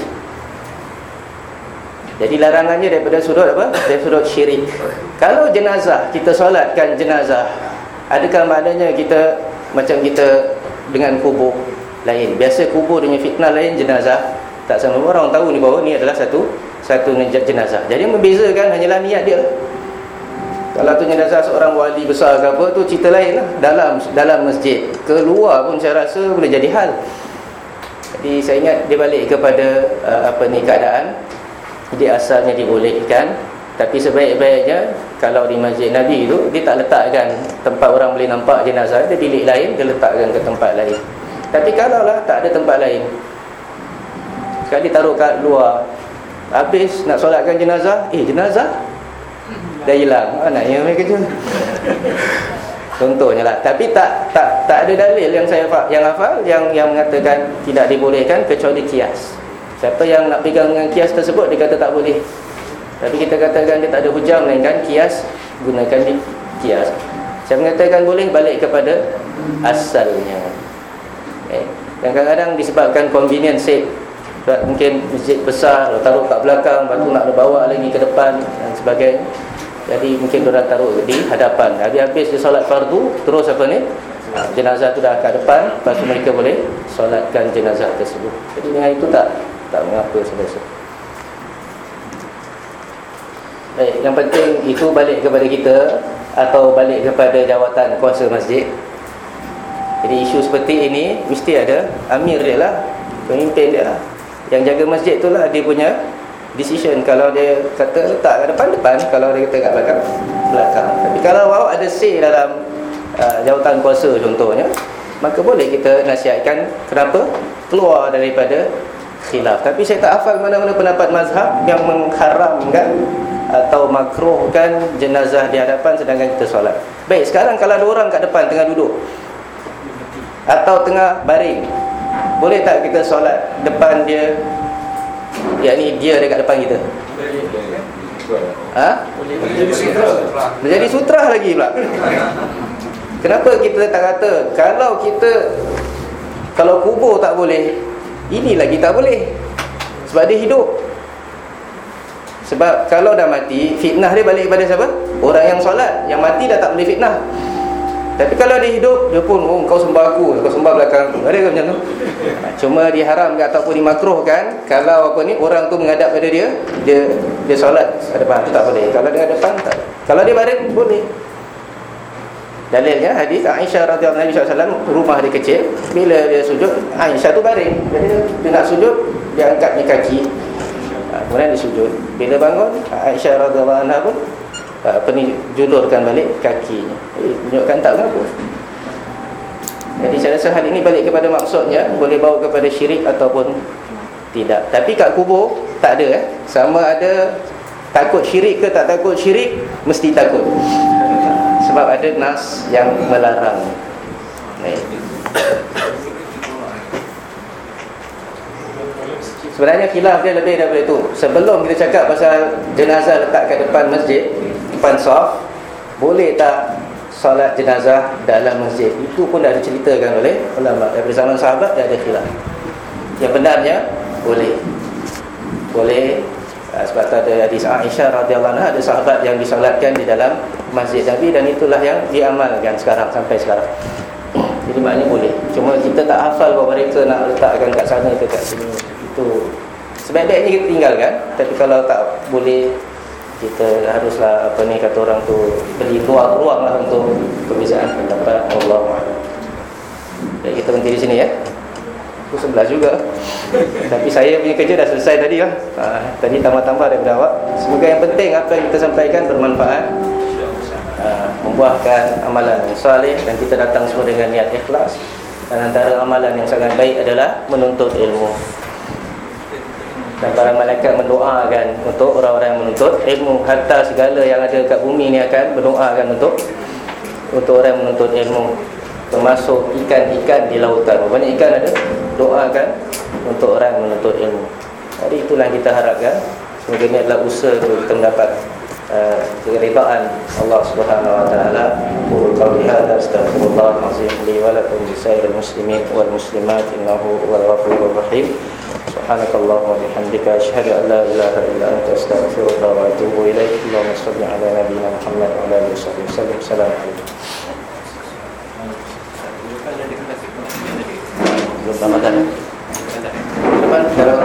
Jadi larangannya daripada sudut apa? Dari sudut syirik. Kalau jenazah, kita solatkan jenazah, adakah maknanya kita macam kita dengan kubur lain? Biasa kubur dengan fitnah lain, jenazah tak sama. Orang tahu ni bahawa ni adalah satu satu jenazah. Jadi membezakan hanyalah niat dia. Kalau tu jenazah seorang wali besar ke apa, tu cerita lain lah. Dalam dalam masjid, keluar pun saya rasa boleh jadi hal. Jadi saya ingat dia balik kepada uh, apa ni keadaan. Jadi asalnya dibolehkan, tapi sebaik-baiknya kalau di masjid Nabi tu dia tak letakkan tempat orang boleh nampak jenazah, dia bilik lain, dia letakkan ke tempat lain. Tapi kalau lah tak ada tempat lain, sekali taruh kat luar, habis nak solatkan jenazah, eh jenazah dah hilang. Mana yang mereka kerja? Contohnya lah. Tapi tak tak tak ada dalil yang saya yang hafal yang yang mengatakan tidak dibolehkan kecuali kias. Siapa yang nak pegang dengan kias tersebut, dia kata tak boleh. Tapi kita katakan dia tak ada hujah, melainkan kias, gunakan di kias. Saya mengatakan boleh, balik kepada asalnya. Okay. Dan kadang-kadang disebabkan convenience sake, mungkin masjid besar, taruh kat belakang, lepas tu nak bawa lagi ke depan dan sebagainya. Jadi mungkin diorang taruh di hadapan. Habis-habis dia solat fardu, terus apa ni, jenazah tu dah kat depan, lepas tu mereka boleh solatkan jenazah tersebut. Jadi dengan itu tak tak mengapa selesai. Baik, yang penting itu balik kepada kita atau balik kepada jawatan kuasa masjid. Jadi isu seperti ini mesti ada amir dia lah, pemimpin dia lah. Yang jaga masjid tu lah dia punya decision. Kalau dia kata letak kat depan-depan, kalau dia kata kat belakang, belakang. Tapi kalau awak ada say dalam uh, jawatan kuasa contohnya, maka boleh kita nasihatkan kenapa keluar daripada khilaf. Tapi saya tak hafal mana-mana pendapat mazhab yang mengharamkan atau makruhkan jenazah di hadapan sedangkan kita solat. Baik, sekarang kalau ada orang kat depan tengah duduk atau tengah baring, boleh tak kita solat depan dia? Yakni dia dekat depan kita. Ha? Menjadi sutra. Menjadi sutra lagi pula. Kenapa kita tak kata kalau kita kalau kubur tak boleh, ini lagi tak boleh? Sebab dia hidup. Sebab kalau dah mati, fitnah dia balik kepada siapa? Orang yang solat. Yang mati dah tak boleh fitnah. Tapi kalau dia hidup, dia pun, oh kau sembah aku, kau sembah belakang aku. Ada ke macam tu? Cuma diharamkan ataupun dimakruhkan kalau apa ni, orang tu menghadap pada dia, Dia dia solat depan tu tak boleh. Kalau dia depan tak. Kalau dia baring boleh. Dalilnya hadis Aisyah radhiyallahu anha, sallallahu rumah dia kecil, bila dia sujud, Aisyah tu baring. Jadi dia, dia nak sujud, dia angkat ni kaki. Kemudian dia sujud. Bila bangun, Aisyah radhiyallahu anha pun apa ni, julurkan balik kakinya. Eh, tunjukkan tak mengapa. Jadi saya rasa hal ini balik kepada maksudnya, boleh bawa kepada syirik ataupun tidak. Tapi kat kubur tak ada eh. Sama ada takut syirik ke tak takut syirik, mesti takut. Sebab ada nas yang melarang. Baik. Sebenarnya khilaf dia lebih daripada itu. Sebelum kita cakap pasal jenazah letak kat depan masjid, depan saf, boleh tak solat jenazah dalam masjid? Itu pun dah diceritakan oleh ulama. Daripada zaman sahabat dah ada khilaf. Yang benarnya boleh. Boleh. Sebab tu ada hadis Aisyah radhiyallahu anha, ada sahabat yang disolatkan di dalam masjid Nabi, dan itulah yang diamalkan sekarang sampai sekarang. Jadi maknanya boleh. Cuma kita tak hafal bahawa mereka nak letakkan kat sana ke kat sini. Itu sebaik-baiknya kita tinggalkan. Tapi kalau tak boleh, kita haruslah apa ni kata orang tu, beri ruang-ruang lah untuk perbezaan pendapat. Allahu a'lam. Baik, kita berhenti di sini ya. Pukul sebelas juga. Tapi saya punya kerja dah selesai tadi lah. Ha, tadi tambah-tambah daripada awak. Semoga yang penting apa yang kita sampaikan bermanfaat, ha, membuahkan amalan yang saleh, dan kita datang semua dengan niat ikhlas. Dan antara amalan yang sangat baik adalah menuntut ilmu. Dan para malaikat mendoakan untuk orang-orang yang menuntut ilmu. Harta segala yang ada kat bumi ni akan berdoakan untuk Untuk orang yang menuntut ilmu, termasuk ikan-ikan di lautan. Banyak ikan ada, doakan untuk orang yang menuntut ilmu. Jadi itulah yang kita harapkan. Semoga ini adalah usaha untuk kita mendapat uh, keridaan Allah Subhanahu wa taala. Qul qawli hadza astaghfirullah azim li wa lakum lisairil muslimin wal muslimat innahu huwal ghafurur rahim. Subhanakallahumma wa bihamdika asyhadu an la ilaha illa anta astaghfiruka wa atubu ilaik. Allahumma shalli ala nabiyyina Muhammad wa ala alihi wasallam. Assalamualaikum. Belum Ramadan. Depan